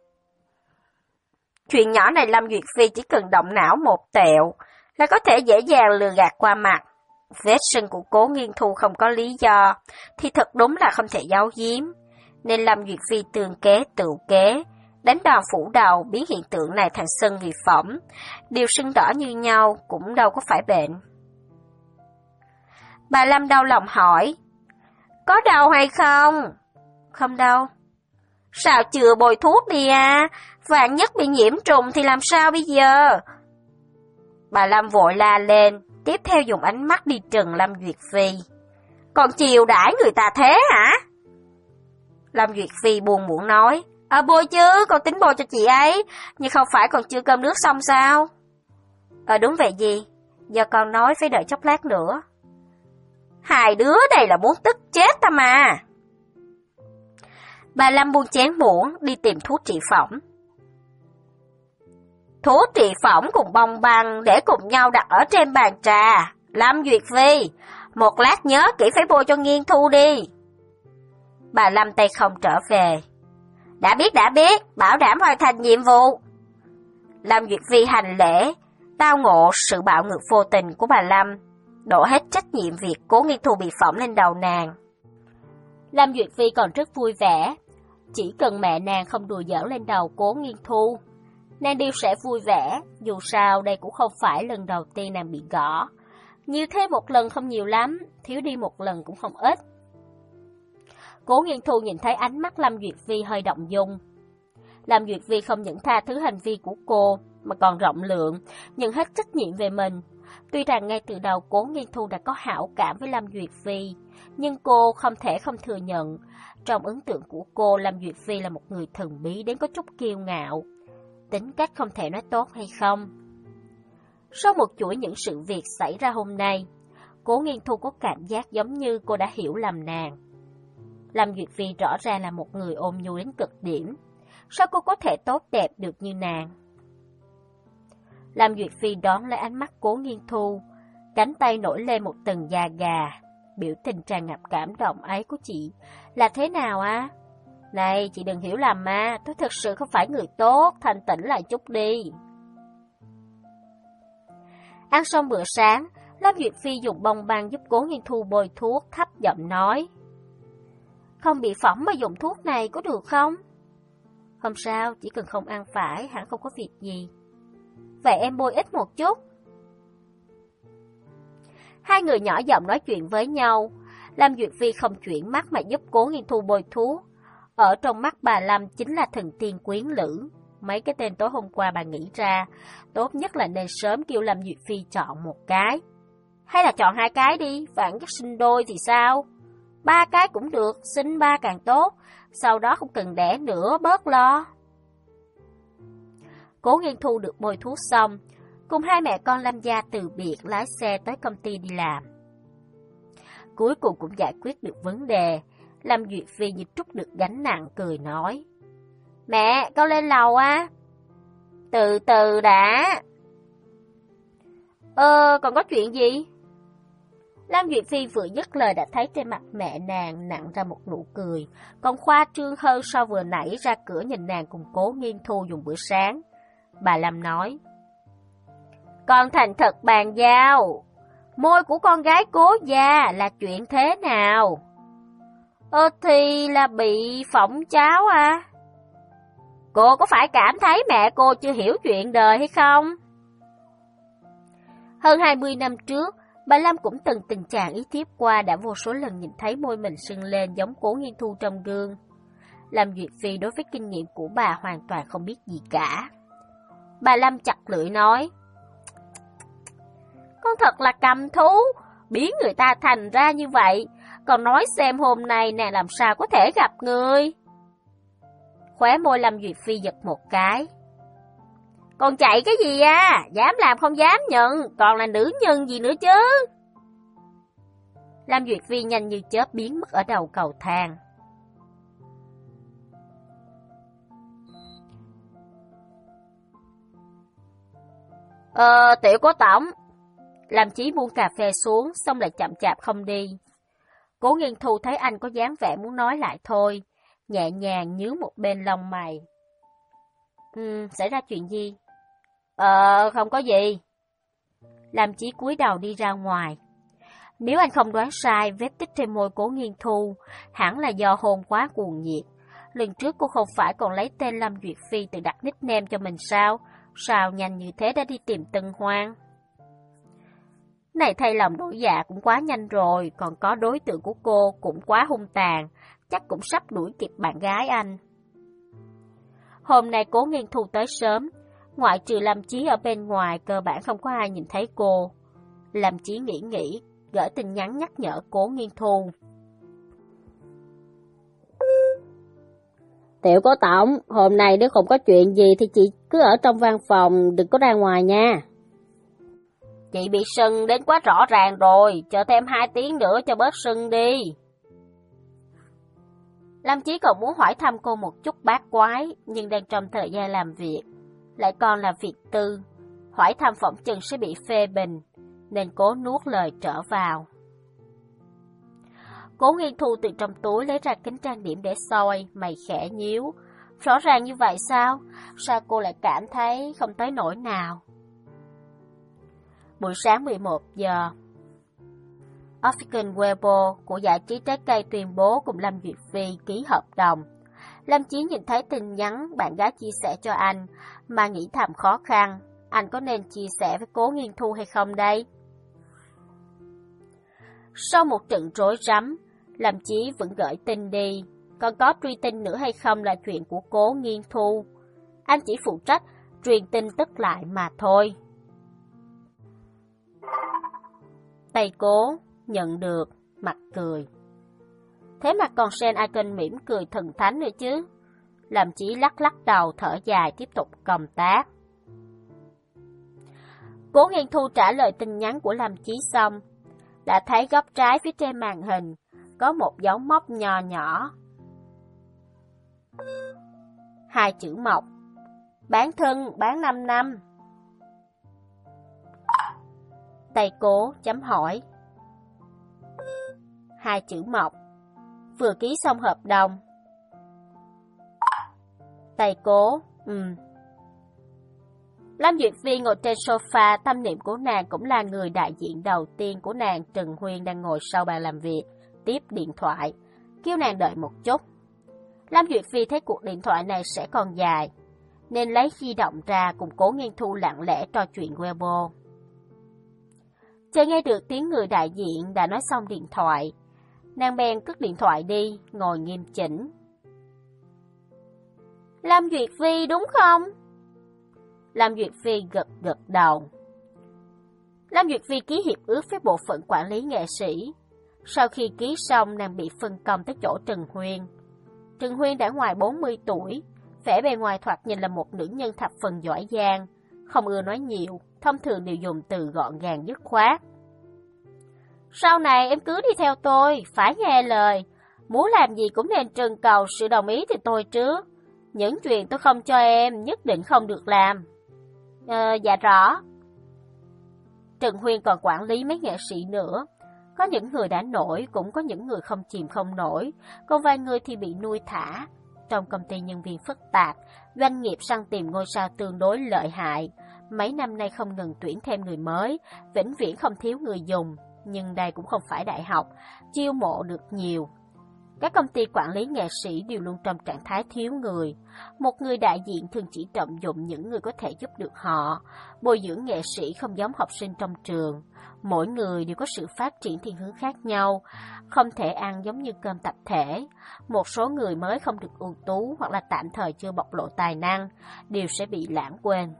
Speaker 1: Chuyện nhỏ này Lâm Duyệt Phi chỉ cần động não một tẹo là có thể dễ dàng lừa gạt qua mặt. Vết sưng của Cố Nghiên Thu không có lý do thì thật đúng là không thể giấu giếm. Nên Lâm Duyệt Phi tường kế tự kế, đánh đòn phủ đầu biến hiện tượng này thành sưng vì phỏng. Điều sưng đỏ như nhau cũng đâu có phải bệnh. Bà Lâm đau lòng hỏi, có đau hay không? Không đau. Sao chưa bôi thuốc đi à? Vạn nhất bị nhiễm trùng thì làm sao bây giờ? Bà Lâm vội la lên, tiếp theo dùng ánh mắt đi trừng Lâm Duyệt Phi. Còn chiều đãi người ta thế hả? Lâm Duyệt Phi buồn muộn nói, à bôi chứ, con tính bôi cho chị ấy, nhưng không phải còn chưa cơm nước xong sao? Ờ đúng vậy gì, giờ con nói phải đợi chốc lát nữa. Hai đứa đây là muốn tức chết ta mà. Bà Lâm buông chén muỗng đi tìm thuốc trị phỏng. Thuốc trị phỏng cùng bông băng để cùng nhau đặt ở trên bàn trà. Lâm Duyệt Phi, một lát nhớ kỹ phải bôi cho Nghiên Thu đi. Bà Lâm tay không trở về. Đã biết đã biết, bảo đảm hoàn thành nhiệm vụ. Lâm Duyệt Phi hành lễ, tao ngộ sự bạo ngược vô tình của bà Lâm, đổ hết trách nhiệm việc Cố Nghiên Thu bị phỏng lên đầu nàng.
Speaker 2: Lâm Duyệt Phi còn rất vui vẻ, chỉ cần mẹ nàng không đùa giỡn lên đầu Cố Nghiên Thu, nàng đều sẽ vui vẻ, dù sao đây cũng không phải lần đầu tiên nàng bị gõ. Nhiều thế một lần không nhiều lắm, thiếu đi một lần cũng không ít. Cố Nghiên Thu nhìn thấy ánh mắt Lâm Duyệt Phi hơi động dung. Lâm Duyệt Phi không những tha thứ hành vi của cô, mà còn rộng lượng, nhận hết trách nhiệm về mình. Tuy rằng ngay từ đầu Cố Nghiên Thu đã có hảo cảm với Lâm Duyệt Phi, nhưng cô không thể không thừa nhận, trong ấn tượng của cô, Lâm Duyệt Phi là một người thần bí đến có chút kiêu ngạo, tính cách không thể nói tốt hay không. Sau một chuỗi những sự việc xảy ra hôm nay, Cố Nghiên Thu có cảm giác giống như cô đã hiểu lầm nàng. Lâm Duyệt Phi rõ ràng là một người ôn nhu đến cực điểm, sao cô có thể tốt đẹp được như nàng? Lâm Duyệt Phi đón lấy ánh mắt Cố Nghiên Thu, cánh tay nổi lên một tầng da gà, biểu tình tràn ngập cảm động ấy của chị là thế nào á? Này, chị đừng hiểu lầm mà, tôi thật sự không phải người tốt, thanh tĩnh lại chút đi. Ăn xong bữa sáng, Lâm Duyệt Phi dùng bông băng giúp Cố Nghiên Thu bôi thuốc, thấp giọng nói. Không bị phỏng mà dùng thuốc này có được không? Không sao, chỉ cần không ăn phải, hẳn không có việc gì. Vậy em bôi ít một chút. Hai người nhỏ giọng nói chuyện với nhau. Lâm Duyệt Phi không chuyển mắt mà giúp Cố Nghiên Thu bôi thuốc. Ở trong mắt bà Lâm chính là thần tiên quyến lữ. Mấy cái tên tối hôm qua bà nghĩ ra, tốt nhất là nên sớm kêu Lâm Duyệt Phi chọn một cái. Hay là chọn hai cái đi, vạn nhất sinh đôi thì sao? Ba cái cũng được, sinh ba càng tốt, sau đó không cần đẻ nữa, bớt lo. Cố Nghiên Thu được bôi thuốc xong, cùng hai mẹ con Lâm gia từ biệt lái xe tới công ty đi làm. Cuối cùng cũng giải quyết được vấn đề, Lâm Duyệt Phi như trút được gánh nặng cười nói. Mẹ, con lên lầu á. Từ từ đã. Ờ, còn có chuyện gì? Lâm Duyệt Phi vừa dứt lời đã thấy trên mặt mẹ nàng nặng ra một nụ cười, còn khoa trương hơn so vừa nãy ra cửa nhìn nàng cùng Cố Nghiên Thu dùng bữa sáng. Bà Lâm nói, con thành thật bàn giao, môi của con gái Cố gia là chuyện thế nào? Ờ thì là bị phỏng cháo à? Cô có phải cảm thấy mẹ cô chưa hiểu chuyện đời hay không? Hơn hai mươi năm trước, bà Lâm cũng từng tình trạng ý thiếp qua đã vô số lần nhìn thấy môi mình sưng lên giống Cố Nghiên Thu trong gương. Lâm Duyệt Phi đối với kinh nghiệm của bà hoàn toàn không biết gì cả. Bà Lâm chặt lưỡi nói, con thật là cầm thú, biến người ta thành ra như vậy, còn nói xem hôm nay nàng làm sao có thể gặp người. Khóe môi Lâm Duyệt Phi giật một cái. Còn chạy cái gì à, dám làm không dám nhận, còn là nữ nhân gì nữa chứ. Lâm Duyệt Phi nhanh như chớp biến mất ở đầu cầu thang. Ờ, tiểu cố tổng. Lâm Chí buông cà phê xuống, xong lại chậm chạp không đi. Cố Nghiên Thu thấy anh có dáng vẻ muốn nói lại thôi, nhẹ nhàng nhướng một bên lông mày. Ừ, xảy ra chuyện gì? Ờ, không có gì. Lâm Chí cúi đầu đi ra ngoài. Nếu anh không đoán sai, vết tích trên môi Cố Nghiên Thu hẳn là do hôn quá cuồng nhiệt. Lần trước cô không phải còn lấy tên Lâm Duyệt Phi tự đặt nickname cho mình sao? Sao nhanh như thế đã đi tìm Tân Hoang? Này thay lòng đổi dạ cũng quá nhanh rồi, còn có đối tượng của cô cũng quá hung tàn, chắc cũng sắp đuổi kịp bạn gái anh. Hôm nay Cố Nghiên Thu tới sớm, ngoại trừ Lâm Chí ở bên ngoài cơ bản không có ai nhìn thấy cô. Lâm Chí nghĩ nghĩ, gửi tin nhắn nhắc nhở Cố Nghiên Thu. Tiểu cố tổng, hôm nay nếu không có chuyện gì thì chị cứ ở trong văn phòng, đừng có ra ngoài nha. Chị bị sưng đến quá rõ ràng rồi, chờ thêm hai tiếng nữa cho bớt sưng đi. Lâm Chí còn muốn hỏi thăm cô một chút bát quái, nhưng đang trong thời gian làm việc, lại còn là việc tư, hỏi thăm phỏng chừng sẽ bị phê bình, nên cố nuốt lời trở vào. Cố Nghiên Thu từ trong túi lấy ra kính trang điểm để soi, mày khẽ nhíu. Rõ ràng như vậy sao? Sao cô lại cảm thấy không tới nỗi nào? Buổi sáng mười một giờ, African Weibo của giải trí trái cây tuyên bố cùng Lâm Duyệt Phi ký hợp đồng. Lâm Chí nhìn thấy tin nhắn bạn gái chia sẻ cho anh, mà nghĩ thầm khó khăn, anh có nên chia sẻ với Cố Nghiên Thu hay không đây? Sau một trận rối rắm, Lâm Chí vẫn gửi tin đi, còn có truy tin nữa hay không là chuyện của Cố Nghiên Thu. Anh chỉ phụ trách truyền tin tức lại mà thôi. Tay Cố nhận được, mặt cười. Thế mà còn Sen Icon mỉm cười thần thánh nữa chứ. Lâm Chí lắc lắc đầu thở dài tiếp tục công tác. Cố Nghiên Thu trả lời tin nhắn của Lâm Chí xong, đã thấy góc trái phía trên màn hình có một dấu móc nho nhỏ. Hai chữ mộc. Bán thân, bán năm năm. Tay Cố chấm hỏi. Hai chữ mộc. Vừa ký xong hợp đồng. Tay Cố, ừm. Lâm Duyệt Phi ngồi trên sofa, tâm niệm của nàng cũng là người đại diện đầu tiên của nàng. Trần Huyên đang ngồi sau bàn làm việc, tiếp điện thoại, kêu nàng đợi một chút. Lâm Duyệt Phi thấy cuộc điện thoại này sẽ còn dài, nên lấy di động ra cùng Cố Nghiên Thu lặng lẽ trò chuyện Weibo. Chờ nghe được tiếng người đại diện đã nói xong điện thoại, nàng bèn cất điện thoại đi, ngồi nghiêm chỉnh. Lâm Duyệt Phi đúng không? Lâm Duyệt Phi gật gật đầu. Lâm Duyệt Phi ký hiệp ước với bộ phận quản lý nghệ sĩ. Sau khi ký xong, nàng bị phân công tới chỗ Trần Huyên. Trần Huyên đã ngoài bốn mươi tuổi, vẻ bề ngoài thoạt nhìn là một nữ nhân thập phần giỏi giang, không ưa nói nhiều, thông thường đều dùng từ gọn gàng dứt khoát. Sau này em cứ đi theo tôi, phải nghe lời, muốn làm gì cũng nên trưng cầu sự đồng ý từ tôi trước. Những chuyện tôi không cho em nhất định không được làm. Ờ, dạ rõ. Trần Huyên còn quản lý mấy nghệ sĩ nữa. Có những người đã nổi, cũng có những người không chìm không nổi, còn vài người thì bị nuôi thả. Trong công ty nhân viên phức tạp, doanh nghiệp săn tìm ngôi sao tương đối lợi hại. Mấy năm nay không ngừng tuyển thêm người mới, vĩnh viễn không thiếu người dùng. Nhưng đây cũng không phải đại học, chiêu mộ được nhiều. Các công ty quản lý nghệ sĩ đều luôn trong trạng thái thiếu người. Một người đại diện thường chỉ trọng dụng những người có thể giúp được họ. Bồi dưỡng nghệ sĩ không giống học sinh trong trường. Mỗi người đều có sự phát triển thiên hướng khác nhau, không thể ăn giống như cơm tập thể. Một số người mới không được ưu tú hoặc là tạm thời chưa bộc lộ tài năng, đều sẽ bị lãng quên.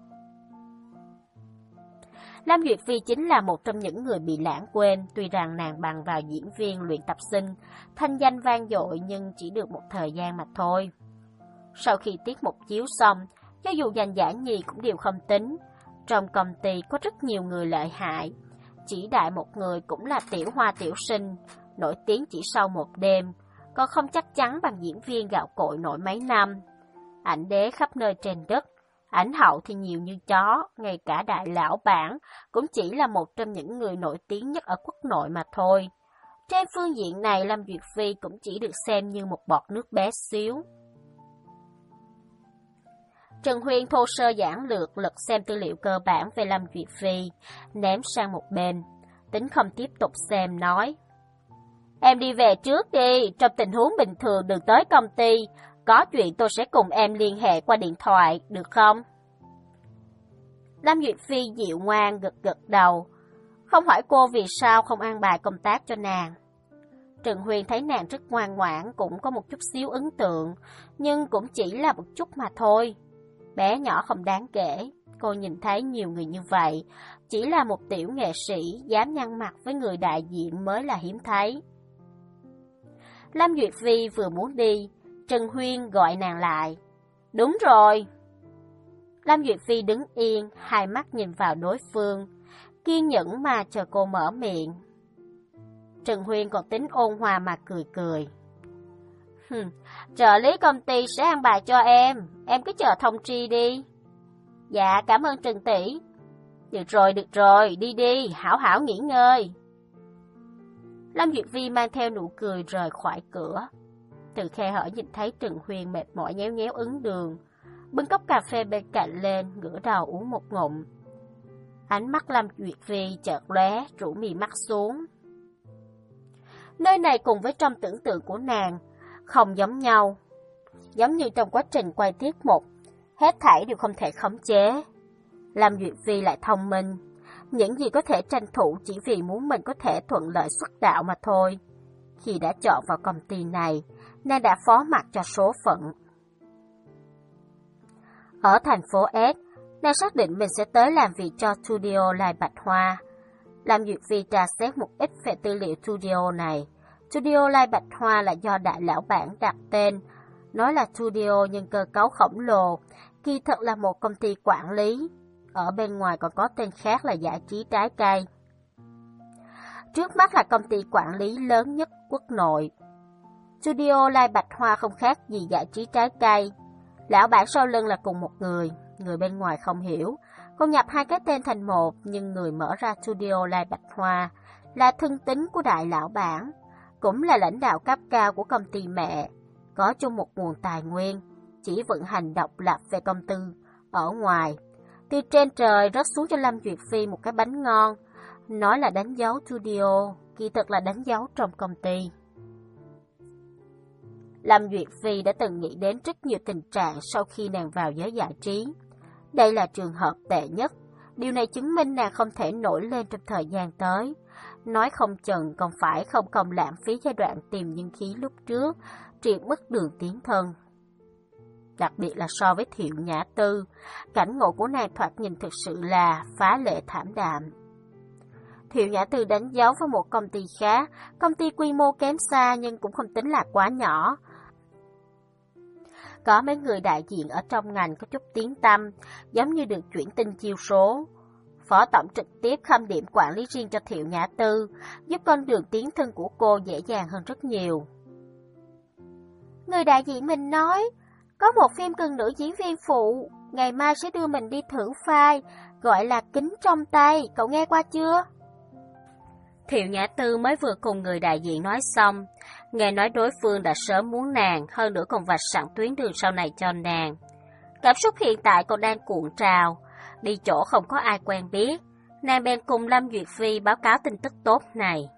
Speaker 2: Lâm Duyệt Phi chính là một trong những người bị lãng quên, tuy rằng nàng bằng vào diễn viên luyện tập sinh, thanh danh vang dội nhưng chỉ được một thời gian mà thôi. Sau khi tiết mục chiếu xong, cho dù giành giải nhì cũng đều không tính. Trong công ty có rất nhiều người lợi hại, chỉ đại một người cũng là tiểu hoa tiểu sinh, nổi tiếng chỉ sau một đêm, còn không chắc chắn bằng diễn viên gạo cội nổi mấy năm. Ảnh đế khắp nơi trên đất, ảnh hậu thì nhiều như chó, ngay cả đại lão bản cũng chỉ là một trong những người nổi tiếng nhất ở quốc nội mà thôi. Trên phương diện này, Lâm Duyệt Phi cũng chỉ được xem như một bọt nước bé xíu. Trần Huyên thô sơ giản lược lật xem tư liệu cơ bản về Lâm Duyệt Phi, ném sang một bên, tính không tiếp tục xem nói. Em đi về trước đi, trong tình huống bình thường đừng tới công ty, có chuyện tôi sẽ cùng em liên hệ qua điện thoại, được không? Lâm Duyệt Phi dịu ngoan gật gật đầu, không hỏi cô vì sao không an bài công tác cho nàng. Trần Huyên thấy nàng rất ngoan ngoãn, cũng có một chút xíu ấn tượng, nhưng cũng chỉ là một chút mà thôi. Bé nhỏ không đáng kể, cô nhìn thấy nhiều người như vậy, chỉ là một tiểu nghệ sĩ dám nhăn mặt với người đại diện mới là hiếm thấy. Lâm Duyệt Phi vừa muốn đi, Trần Huyên gọi nàng lại. Đúng rồi. Lâm Duyệt Phi đứng yên, hai mắt nhìn vào đối phương, kiên nhẫn mà chờ cô mở miệng. Trần Huyên còn tính ôn hòa mà cười cười. Hừm, trợ lý công ty sẽ an bài cho em, em cứ chờ thông tri đi. Dạ, cảm ơn Trần tỷ. Được rồi, được rồi, đi đi, hảo hảo nghỉ ngơi. Lâm Duyệt Phi mang theo nụ cười rời khỏi cửa. Từ khe hở nhìn thấy Trần Huyên mệt mỏi nhéo nhéo ứng đường, bưng cốc cà phê bên cạnh lên, ngửa đầu uống một ngụm. Ánh mắt Lâm Duyệt Phi chợt lóe, rũ mì mắt xuống. Nơi này cùng với trong tưởng tượng của nàng không giống nhau. Giống như trong quá trình quay tiết mục, hết thảy đều không thể khống chế. Lâm Duyệt Phi lại thông minh, những gì có thể tranh thủ chỉ vì muốn mình có thể thuận lợi xuất đạo mà thôi. Khi đã chọn vào công ty này, nàng đã phó mặc cho số phận. Ở thành phố S, nàng xác định mình sẽ tới làm việc cho studio Lai Bạch Hoa. Lâm Duyệt Phi tra xét một ít về tư liệu studio này. Studio Lai Bạch Hoa là do đại lão bản đặt tên, nói là studio nhưng cơ cấu khổng lồ, kỳ thật là một công ty quản lý. Ở bên ngoài còn có tên khác là Giải trí Trái Cây. Trước mắt là công ty quản lý lớn nhất quốc nội. Studio Lai Bạch Hoa không khác gì Giải Trí Trái Cây. Lão bản sau lưng là cùng một người, người bên ngoài không hiểu. Con nhập hai cái tên thành một, nhưng người mở ra Studio Lai Bạch Hoa là thân tín của đại lão bản, cũng là lãnh đạo cấp cao của công ty mẹ, có chung một nguồn tài nguyên, chỉ vận hành độc lập về công tư. Ở ngoài, từ trên trời rớt xuống cho Lâm Duyệt Phi một cái bánh ngon, nói là đánh dấu studio, kỳ thực là đánh dấu trong công ty. Lâm Duyệt Phi đã từng nghĩ đến rất nhiều tình trạng sau khi nàng vào giới giải trí. Đây là trường hợp tệ nhất, điều này chứng minh nàng không thể nổi lên trong thời gian tới. Nói không chừng còn phải không công lãng phí giai đoạn tìm nhân khí lúc trước, triệt mất đường tiến thân. Đặc biệt là so với Thiệu Nhã Tư, cảnh ngộ của nàng thoạt nhìn thực sự là phá lệ thảm đạm. Thiệu Nhã Tư đánh dấu với một công ty khác, công ty quy mô kém xa nhưng cũng không tính là quá nhỏ. Có mấy người đại diện ở trong ngành có chút tiếng tăm, giống như được chuyển tin chiêu số. Phó tổng trực tiếp khâm điểm quản lý riêng cho Thiệu Nhã Tư, giúp con đường tiến thân của cô dễ dàng hơn rất nhiều. Người đại diện mình nói, có một phim cần nữ diễn viên phụ, ngày mai sẽ đưa mình đi thử file, gọi là Kính Trong Tay, cậu nghe qua chưa? Thiệu Nhã Tư mới vừa cùng người đại diện nói xong, nghe nói đối phương đã sớm muốn nàng, hơn nữa còn vạch sẵn tuyến đường sau này cho nàng. Cảm xúc hiện tại còn đang cuộn trào, đi chỗ không có ai quen biết, nàng bèn cùng Lâm Duyệt Phi báo cáo tin tức tốt này.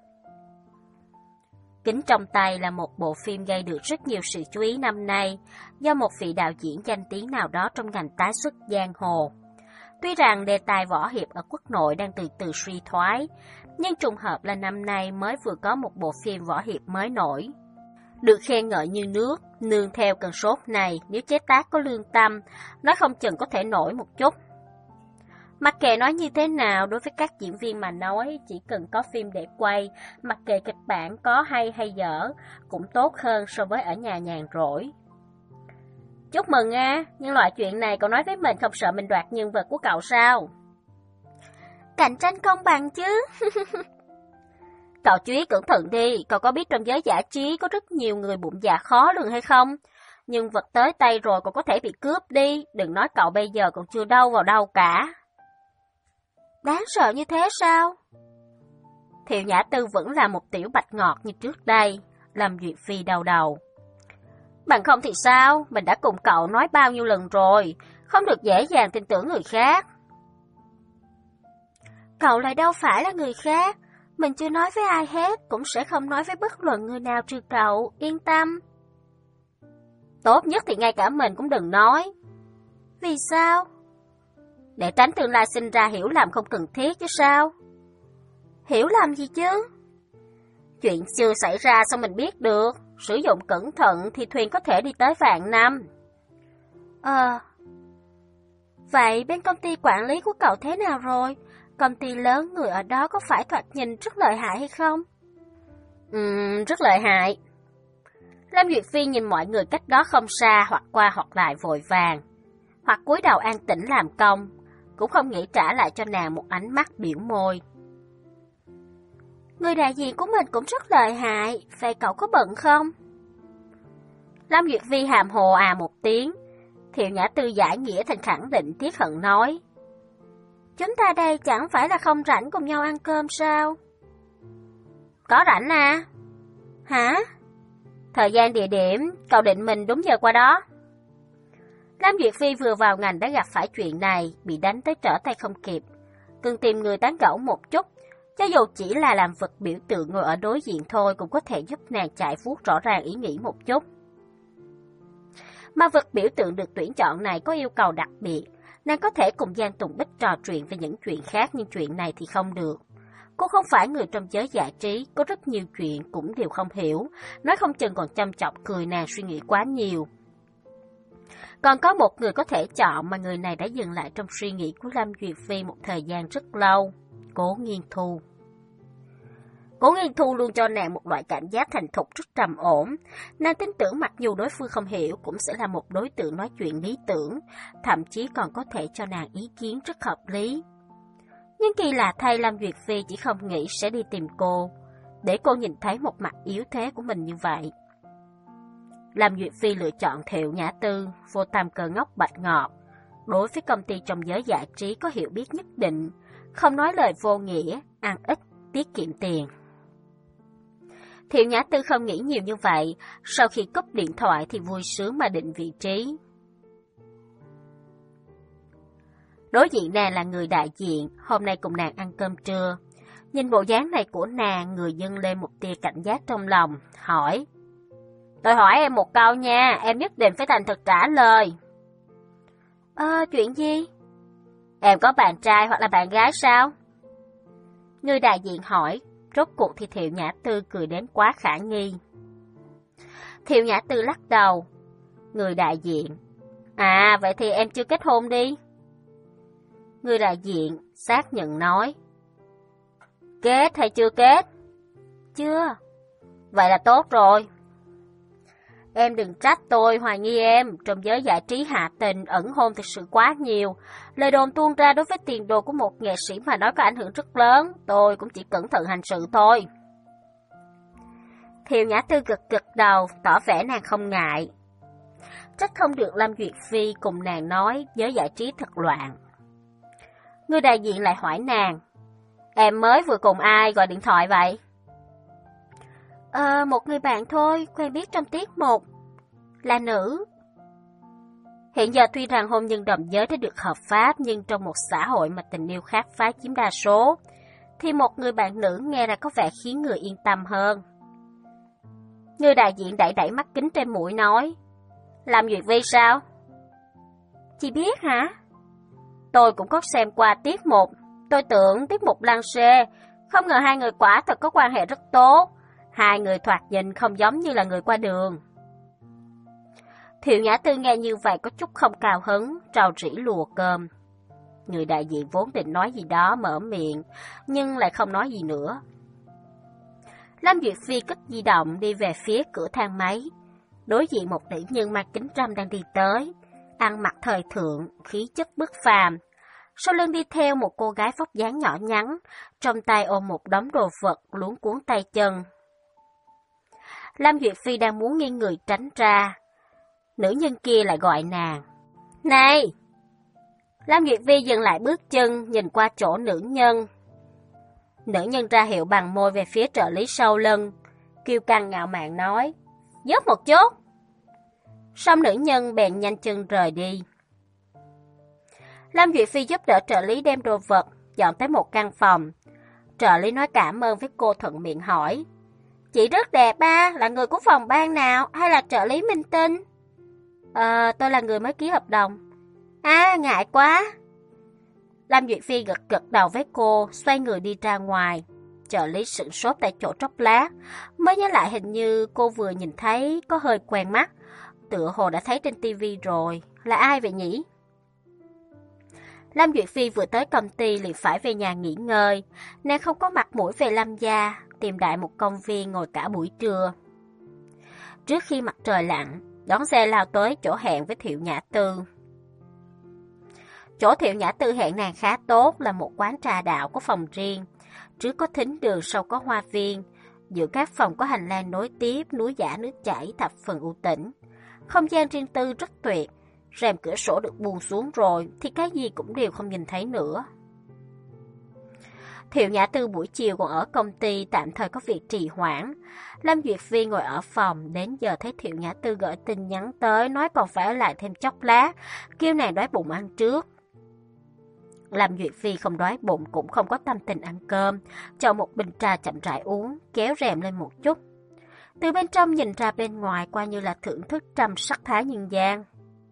Speaker 2: Kính Trong Tay là một bộ phim gây được rất nhiều sự chú ý năm nay, do một vị đạo diễn danh tiếng nào đó trong ngành tái xuất giang hồ. Tuy rằng đề tài võ hiệp ở quốc nội đang từ từ suy thoái, nhưng trùng hợp là năm nay mới vừa có một bộ phim võ hiệp mới nổi. Được khen ngợi như nước, nương theo cơn sốt này, nếu chế tác có lương tâm, nó không chừng có thể nổi một chút. Mặc kệ nói như thế nào, đối với các diễn viên mà nói, chỉ cần có phim để quay, mặc kệ kịch bản có hay hay dở, cũng tốt hơn so với ở nhà nhàn rỗi. Chúc mừng a, nhưng loại chuyện này cậu nói với mình không sợ mình đoạt nhân vật của cậu sao? Cạnh tranh công bằng chứ. Cậu chú ý cẩn thận đi, cậu có biết trong giới giải trí có rất nhiều người bụng dạ khó lường hay không? Nhưng vật tới tay rồi còn có thể bị cướp đi, đừng nói cậu bây giờ còn chưa đâu vào đâu cả. Đáng sợ như thế sao? Thiệu Nhã Tư vẫn là một tiểu bạch ngọt như trước đây, Lâm Duyệt Phi đau đầu. Bằng không thì sao, mình đã cùng cậu nói bao nhiêu lần rồi, không được dễ dàng tin tưởng người khác. Cậu lại đâu phải là người khác, mình chưa nói với ai hết, cũng sẽ không nói với bất luận người nào trừ cậu, yên tâm. Tốt nhất thì ngay cả mình cũng đừng nói. Vì sao? Để tránh tương lai sinh ra hiểu lầm không cần thiết chứ sao? Hiểu lầm gì chứ? Chuyện chưa xảy ra sao mình biết được, sử dụng cẩn thận thì thuyền có thể đi tới vạn năm. Ờ, vậy bên công ty quản lý của cậu thế nào rồi? Công ty lớn người ở đó có phải thoạt nhìn rất lợi hại hay không? Ừm, rất lợi hại. Lâm Duyệt Phi nhìn mọi người cách đó không xa, hoặc qua hoặc lại vội vàng, hoặc cúi đầu an tĩnh làm công, cũng không nghĩ trả lại cho nàng một ánh mắt biểu môi. Người đại diện của mình cũng rất lợi hại, vậy cậu có bận không? Lâm Duyệt Phi hàm hồ à một tiếng, Thiệu Nhã Tư giải nghĩa thành khẳng định tiếc hận nói. Chúng ta đây chẳng phải là không rảnh cùng nhau ăn cơm sao? Có rảnh à? Hả? Thời gian địa điểm, cậu định mình đúng giờ qua đó. Lâm Duyệt Phi vừa vào ngành đã gặp phải chuyện này, bị đánh tới trở tay không kịp. Cần tìm người tán gẫu một chút, cho dù chỉ là làm vật biểu tượng ngồi ở đối diện thôi cũng có thể giúp nàng chạy vuốt rõ ràng ý nghĩ một chút. Mà vật biểu tượng được tuyển chọn này có yêu cầu đặc biệt, nàng có thể cùng Giang Tùng Bích trò chuyện về những chuyện khác nhưng chuyện này thì không được. Cô không phải người trong giới giải trí, có rất nhiều chuyện cũng đều không hiểu, nói không chừng còn chăm chọc cười nàng suy nghĩ quá nhiều. Còn có một người có thể chọn mà người này đã dừng lại trong suy nghĩ của Lâm Duyệt Phi một thời gian rất lâu, Cố Nghiên Thu. Cố Nghiên Thu luôn cho nàng một loại cảm giác thành thục rất trầm ổn. Nàng tin tưởng mặc dù đối phương không hiểu cũng sẽ là một đối tượng nói chuyện lý tưởng, thậm chí còn có thể cho nàng ý kiến rất hợp lý. Nhưng kỳ lạ thay, Lâm Duyệt Phi chỉ không nghĩ sẽ đi tìm cô, để cô nhìn thấy một mặt yếu thế của mình như vậy. Lâm Duyệt Phi lựa chọn Thiệu Nhã Tư, vô tâm cờ ngốc bạch ngọt. Đối với công ty trong giới giải trí có hiểu biết nhất định, không nói lời vô nghĩa, ăn ít, tiết kiệm tiền. Thiệu Nhã Tư không nghĩ nhiều như vậy, sau khi cúp điện thoại thì vui sướng mà định vị trí. Đối diện nàng là người đại diện, hôm nay cùng nàng ăn cơm trưa. Nhìn bộ dáng này của nàng, người dâng lên một tia cảnh giác trong lòng, hỏi. Tôi hỏi em một câu nha, em nhất định phải thành thật trả lời. Ờ, chuyện gì? Em có bạn trai hoặc là bạn gái sao? Người đại diện hỏi, rốt cuộc thì Thiệu Nhã Tư cười đến quá khả nghi. Thiệu Nhã Tư lắc đầu. Người đại diện, à vậy thì em chưa kết hôn đi. Người đại diện xác nhận nói. Kết hay chưa kết? Chưa. Vậy là tốt rồi. Em đừng trách tôi hoài nghi em, trong giới giải trí hạ tình ẩn hôn thực sự quá nhiều. Lời đồn tuôn ra đối với tiền đồ của một nghệ sĩ mà nói có ảnh hưởng rất lớn, tôi cũng chỉ cẩn thận hành sự thôi. Thiệu Nhã Tư gật gật đầu, tỏ vẻ nàng không ngại. Trách không được Lâm Duyệt Phi cùng nàng nói giới giải trí thật loạn. Người đại diện lại hỏi nàng, em mới vừa cùng ai gọi điện thoại vậy? Ờ, một người bạn thôi, quen biết trong tiết mục. Là nữ. Hiện giờ tuy rằng hôn nhân đồng giới đã được hợp pháp, nhưng trong một xã hội mà tình yêu khác phái chiếm đa số, thì một người bạn nữ nghe ra có vẻ khiến người yên tâm hơn. Người đại diện đẩy đẩy mắt kính trên mũi nói, Lâm Duyệt Vi sao? Chị biết hả? Tôi cũng có xem qua tiết mục, tôi tưởng tiết mục lăng xê, không ngờ hai người quả thật có quan hệ rất tốt. Hai người thoạt nhìn không giống như là người qua đường. Thiệu Nhã Tư nghe như vậy có chút không cao hứng, rầu rĩ lùa cơm. Người đại diện vốn định nói gì đó mở miệng, nhưng lại không nói gì nữa. Lâm Duyệt Phi cất di động đi về phía cửa thang máy. Đối diện một nữ nhân mang kính râm đang đi tới, ăn mặc thời thượng, khí chất bất phàm. Sau lưng đi theo một cô gái vóc dáng nhỏ nhắn, trong tay ôm một đống đồ vật luống cuốn tay chân. Lâm Duyệt Phi đang muốn nghiêng người tránh ra. Nữ nhân kia lại gọi nàng. Này! Lâm Duyệt Phi dừng lại bước chân, nhìn qua chỗ nữ nhân. Nữ nhân ra hiệu bằng môi về phía trợ lý sau lưng. Kiêu căng ngạo mạn nói. Giúp một chút. Xong nữ nhân bèn nhanh chân rời đi. Lâm Duyệt Phi giúp đỡ trợ lý đem đồ vật, dọn tới một căn phòng. Trợ lý nói cảm ơn với cô, thuận miệng hỏi. Chị rất đẹp ba, là người của phòng ban nào hay là trợ lý minh tinh? Ờ, tôi là người mới ký hợp đồng. À, ngại quá. Lâm Duyệt Phi gật gật đầu với cô, xoay người đi ra ngoài. Trợ lý sửng sốt tại chỗ chốc lát, mới nhớ lại hình như cô vừa nhìn thấy có hơi quen mắt. Tựa hồ đã thấy trên tivi rồi, là ai vậy nhỉ? Lâm Duyệt Phi vừa tới công ty liền phải về nhà nghỉ ngơi, nàng không có mặt mũi về Lâm gia, tìm đại một công viên ngồi cả buổi trưa. Trước khi mặt trời lặn, đón xe lao tới chỗ hẹn với Thiệu Nhã Tư. Chỗ Thiệu Nhã Tư hẹn nàng khá tốt, là một quán trà đạo có phòng riêng, trước có thính đường, sau có hoa viên, giữa các phòng có hành lang nối tiếp, núi giả nước chảy thập phần u tĩnh. Không gian riêng tư rất tuyệt, rèm cửa sổ được buông xuống rồi thì cái gì cũng đều không nhìn thấy nữa. Thiệu Nhã Tư buổi chiều còn ở công ty, tạm thời có việc trì hoãn. Lâm Duyệt Phi ngồi ở phòng, đến giờ thấy Thiệu Nhã Tư gửi tin nhắn tới, nói còn phải ở lại thêm chốc lát, kêu nàng đói bụng ăn trước. Lâm Duyệt Phi không đói bụng cũng không có tâm tình ăn cơm, chọn một bình trà chậm rãi uống, kéo rèm lên một chút. Từ bên trong nhìn ra bên ngoài, qua như là thưởng thức trăm sắc thái nhân gian.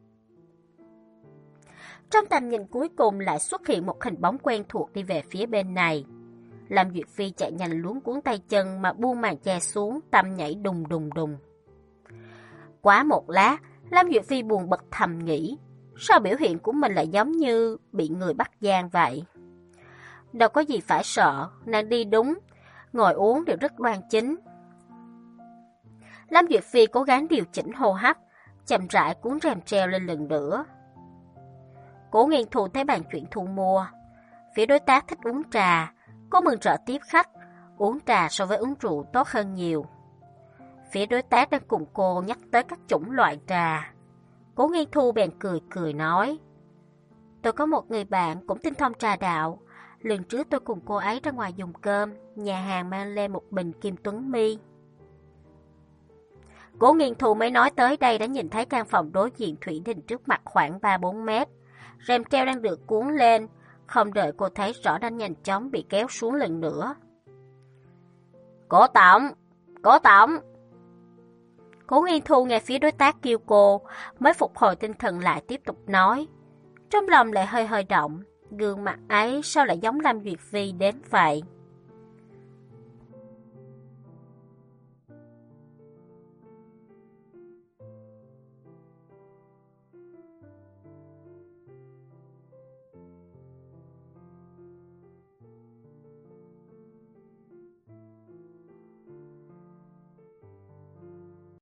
Speaker 2: Trong tầm nhìn cuối cùng lại xuất hiện một hình bóng quen thuộc đi về phía bên này. Lâm Duyệt Phi chạy nhanh luống cuốn tay chân mà buông màn che xuống, tâm nhảy đùng đùng đùng. Quá một lát, Lâm Duyệt Phi buồn bực thầm nghĩ, sao biểu hiện của mình lại giống như bị người bắt gian vậy? Đâu có gì phải sợ, nàng đi đúng. ngồi uống đều rất đoan chính. Lâm Duyệt Phi cố gắng điều chỉnh hô hấp, chậm rãi cuốn rèm treo lên lần nữa. Cố Nghiên Thu thấy bàn chuyện thu mua. Phía đối tác thích uống trà, cô mừng rỡ tiếp khách, uống trà so với uống rượu tốt hơn nhiều. Phía đối tác đang cùng cô nhắc tới các chủng loại trà. Cố Nghiên Thu bèn cười cười nói, tôi có một người bạn cũng tinh thông trà đạo. Lần trước tôi cùng cô ấy ra ngoài dùng cơm, nhà hàng mang lên một bình Kim Tuấn Mi. Cố Nghiên Thu mới nói tới đây đã nhìn thấy căn phòng đối diện thủy đình trước mặt khoảng ba bốn mét. Rèm treo đang được cuốn lên, không đợi cô thấy rõ đã nhanh chóng bị kéo xuống lần nữa. Cố tổng! Cố tổng! Cố Nghiên Thu nghe phía đối tác kêu cô, mới phục hồi tinh thần lại tiếp tục nói. Trong lòng lại hơi hơi động, gương mặt ấy sao lại giống Lâm Duyệt Phi đến vậy?